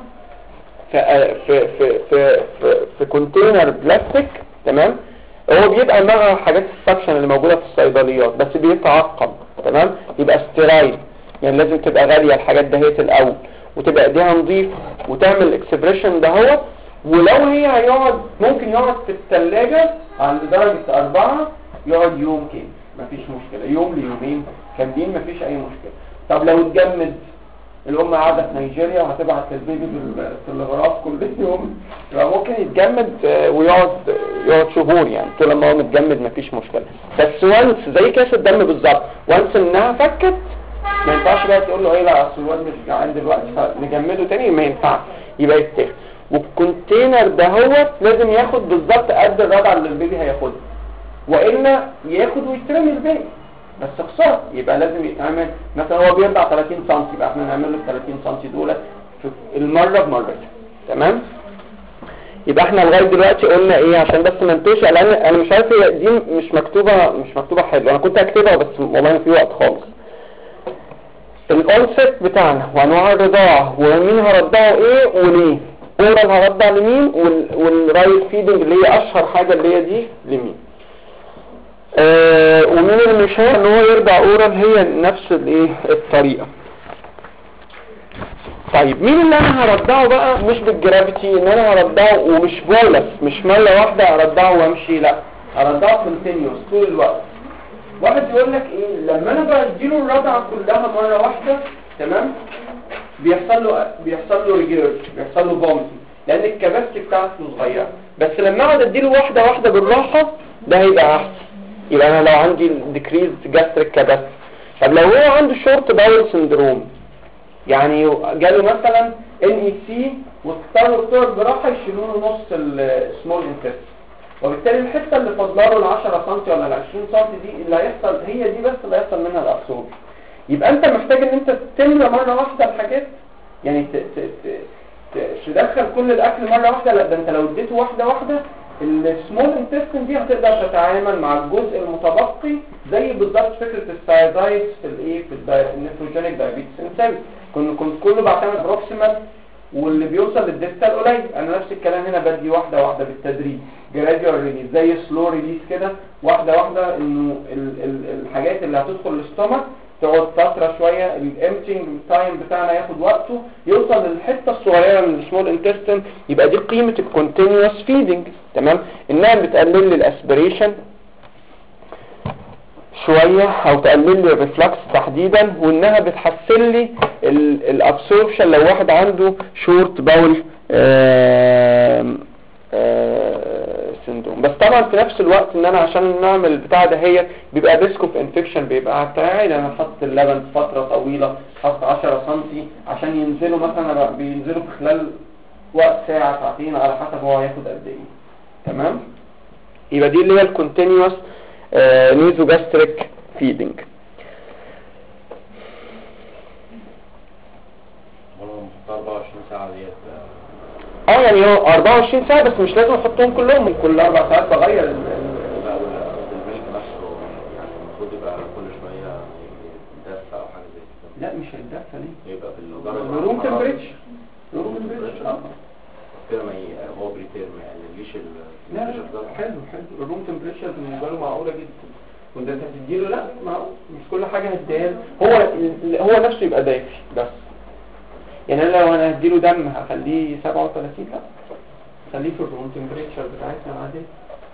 في كونتينر بلاستيك، تمام. هو بيبقى مع حاجات السكشن اللي موجوده في الصيدليات بس بيتعقم، تمام. يبقى ستيرايل، يعني لازم تبقى غاليه الحاجات دهيت الاول، وتبقى ايديها نظيفه وتعمل اكسبريشن دهوت. ولو هي هيقعد ممكن يقعد في الثلاجه عند درجة 4 يقعد يوم كامل مفيش مشكلة، يوم ليومين كاملين مفيش اي مشكلة. طب لو اتجمد، الام قاعدة في نيجيريا وهتبعت للبيبي في الغراف كل يوم، يبقى ممكن يتجمد ويقعد شهور يعني، طول ما هو متجمد مفيش مشكلة. بس وانس زي كاس الدم بالظبط، وانس انها فكت ما ينفعش بقى تقول له ايه لا اصل الواد مش جعان دلوقتي فنجمده تاني، ما ينفعش، يبقى يتاخد. والكونتينر ده هو لازم ياخد بالظبط قد الرضعه اللي البيبي هياخدها، والا ياخد ويترمي الباقي، بس خساره. يبقى لازم يتعمل مثلا هو بيرضع 30 سم، يبقى احنا نعمل له 30 سم دول في المره بمرتين. تمام؟ يبقى احنا لغايه دلوقتي قلنا ايه عشان بس ما انتوش، لان انا مش عارف هي دي مش مكتوبه حلو، انا كنت هكتبها بس والله ما في وقت خالص. الكونسبت بتاعنا وانواع الرضاعه ومين هرضعه ايه وليه، اورال هرضع لمين، والرايت فيدنج اللي هي اشهر حاجه اللي هي دي لمين. ومين اللي مش ان هو يرضع اورال، هي نفس الايه الطريقه. طيب مين اللي انا هرضعه بقى مش بالجرافيتي، ان انا هرضعه ومش بولس، مش مره واحده هرضعه وامشي، لا هرضعه كونتينيوس طول الوقت. واحد يقول لك ايه لما انا بديله الرضعه كلها مره واحده تمام بيحصل له ريجيرج، بيحصل له فومتنج لان الكباستي بتاعته صغيره. بس لما اقعد اديله واحده واحده بالراحه ده هيبقى احسن. يبقى انا لو عندي ديكريز جاستريك كباستي. طب لو هو عنده شورت باول سندروم، يعني جاله مثلا NEC واضطروا بتوع الجراحه يشيلوا له نص السمول انتست، وبالتالي الحته اللي فاضله له ال 10 سم ولا ال 20 سم دي اللي هيحصل هي دي بس اللي هيحصل منها الابسوربشن. يبقى انت محتاج ان انت تملى مره واحده الحاجات، يعني تدخل كل الاكل مره واحده، لا ده انت لو اديته واحده واحده السمول انتستين دي هتقدر تتعامل مع الجزء المتبقي زي بالظبط فكره السايدايز في الايه في النيفروجينيك دايابيتس انسان. كنت كله بعتمد بروكسيمال واللي بيوصل للديستال قليل. انا نفس الكلام هنا بدي واحده واحده بالتدريج، جراديوال ريليز زي سلو ريليز كده، واحده واحده انه الحاجات اللي هتدخل الاستومك تقعد فتره شويه، الامتنج تايم بتاعنا ياخد وقته يوصل للحته الصغيره من السمول انتستين. يبقى دي قيمه الكونتينيوس فيدنج. تمام؟ انها بتقلل لي الاسبريشن شويه او تقلل لي الريفلكس تحديدا، وانها بتحسن لي الابسوربشن لو واحد عنده شورت باول سندروم. بس طبعا في نفس الوقت ان انا عشان نعمل البتاع ده هي بيبقى ريسك اوف انفكشن بيبقى بتاعي، لان انا حاطط اللبن فتره طويله، حاطط 10 سم عشان ينزلوا مثلا بينزلوا في خلال وقت ساعه ساعتين على حسب هو هياخد قد ايه. تمام؟ يبقى دي اللي هي الكونتينيوس نيزوجاستريك فيدنج. والله 24 ساعه ديت يعني هو 24 ساعه بس مش لازم احطهم كلهم، من كل 4 ساعات بغير الملك نفسه، يعني المفروض يبقى كل شويه يدفى او حاجه زي كده. لا مش هيتدفى ليه، يبقى في الروم تمبريتشر كده ما هو بريتير ما يقلليش لا حلو الروم تمبريتشر بالنسبه له معقوله جدا. وانت هتديله لا مش كل حاجه هتديها هو نفسه يبقى دافي بس. يعني انا لو انا هديله دم هخليه 37 لا خليه في الروم تمبريتشر بتاعتنا العاديه.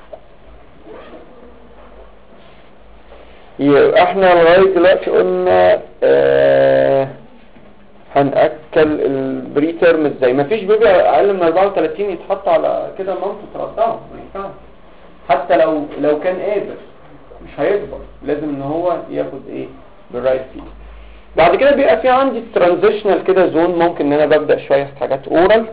يبقى احنا لغايه دلوقتي قلنا هنأكل البري تيرم ازاي. مفيش بيبي اقل من 34 يتحط على كده مامته ترضعه، ما ينفعش. حتى لو كان قادر مش هيكبر، لازم ان هو ياخد ايه بالرايت فيد. بعد كده بيبقى في عندي ترانزيشنال كده زون، ممكن ان انا ببدأ شوية في حاجات اورال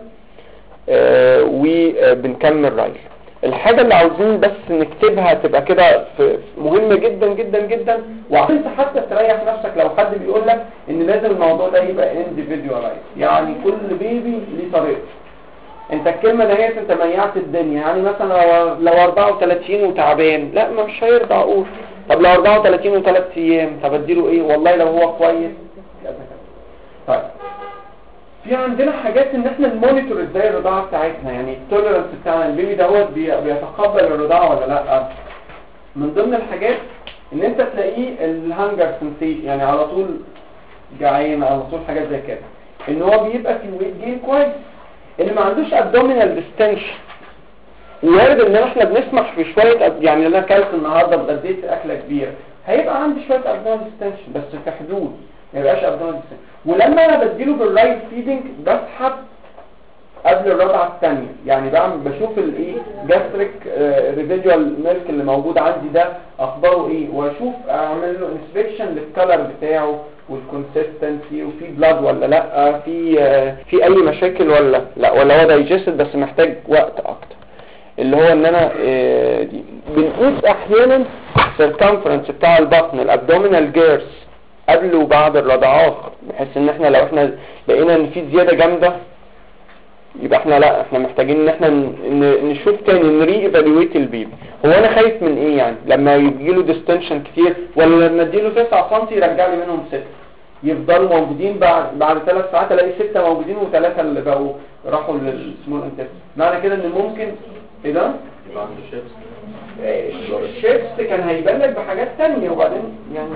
وبنكمل رايل. الحاجة اللي عاوزين بس نكتبها تبقى كده مهمة جدا جدا جدا، وعشان حتى تريح نفسك لو حد بيقول لك ان لازم الموضوع ده يبقى individualized، يعني كل بيبي ليه طريقته. انت الكلمة دهيت انت ميعت الدنيا، يعني مثلا لو 34 وتعبان لا ما مش هيرضع اقول. طب لو 34 و3 ايام طب اديله ايه؟ والله لو هو كويس كذا كذا. طيب في عندنا حاجات ان احنا نمونيتور ازاي الرضاعه بتاعتنا، يعني التوليرنس بتاع البيبي دوت بيتقبل الرضاعه ولا لا. من ضمن الحاجات ان انت تلاقيه الهانجر سنسيشن، يعني على طول جعان على طول حاجات زي كده، ان هو بيبقى في ويت جين كويس، ان ما عندوش ابدومينال ديستنشن، وارد ان احنا بنسمح في شويه يعني انا اكلت النهارده اتغديت اكله كبيره هيبقى عندي شويه ابدومينال ديستنشن بس في حدود ما يبقاش ابدومينال ديستنشن. ولما انا بديله بالرايت فيدنج بسحب قبل الرضعه الثانيه يعني بشوف الايه جاستريك ريزيدوال ميلك اللي موجود عندي ده اخباره ايه واشوف اعمل له انسبكشن للكلر بتاعه والكونسيستنسي وفي بلاد ولا لا في اي مشاكل ولا لا ولا هو دايجستد بس محتاج وقت اكتر اللي هو ان انا دي بنقيس احيانا السيركمفرنس بتاع البطن الابدومينال جيرس قبل وبعد الرضعات بحيث ان احنا لو احنا لقينا ان في زياده جامده يبقى احنا محتاجين ان احنا نشوف تاني نري ايفالويت البيبي. هو انا خايف من ايه يعني لما يجي له ديستنشن كتير ولا لما اديله 9 سم يرجع لي منهم 6 يفضلوا موجودين بعد 3 ساعات الاقي 6 موجودين و3 اللي بقوا راحوا للسمول انتست. معنى كده ان ممكن ايه ده يبقى عنده شيبس الشيبس كان هيبان لك بحاجات تانية وبعدين يعني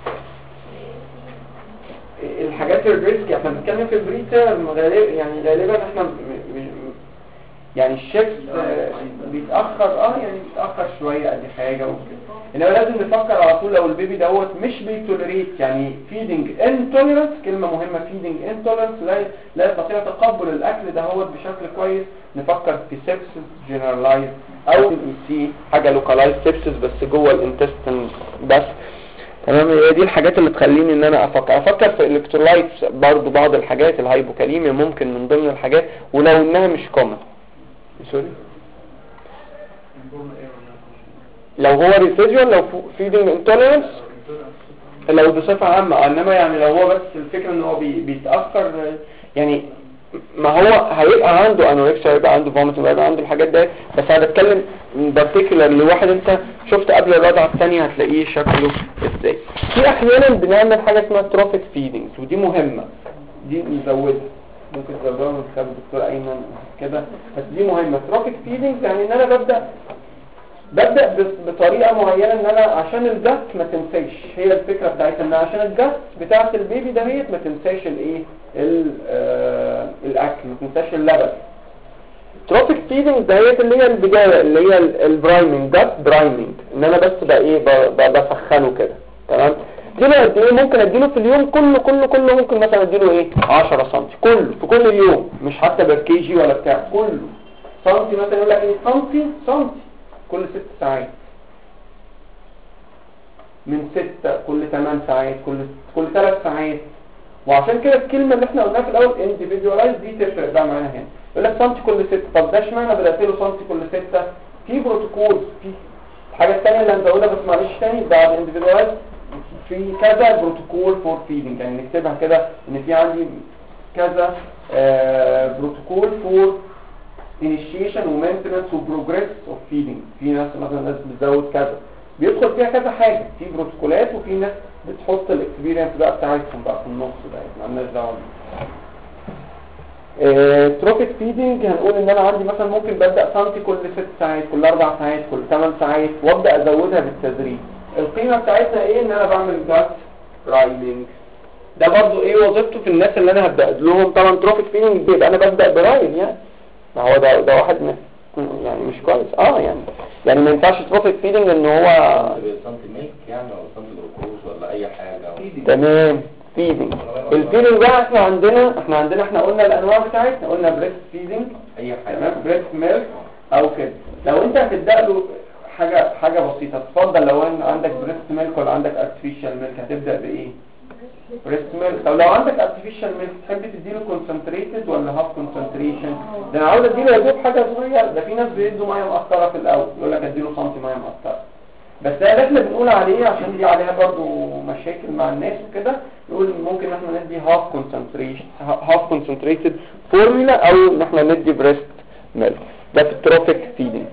الحاجات الريسك احنا بنتكلم في البريتا غالبا احنا يعني الشيبس بيتاخر يعني بيتاخر شويه دي حاجه وكده انما لازم نفكر على طول لو البيبي دوت مش بيتوليريت يعني فيدنج انتوليرنس كلمه مهمه فيدنج انتوليرنس لا يستطيع تقبل الاكل دهوت بشكل كويس نفكر في سيبسس جنرالايز او سي حاجه لوكالايز سيبسس بس جوه الانتستين بس تمام. هي دي الحاجات اللي تخليني ان انا افكر في الكترولايتس برضو بعض الحاجات الهايبوكاليميا ممكن من ضمن الحاجات ولو انها مش كومن سوري لو هو ريسيديوال لو فيدنج انتوليرنس لو بصفه عامه انما يعني لو هو بس الفكره ان هو بيتاخر يعني ما هو هيبقى عنده انوركسيا هيبقى عنده فوميتنج هيبقى عنده الحاجات دي بس انا بتكلم بارتيكولار لواحد انت شفت قبل الرضعه الثانيه هتلاقيه شكله ازاي. في احيانا بنعمل حاجه اسمها تروفيك فيدنج ودي مهمه دي نزودها ممكن تزودها من خلال الدكتور ايمن كده بس دي مهمه. تروفيك فيدنج يعني ان انا ببدا بطريقه معينه ان انا عشان الجت ما تنساش هي الفكره بتاعتها ان عشان الجت بتاعه البيبي ده هي ما تنساش الايه الاكل ما تنساش اللبن. تروفيك فيدنج دهيت اللي هي البدايه اللي هي البرايمنج جت برايمنج ان انا بس بقى ايه بسخنه كده تمام. دي بقى قد ايه ممكن اديله في اليوم كله ممكن مثلا اديله ايه 10 سم كله في كل اليوم مش حتى بالكيجي ولا بتاع كله سنتي مثلا يقول لك ايه سنتي كل 6 ساعات من 6 كل 8 ساعات كل 3 ساعات. وعشان كده الكلمة اللي احنا قلناها في الاول individualize دي تفرق بقى معانا هنا يقول لك سنتي كل 6 طب ده اشمعنى بدأت له سنتي كل 6 في بروتوكول في الحاجة الثانية اللي هنزودها بس معلش تاني بعد individualize في كذا بروتوكول فور فيدنج يعني نكتبها كده ان في عندي كذا بروتوكول فور initiation ومينتنس وبروجريس اوف فيدنج. في ناس مثلا ناس بتزود كذا بيدخل فيها كذا حاجه في بروتوكولات وفي ناس بتحط الاكسبيرينس بقى بتاعتهم بقى في النص ده مالناش دعوه. تروفيك فيدنج هنقول ان انا عندي مثلا ممكن ببدا سنتي كل 6 ساعات كل 4 ساعات كل 8 ساعات وابدا ازودها بالتدريج. القيمه بتاعتها ايه ان انا بعمل جات رايلنج ده برضو ايه وظيفته في الناس اللي انا هبدا لهم. طبعا تروفيك فيدنج بيبقى انا ببدا برايل يعني ما هو ده واحد يعني مش كويس يعني ما ينفعش تروفيك فيدنج ان هو سنتي ميلك يعني او سنتي جلوكوز ولا اي حاجه تمام. فيدنج الفيدنج بقى احنا قلنا الانواع بتاعتنا قلنا بريست فيدنج اي حاجه بريست ميلك او كده. لو انت هتبدا له حاجه بسيطه تفضل لو عندك بريست ميلك ولا عندك ارتفيشال ميلك هتبدا بايه؟ بريست ميلك. طب لو عندك ارتفيشال ميلك تحب تديله كونسنتريتد ولا هاف كونسنتريشن؟ ده انا عاوز اديله يا دوب حاجه صغيره. ده في ناس بيدوا ميه مقطره في الاول يقول لك اديله سنتي ميه مقطره بس ده اللي احنا بنقول عليه عشان دي عليها برضو مشاكل مع الناس وكده نقول ممكن احنا ندي هاف كونسنتريتد فورمولا او ان احنا ندي بريست ميلك. ده في التروفيك فيدنج.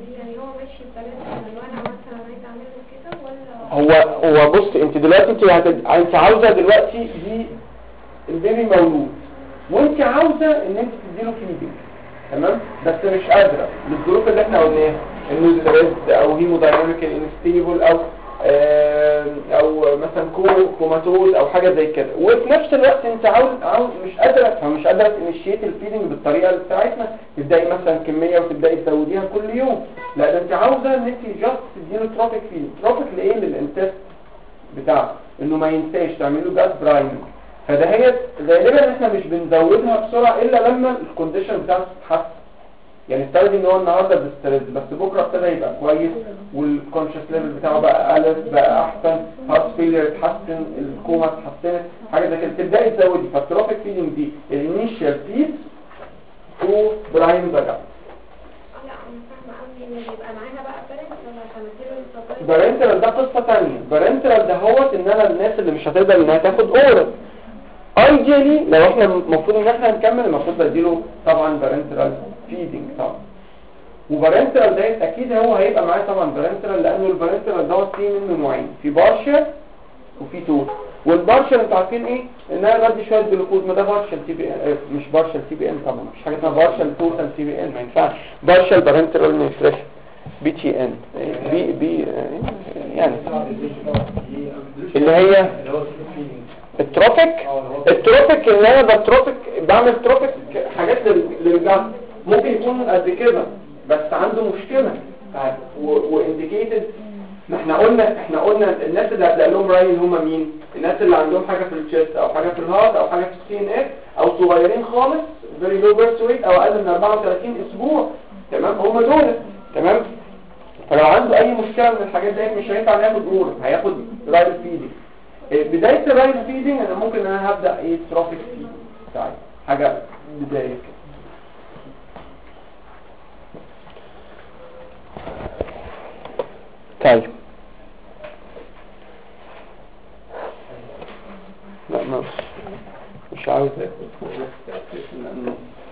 هو بص انت دلوقتي انت عاوزه دلوقتي دي البيبي مولود وانت عاوزه ان انت تديله فيدنج تمام بس مش قادره للظروف اللي احنا قلناها انه ستريس او هيمودايناميكال انستيبل او او مثلا كوماتوز او حاجه زي كده. وفي نفس الوقت انت عاوز مش قادره تنشيت الفيدنج بالطريقه بتاعتنا، تبداي مثلا كميه وتبداي تزوديها كل يوم. لا ده انت عاوزه ان انت جاست تديله تروفيك فيدنج. تروفيك لايه؟ للانتست بتاعه، انه ما ينساش تعملوا جاز برايمنج. فده هي غالبا احنا مش بنزودها بسرعه الا لما الكونديشن بتاعته تتحسن. يعني استخدم ان هو النهارده بستريس بس بكره ابتدى يبقى كويس والكونشس ليفل بتاعه بقى ألف بقى احسن، هارت فيلير اتحسن، الكوما اتحسنت، حاجه زي كده تبداي تزودي. فالتروفيك فيدنج دي الانيشال بيس تو برايم ذا جاب. لا انا فاهمه قوي ان يبقى معاها بقى بارنتال عشان اديله السبلاي. بارنتال ده قصه ثانيه. بارنتال ده هو ان انا الناس اللي مش هتقدر انها تاخد اورال ايديالي لو احنا المفروض ان احنا نكمل المفروض اديله طبعا بارنتال فيدنج طبعا. وبارنتال ده اكيد هو هيبقى معاه طبعا بارنتال، لانه البارنتال دوت فيه منه نوعين، في بارشل وفي توت. والبارشل انتوا عارفين ايه؟ ان انا بدي شويه جلوكوز، ما ده بارشل تي بي ان، مش بارشل تي بي ان طبعا، مفيش حاجه اسمها بارشل توتال تي بي ان، ما ينفعش. بارشل بارنتال نيوتريشن بي تي ان بي يعني اللي هي التروفيك. التروفيك ان انا بتروفيك بعمل تروفيك حاجات للجسم ممكن يكون قد كده بس عنده مشكله وانديكيتد. ما احنا قلنا الناس اللي هتلاقي لهم راين هم مين؟ الناس اللي عندهم حاجه في الشيست او حاجه في الهارت او حاجه في السي ان اس او صغيرين خالص فيري لو بيرث ويت او اقل من 34 اسبوع. تمام، هم دول. تمام. فلو عنده اي مشكله من الحاجات دي مش هينفع ياخد اورال، هياخد رايل فيدنج. بدايه الرايل فيدنج انا ممكن انا هبدا ايه تروفيك فيدنج طيب حاجه بدايه كده. طيب لا مش عاوز لانه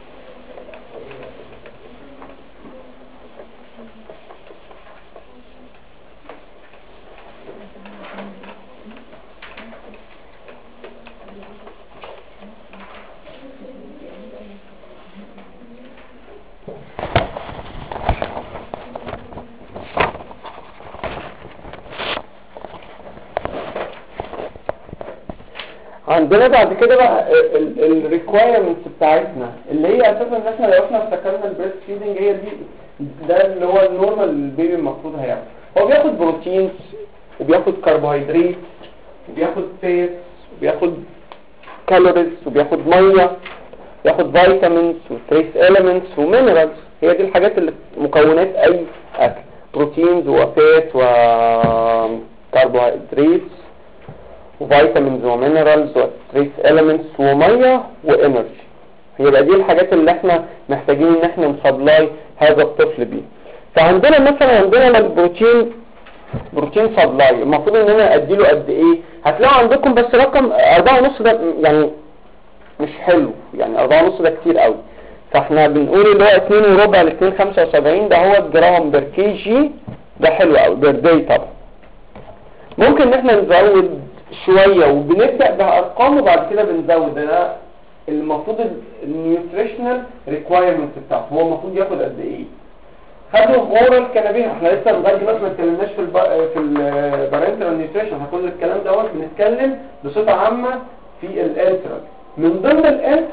عندنا بعد كده بقى الريكوايرمنتس بتاعتنا اللي هي اساسا ان احنا لو احنا افتكرنا البريست فيدنج هي دي ده اللي هو النورمال البيبي المفروض هياخد. هو بياخد بروتينز وبياخد كربوهيدرات وبياخد فيتس وبياخد كالوريز وبياخد ميه وبياخد فيتامينز وتريس اليمنتس ومينرالز. هي دي الحاجات اللي مكونات اي اكل، بروتينز وفات وكربوهيدرات وفيتامينز ومينرالز وتريس اليمنتس وميه وانرجي. هي دي الحاجات اللي احنا محتاجين ان احنا نسبلاي هذا الطفل بيه. فعندنا مثلا عندنا البروتين سبلاي المفروض ان انا اديله قد ايه؟ هتلاقوا عندكم بس رقم 4.5 ده يعني مش حلو، يعني 4.5 ده كتير قوي. فاحنا بنقول اللي هو 2.4 ل 2.75 ده هو جرام بير كي جي، ده حلو قوي بير داي. طبعا ممكن ان احنا نزود شوية وبنبدأ بأرقام وبعد كده بنزود. ده المفروض النيوتريشنال ريكوايرمنت بتاعته هو المفروض ياخد قد ايه. خدوا اورال كانابين، احنا لسه لغايه دلوقتي ما اتكلمناش في البارنترال نيوتريشن. هكل الكلام دوت بنتكلم بصفه عامه في الانترال. من ضمن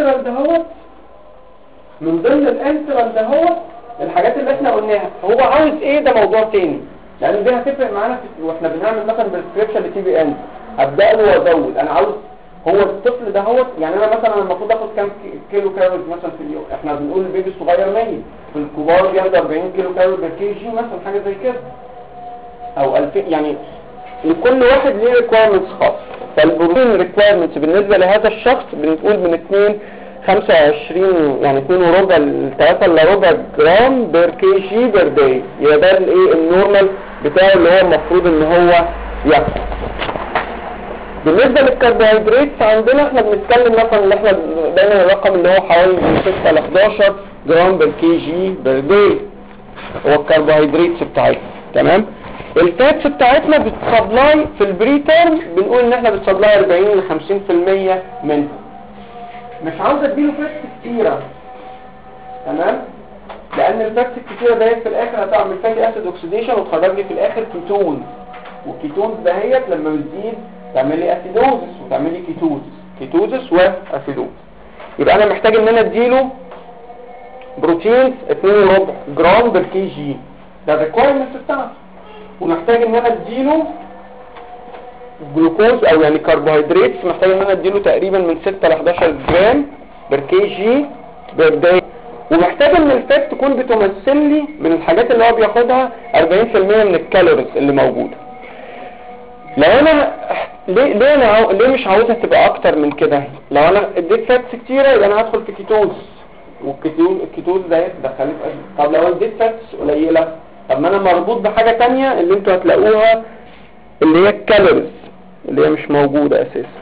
الانترال دهوت الحاجات اللي احنا قلناها. هو عاوز ايه ده موضوع تاني، لان دي هتفرق معانا واحنا بنعمل مثلا بريسكريبشن لتي بي ان. ابدا له وازود، انا عاوز هو الطفل دهوت يعني انا مثلا المفروض اخد كام كيلو كالوريز مثلا في اليوم. احنا بنقول البيبي الصغير 100، في الكبار بياخد 40 كيلو كالوري بير كي جي مثلا، حاجه زي كده او 2000. يعني لكل واحد ليه ريكويرمنتس خاصه. فالبروتين ريكويرمنتس بالنسبه لهذا الشخص بنقول من 25 يعني 2.4 ل 3 الا ربع جرام بير كي جي بير داي. يبقى ده الايه النورمال بتاعه اللي هو المفروض ان هو ياخد. بالنسبة للكربوهيدرات عندنا احنا بنتكلم مثلا ان احنا دايما الرقم اللي هو حوالي من 6 ل 11 جرام بير كي جي بير داي هو الكربوهيدرات بتاعتنا. تمام. الفاتس بتاعتنا بتسبلاي في البري تيرم بنقول ان احنا بتسبلاي 40 ل 50% منها. مش عاوز اديله فاتس كتيرة، تمام، لان الفاتس الكتيرة ديت في الاخر هتعمل فاتي اسيد اوكسيديشن وتخرج لي في الاخر كيتون. والكيتونز دهيت لما بتزيد تعمل لي اسيدوزس وتعمل لي كيتوزس واسيدوز. يبقى انا محتاج ان انا اديله بروتينز 2.4 جرام بر كي جي، ده الريكويرمنت بتاعته. ومحتاج ان انا اديله جلوكوز او يعني كربوهيدرات، محتاج ان انا اديله تقريبا من 6 ل 11 جرام بر كي جي بر داي. ومحتاج ان الفات تكون بتمثل لي من الحاجات اللي هو بياخدها 40% من الكالوريز اللي موجوده. لو انا ليه مش عاوزها تبقى اكتر من كده؟ لو انا اديت فاتس كتيره يبقى انا هدخل في كيتوز، والكيتوز ده هيدخلني في أجل. طب لو اديت فاتس قليله، طب ما انا مربوط بحاجه تانية اللي انتوا هتلاقوها اللي هي الكالوريز اللي هي مش موجوده اساسا.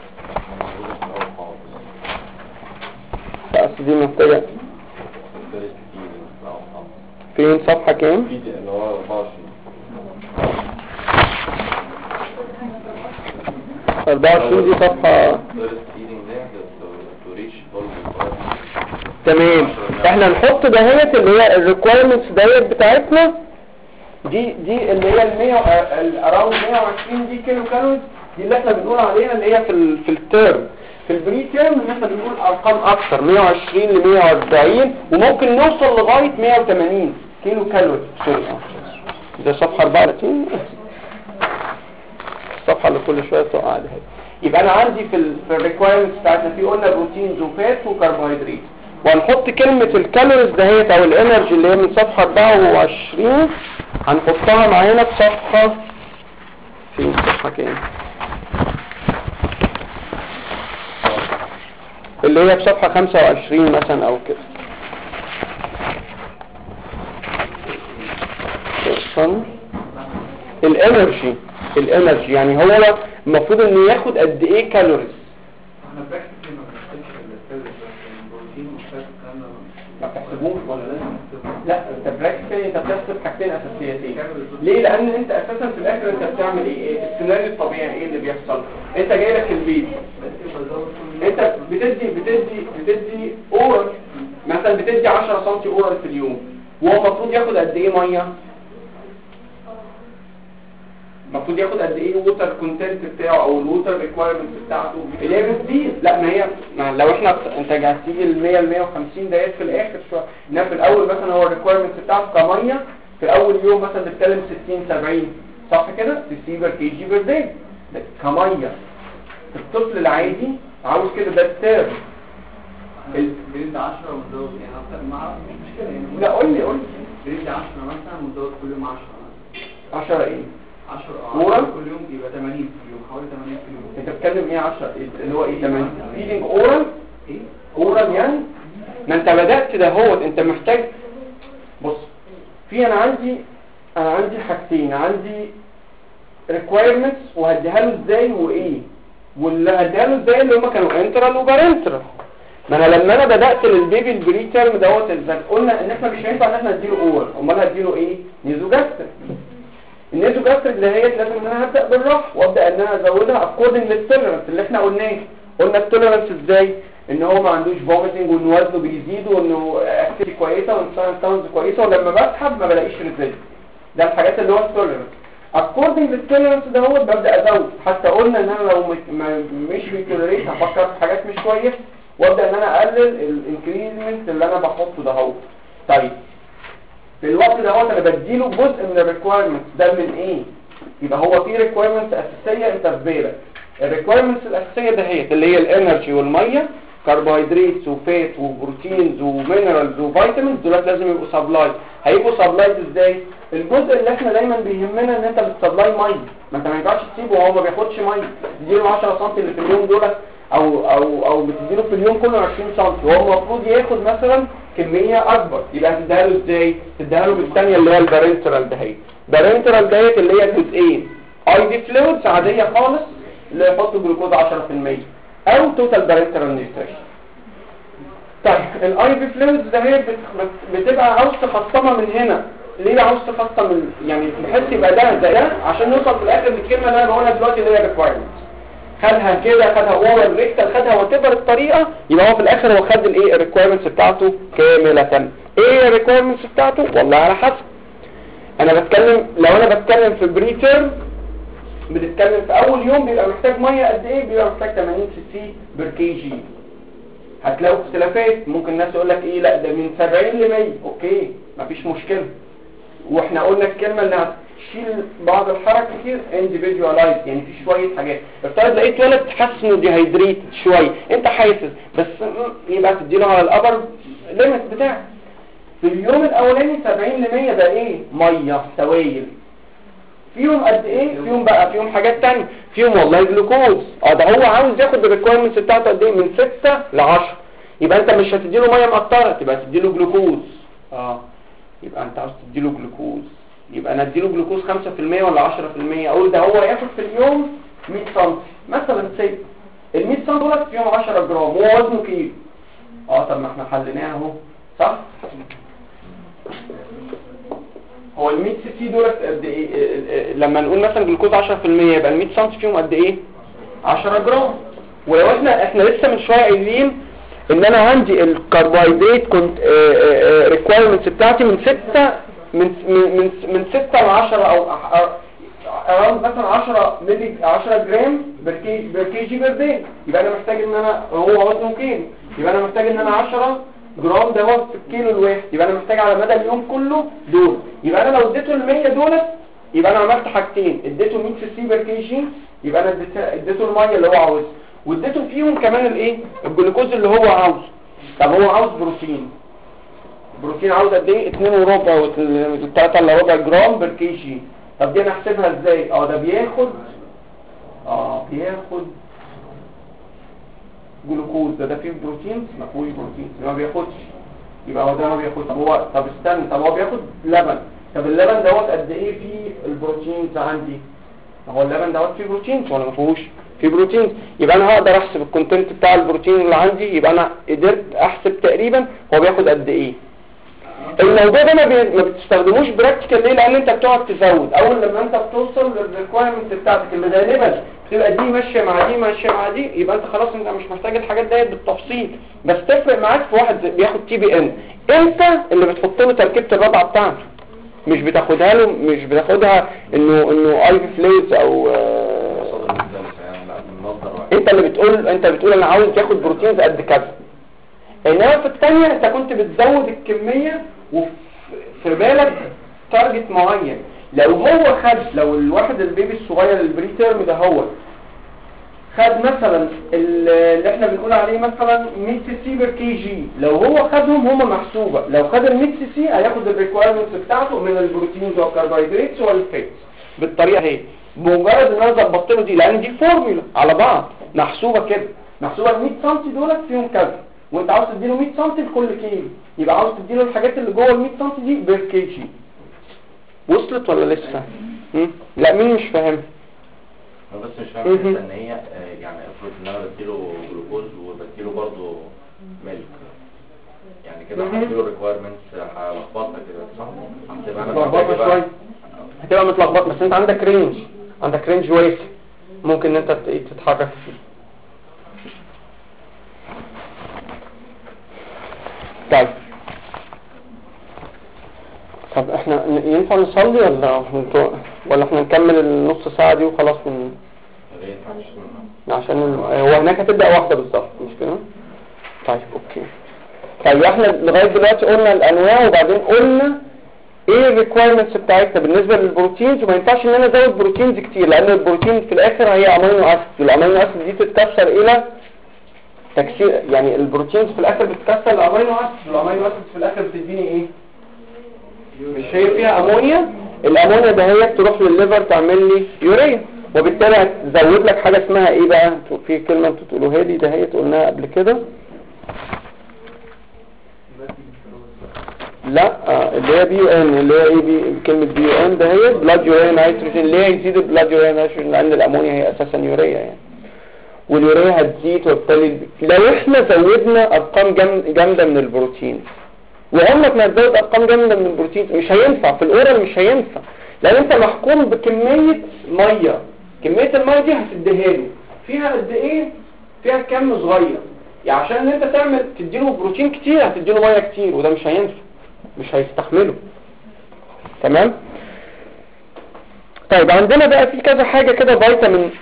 بس دي محتاجه فين؟ صفحه كام؟ اللي هو 24 دي صفحه تمام. احنا نحط دهيت اللي هي الريكويرمنتس دهيت بتاعتنا، دي اللي هي اراوند 120 دي كيلو كالوريز، دي اللي احنا بنقول عليها اللي هي في التيرم. في البري تيرم ان احنا بنقول ارقام اكتر 120 ل 140 وممكن نوصل لغايه 180 كيلو كالوريز. ده صفحه 34 الصفحه اللي كل شويه تقع عليها. يبقى انا عندي في الريكويرمنتس بتاعتنا في قلنا بروتينز وفات وكربوهيدرات، وهنحط كلمه الكالوريز دهيت او الانرجي اللي هي من صفحه 24 هنحطها معانا في صفحه فين؟ صفحه كام؟ اللي هي في صفحه 25 مثلا او كده. الانرجي يعني هو المفروض انه ياخد قد ايه كالوريز. احنا براكتيكلي ما بنحسبش الكالوريز بس البروتين والفات والكلام ده ما بتحسبوش ولا لازم تحسبه؟ لا انت براكتيكلي انت بتحسب حاجتين اساسيتين. ليه؟ لان انت اساسا في الاخر انت بتعمل ايه؟ السيناريو الطبيعي ايه اللي بيحصل؟ انت جاي لك البيت، انت بتدي اورال مثلا، بتدي 10 سم اورال في اليوم، وهو المفروض ياخد قد ايه ميه؟ المفروض ياخد قد ايه الووتر كونتنت بتاعه او الووتر ريكويرمنت بتاعته اللي هي بتزيد. لا ما هي لو احنا انت هتيجي ال 100 ل 150 دقيقه في الاخر شويه، انما في الاول مثلا هو الريكويرمنت بتاعته كميه في اول يوم مثلا بتتكلم 60 70 صح كده 60 بر كي جي بر داي كميه. الطفل العادي عاوز كده، ده التيرم بريد 10 ومزود يعني اكتر مع مش مشكله يعني. لا قول لي بريد 10 مثلا ومزود كل يوم 10 10 ايه 10 كل يوم يبقى 80 في اليوم، حوالي 80 في اليوم. انت بتتكلم ايه 10 اللي هو ايه 80 فيدنج اورال ايه اورال يعني. ما انت بدأت ده هو انت محتاج. بص في انا عندي حاجتين، عندي requirements وهديها له ازاي وايه، واللي هديها له ازاي اللي هم كانوا انترال وبارنترال. ما انا لما انا بدأت للبيبي البري تيرم دوت قلنا ان احنا مش هينفع ان احنا نديله اورال، امال هديله ايه؟ نيزوجاستريك. النيزوجاستريك دهيت لازم ان انا هبدأ بالراحه وابدا ان انا ازودها اكوردنج للتوليرنس اللي احنا قلناه. قلنا التوليرنس ازاي؟ ان هو ما عندوش فوميتنج وان وزنه بيزيد وانه اكتيفيتي كويسه وان ساوندز كويسه ولما بسحب ما بلاقيش ريزلت. ده الحاجات اللي هو التوليرنس. اكوردنج للتوليرنس ده هو ببدا ازود. حتى قلنا ان انا لو مش بيتوليريت هفكر في حاجات مش كويسه وابدا ان انا اقلل الانكريزمنت اللي انا بحطه ده هو. طيب في الوقت ده هو انا بديله جزء من الريكويرمنتس ده من ايه؟ يبقى هو في ريكويرمنتس اساسيه انت في بالك. الريكويرمنتس الاساسيه ده هي اللي هي الانرجي والميه، كربوهيدرات وفات وبروتينز ومينرالز وفيتامينز، دول لازم يبقوا سبلاي. هيبقوا سبلاي ازاي؟ الجزء اللي احنا دايما بيهمنا ان انت بتسبلاي ميه، ما انت ما ينفعش تسيبه وهو ما بياخدش ميه. تديله 10 سم اللي في اليوم دولت او بتديله في اليوم كله 20 سم، وهو المفروض ياخد مثلا كميه اكبر. يبقى هتديها له ازاي؟ تديها له بالثانيه اللي هي البارنترال دهيت. بارنترال دهيت اللي هي جزئين، اي في فلويدز عاديه خالص اللي يحطوا جلوكوز 10% او توتال بارنترال نيوتريشن. طيب الاي في فلويدز دهيت بتبقى عاوز تخصمها من هنا. ليه عاوز تخصم يعني بحيث يبقى ده عشان نوصل في الاخر للكلمه اللي انا بقولها دلوقتي اللي هي ريكوايرمنت. خدها كده، خدها اورال ريكتال، خدها وتبر الطريقه، يبقى هو في الاخر هو خد الايه الريكوايرمنتس بتاعته كامله. ايه الريكوايرمنتس بتاعته؟ والله على حسب. لو انا بتكلم في بري تيرم بنتكلم في اول يوم بيبقى محتاج ميه قد ايه؟ بيبقى محتاج 80 سي بير كي جي. هتلاقوا اختلافات، ممكن الناس يقول لك ايه لا ده من 70 ل 100. اوكي مفيش مشكله. واحنا قلنا الكلمه اللي هتشيل بعض الحركه كتير individualized، يعني في شويه حاجات. افترض لقيت ولد حاسس انه ديهايدريت شويه، انت حاسس بس يبقى تديله على الابر ليميت بتاعك. في اليوم الاولاني 70 ل 100 ده ايه؟ ميه سوائل. فيهم قد ايه؟ فيهم بقى فيهم حاجات تانية، فيهم والله جلوكوز. ده هو عاوز ياخد الريكويرمنتس بتاعته قد ايه؟ من 6 ل 10. يبقى انت مش هتديله ميه مقطره، تبقى هتديله جلوكوز. يبقى انت عاوز تديله جلوكوز، يبقى انا اديله جلوكوز 5% ولا 10%؟ اقول ده هو ياخد في اليوم 100 سم مثلا. سي ال 100 سم دول فيهم 10 جرام وهو وزنه كيلو. طب ما احنا حليناها اهو، صح؟ هو ال 100 سي دول قد ايه؟ لما نقول مثلا جلوكوز 10% يبقى ال 100 سم فيهم قد ايه؟ 10 جرام. ولو احنا لسه من شويه قايلين ان انا عندي الكربوهيدرات كنت ريكويرمنتس بتاعتي من 6 من 6 ل 10 او اراوند مثلا 10 جرام بير كي جي بير داي. يبقى انا محتاج ان انا هو وزنه كيلو، يبقى انا محتاج ان انا 10 جرام ده هو في الكيلو الواحد، يبقى انا محتاج على مدى اليوم كله دول. يبقى انا لو اديته ال 100 دولت يبقى انا عملت حاجتين، اديته 100 سي بير كي جي، يبقى انا اديته الميه اللي هو عاوزها، واديته فيهم كمان الايه؟ الجلوكوز اللي هو عاوزه. طب هو عاوز بروتين عاوز قد ايه؟ 2 وربع و 3 الا ربع جرام بير كي جي. طب دي انا احسبها ازاي؟ ده بياخد جلوكوز. ده فيه بروتين؟ ما فيهوش بروتين، ما بياخدش. يبقى هو ده ما بياخدش. طب استنى، طب هو بياخد لبن. طب اللبن دوت قد ايه فيه البروتينز عندي؟ هو اللبن دوت فيه بروتينز ولا ما فيهوش؟ فيه بروتينز. يبقى انا هقدر احسب الكونتنت بتاع البروتين اللي عندي، يبقى انا قدرت احسب تقريبا هو بياخد قد ايه. الموضوع ده ما بتستخدموش براكتيكال. ليه؟ لان انت بتقعد تزود. اول لما انت بتوصل للريكويرمنت بتاعتك اللي غالبا بتبقى دي ماشيه مع دي ماشيه مع دي، يبقى انت خلاص انت مش محتاج الحاجات ديت بالتفصيل. بس تفرق معاك في واحد بياخد تي بي ان، انت اللي بتحط له تركيبه الرضعه بتاعته، مش بتاخدها انه اي فليز او انت اللي بتقول انا عاوز تاخد بروتينز قد كذا. انما في الثانيه انت كنت بتزود الكميه وفي بالك تارجت معين. لو الواحد البيبي الصغير البري تيرم ده هو خد مثلا اللي احنا بنقول عليه مثلا 100 سي بير كي جي، لو هو خدهم هم محسوبه، لو خد ال 100 سي هياخد الريكويرمنتس بتاعته من البروتينز والكربوهيدرات والفاتس بالطريقه هي. بمجرد ان انا ظبطت له دي، لان دي فورمولا على بعض محسوبه كده، محسوبه ال 100 سم دولت فيهم كذا، وانت عاوز تديله 100 سم لكل كيلو، يبقى عاوز تديله الحاجات اللي جوه ال 100 سم دي بير كي جي. وصلت ولا لسه؟ لا مين مش فاهم؟ انا بس مش فاهم حته ان هي يعني افرض ان انا بديله جلوكوز وبديله برضه ميلك، يعني كده هديله ريكويرمنتس هلخبطها كده صح؟ هتبقى متلخبط. بس انت عندك رينج واسع ممكن انت تتحرك فيه. طيب طب احنا ينفع نصلي ولا احنا نكمل النص ساعة دي وخلاص عشان هو هناك هتبدأ واحدة بالظبط مش كده؟ طيب اوكي. طيب احنا لغاية دلوقتي قلنا الانواع، وبعدين قلنا ايه الريكويرمنتس بتاعتنا بالنسبة للبروتينز. وما ينفعش ان انا ازود بروتينز كتير، لان البروتين في الاخر هي امينو اسيد، والامينو اسيد دي تتكسر الى تكسير، يعني البروتينز في الاخر بتتكسر الامينو اسيد، والامينو اسيد في الاخر بتديني ايه؟ مش هي فيها امونيا، الامونيا ده هي تروح للليفر تعمل لي يوريا، وبالتالي هتزود لك حاجه اسمها ايه بقى؟ في كلمه انتوا تقولوها لي، ده هي قلناها قبل كده. لا اللي هي بي يو ان، اللي هي ايه كلمه بي يو ان ده هي بلاد يوريا نيتروجين. ليه يزيد البلاد يوريا نيتروجين؟ لان الامونيا هي اساسا يوريا يعني، واليوريا هتزيد، وبالتالي لو احنا زودنا ارقام جامده من البروتين، وعمرك ما هتزود ارقام جامده من البروتين مش هينفع في الاورال، مش هينفع، لان انت محكوم بكميه ميه. كميه الميه دي هتديها له فيها قد ايه؟ فيها كم صغير، يعني عشان انت تديله بروتين كتير هتديله ميه كتير، وده مش هينفع، مش هيستحمله. تمام. طيب عندنا بقى في كذا حاجة كده فيتامين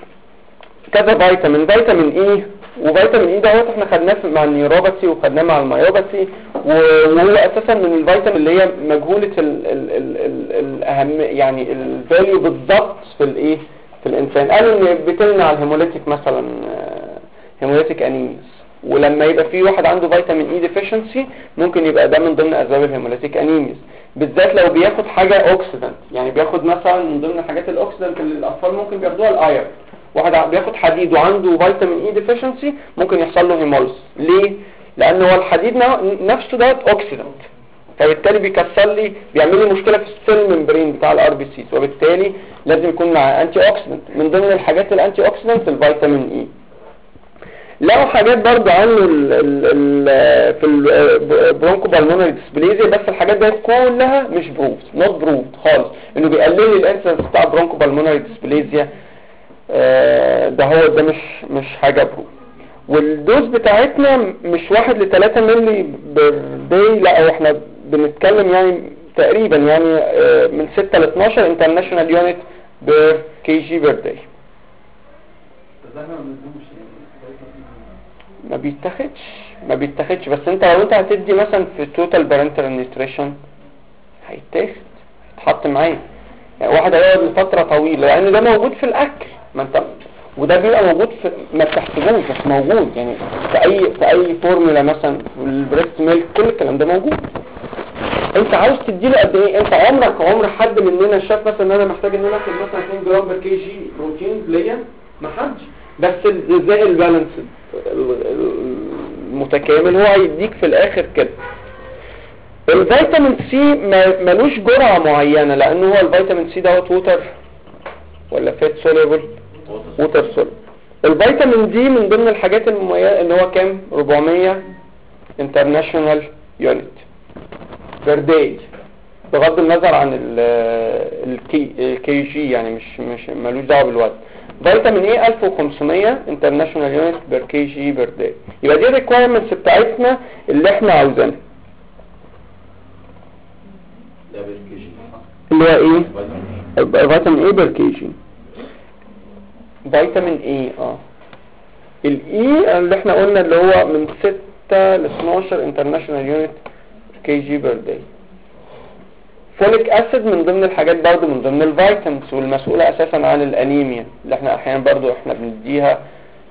ايه، وفيتامين ايه دوت احنا خدناه مع النيوروباثي وخدناه مع المايوباثي، وهو اساسا من الفيتامين اللي هي مجهولة الاهم يعني الفاليو بالظبط في الايه في الانسان. قالوا ان بتمنع الهيموليتيك مثلا هيموليتيك انيميز، ولما يبقى في واحد عنده فيتامين اي ديفيشنسي ممكن يبقى ده من ضمن اسباب الهيموليتيك انيميز، بالذات لو بياخد حاجة اوكسيدنت. يعني بياخد مثلا من ضمن الحاجات الاوكسيدنت اللي الاطفال ممكن بياخدوها الايرون. واحد بياخد حديد وعنده فيتامين اي ديفيشنسي ممكن يحصل له هيموليز. ليه؟ لان هو الحديد نفسه ده اوكسيدنت، فبالتالي بيكسر لي بيعمل لي مشكله في السيل ممبرين بتاع الار بي سي، وبالتالي لازم يكون معاه انتي اوكسيدنت. من ضمن الحاجات الانتي اوكسيدنت الفيتامين اي. لو حاجات برضه عنه في البرونكو بالمونري ديسبليزيا، بس الحاجات دي كلها مش بروفد، نوت بروفد خالص انه بيقلل لي الانسنس بتاع برونكو بالمونري ديسبليزيا. ده مش حاجه بروف. والدوز بتاعتنا مش 1 ل 3 مللي بير داي، لا احنا بنتكلم يعني تقريبا يعني من 6 ل 12 انترناشونال يونت بير كي جي بير داي. ما بيتاخدش بس انت لو انت هتدي مثلا في توتال بارنتال نيوتريشن هيتحط معاه. يعني واحد هيقعد لفتره طويله لان ده موجود في الاكل، ما انت وده بيبقى موجود في ما بتحسبوش بس موجود يعني في اي فورمولا مثلا في البريست ميلك، كل الكلام ده موجود. انت عاوز تديله قد ايه؟ انت عمر حد مننا شاف مثلا ان انا محتاج ان انا اخد مثلا 2 جرام بر كي جي بروتين ليا؟ ما حدش. بس ازاي البالانس المتكامل هو هيديك في الاخر كده. الفيتامين سي ملوش جرعه معينه، لانه هو الفيتامين سي دوت ووتر ولا فات سوليبل؟ ووتر سوليبل. الفيتامين دي من ضمن الحاجات المميزه ان هو كام؟ 400 انترناشونال يونت بير داي، بغض النظر عن الكي جي، يعني مش ملوش دعوه بالوزن. فيتامين ايه 1500 انترناشونال يونت بير كي جي بير داي. يبقى دي الريكويرمنتس بتاعتنا اللي احنا عاوزينها. ده بير كي جي اللي هو ايه؟ فيتامين ايه بير كي جي. فيتامين ايه الاي اللي احنا قلنا اللي هو من 6 ل 12 انترناشونال يونت كي جي بير داي. فوليك اسيد من ضمن الحاجات برضه من ضمن الفيتامينز والمسؤولة اساسا عن الانيميا اللي احنا احيانا برضه احنا بنديها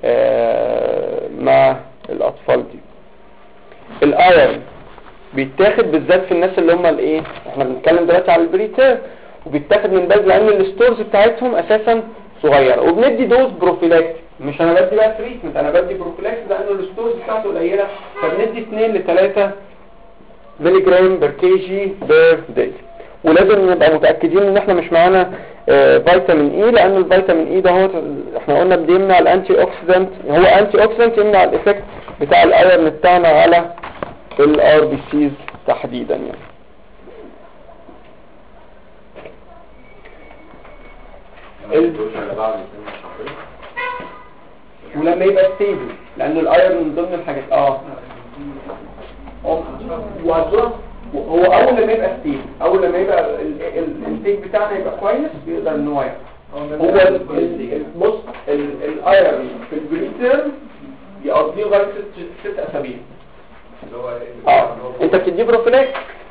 مع الاطفال دي. الايرون بيتاخد بالذات في الناس اللي هم الايه، احنا بنتكلم دلوقتي على البريتير، وبيتاخد من بدري لان الستورز بتاعتهم اساسا صغيره، وبندي دوز بروفيلاكتيك. مش انا بدي بقى تريتمنت، انا بدي بروفيلاكتيك لانه الستورز بتاعته قليله، فبندي 2 ل 3 ملي جرام بر كي جي بير داي. ولازم نبقى متاكدين ان احنا مش معانا فيتامين اي، لان الفيتامين اي ده هو احنا قلنا بيمنع الانتي اوكسيدنت، هو انتي اوكسيدنت يمنع الايفكت بتاع الايرون بتاعنا على الار بي سيز تحديدا يعني. ولما يبقى ستيبل، لان الايرون من ضمن الحاجات هو اول لما يبقى ستيبل، اول لما يبقى الانتاج بتاعنا يبقى كويس بيقدر ان هو ياخد. هو بص الايرون في البريتير يقضيه لغايه 6 اسابيع. انت بتديه بروفيلاكس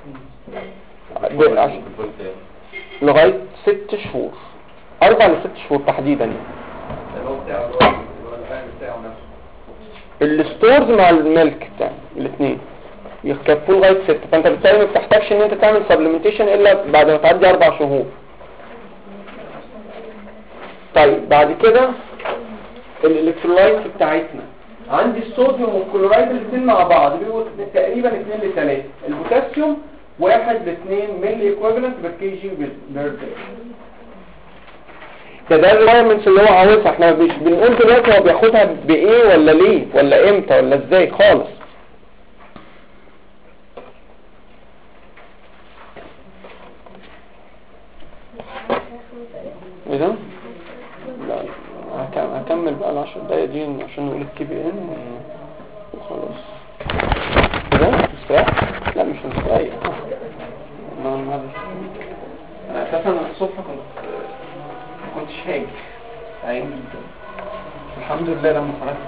لغايه 6 شهور، 4 ل 6 شهور تحديدا. الستورز مع الميلك بتاع الاثنين يكفوا لغايه 6، فانت بالتالي ما بتحتاجش ان انت تعمل سبلمنتيشن الا بعد ما تعدي 4 شهور. طيب بعد كده الالكترولايت بتاعتنا، عندي الصوديوم والكلورايد الاثنين مع بعض بيبقوا تقريبا 2 ل 3. البوتاسيوم 1 ل 2 ملي ايكويفالنت بر كي جي بير داي. ده الريكويرمنتس اللي هو عاوزها. احنا مش بنقول دلوقتي هو بياخدها بايه ولا ليه ولا امتى ولا ازاي خالص. ايه ده؟ لا هكمل بقى ال10 دقايق دي عشان نقول الكي بي ان وخلاص. كده مستريح؟ لا مش مستريح. انا اساسا الصبح كنت هاجي سعيد جدا الحمد لله لما خرجت.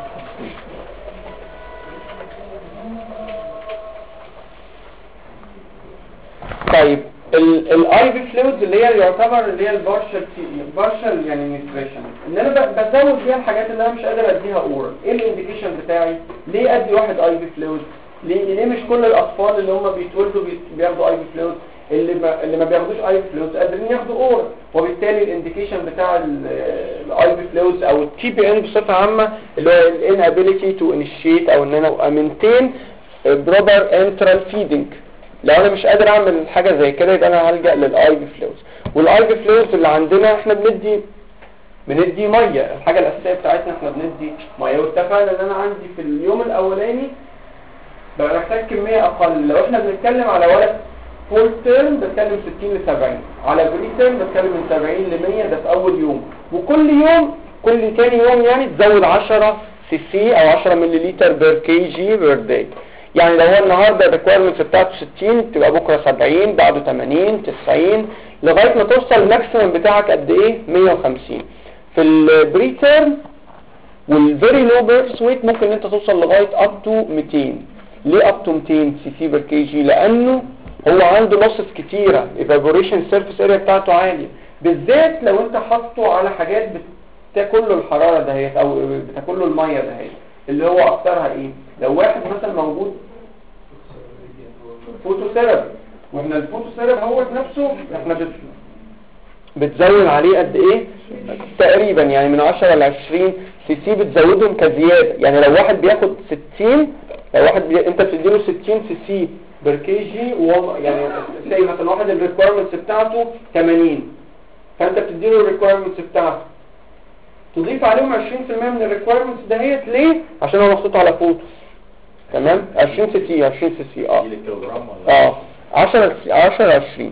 طيب الاي في فلويدز اللي هي يعتبر اللي هي البارشل يعني نيوتريشن ان انا بزود بيها الحاجات اللي انا مش قادر اديها اورال. ايه الانديكيشن بتاعي؟ ليه ادي واحد اي في فلويد؟ ليه مش كل الاطفال اللي هم بيتولدوا بياخدوا اي في فلويد؟ اللي ما بياخدوش اي في فلويدز قادرين ياخدوا اورال، وبالتالي الانديكيشن بتاع الاي في فلويدز او التي بي ان بصفه عامه اللي هو الانابيليتي تو انيشيت او ان انا امينتين بروبر انترال فيدنج. لو انا مش قادر اعمل حاجه زي كده يبقى انا هلجأ للاي في فلويدز. والاي في فلويدز اللي عندنا احنا بندي ميه. الحاجه الاساسيه بتاعتنا احنا بندي ميه، واتفقنا ان انا عندي في اليوم الاولاني بقى محتاج كميه اقل. لو احنا بنتكلم على ولد فول تيرم بتكلم 60 ل 70، على بري تيرم بتكلم من 70 ل 100. ده في اول يوم، وكل يوم كل تاني يوم يعني تزود 10 سي سي او 10 ملليلتر بير كي جي بير داي. يعني لو هو النهارده الريكويرمنت بتاعته 60 تبقى بكره 70، بعده 80 90 لغايه ما توصل الماكسيمم بتاعك قد ايه؟ 150. في البري تيرم والفيري لو بيرث ويت ممكن انت توصل لغايه اب تو 200. ليه اب تو 200 سي سي بير كي جي؟ لانه هو عنده لوسز كتيره، ايفابوريشن سيرفيس اريا بتاعته عاليه، بالذات لو انت حاطه على حاجات بتاكل له الحراره دهيت او بتاكل له الميه دهيت اللي هو اكترها ايه. لو واحد مثلا موجود فوتوثيرابي، واحنا الفوتوثيرابي هو نفسه احنا بتزود عليه قد ايه تقريبا يعني من 10 ل 20 سي سي بتزودهم كزياده. يعني لو واحد بياخد 60، لو واحد انت بتديله 60 سي سي بير كي جي، وهو يعني تلاقي مثلا واحد الريكويرمنتس بتاعته 80، فانت بتديله الريكويرمنتس بتاعته تضيف عليهم 20% من الريكويرمنتس دهيت. ليه؟ عشان هو محطوط على فوتو. تمام 20 سي سي 20 سي سي 10 ل 20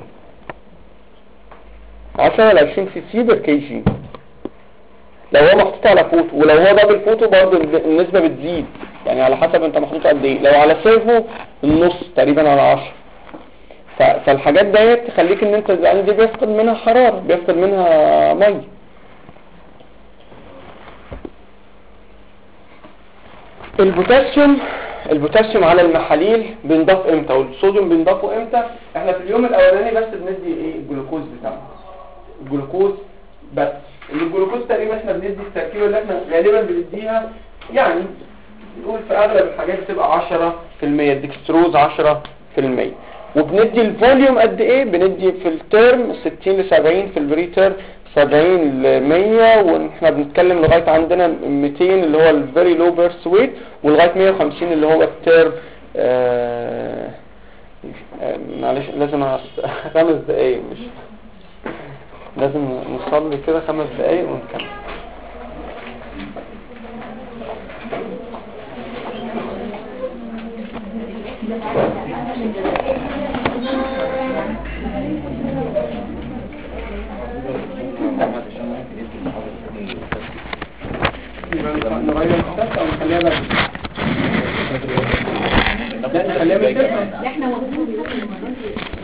10 ل 20 سي سي بير كي جي لو هو محطوط على فوتو. ولو هو دبل فوتو برضه النسبه بتزيد، يعني على حسب انت محطوط قد ايه. لو على سيرفو النص تقريبا على 10. فالحاجات ديت تخليك ان انت الزقان دي بيفقد منها حراره، بيفقد منها ميه. البوتاسيوم على المحاليل بينضاف امتى، والصوديوم بينضافوا امتى؟ احنا في اليوم الاولاني بس بندي ايه؟ الجلوكوز بتاعنا، الجلوكوز بس. الجلوكوز تقريبا احنا بندي التركيبه اللي احنا غالبا بنديها، يعني نقول في اغلب الحاجات بتبقى 10%، الدكستروز 10%. وبندي الفوليوم قد ايه؟ بندي في الترم 60 ل 70، في البري تيرم 70 ل 100، واحنا بنتكلم لغايه عندنا 200 اللي هو الفيري لو بيرث ويت، ولغايه 150 اللي هو الترم. معلش لازم 5 دقايق، مش لازم نصلي كده 5 دقايق ونكمل. نغير الخطة او نخليها بدري؟ لا نخليها بدري. احنا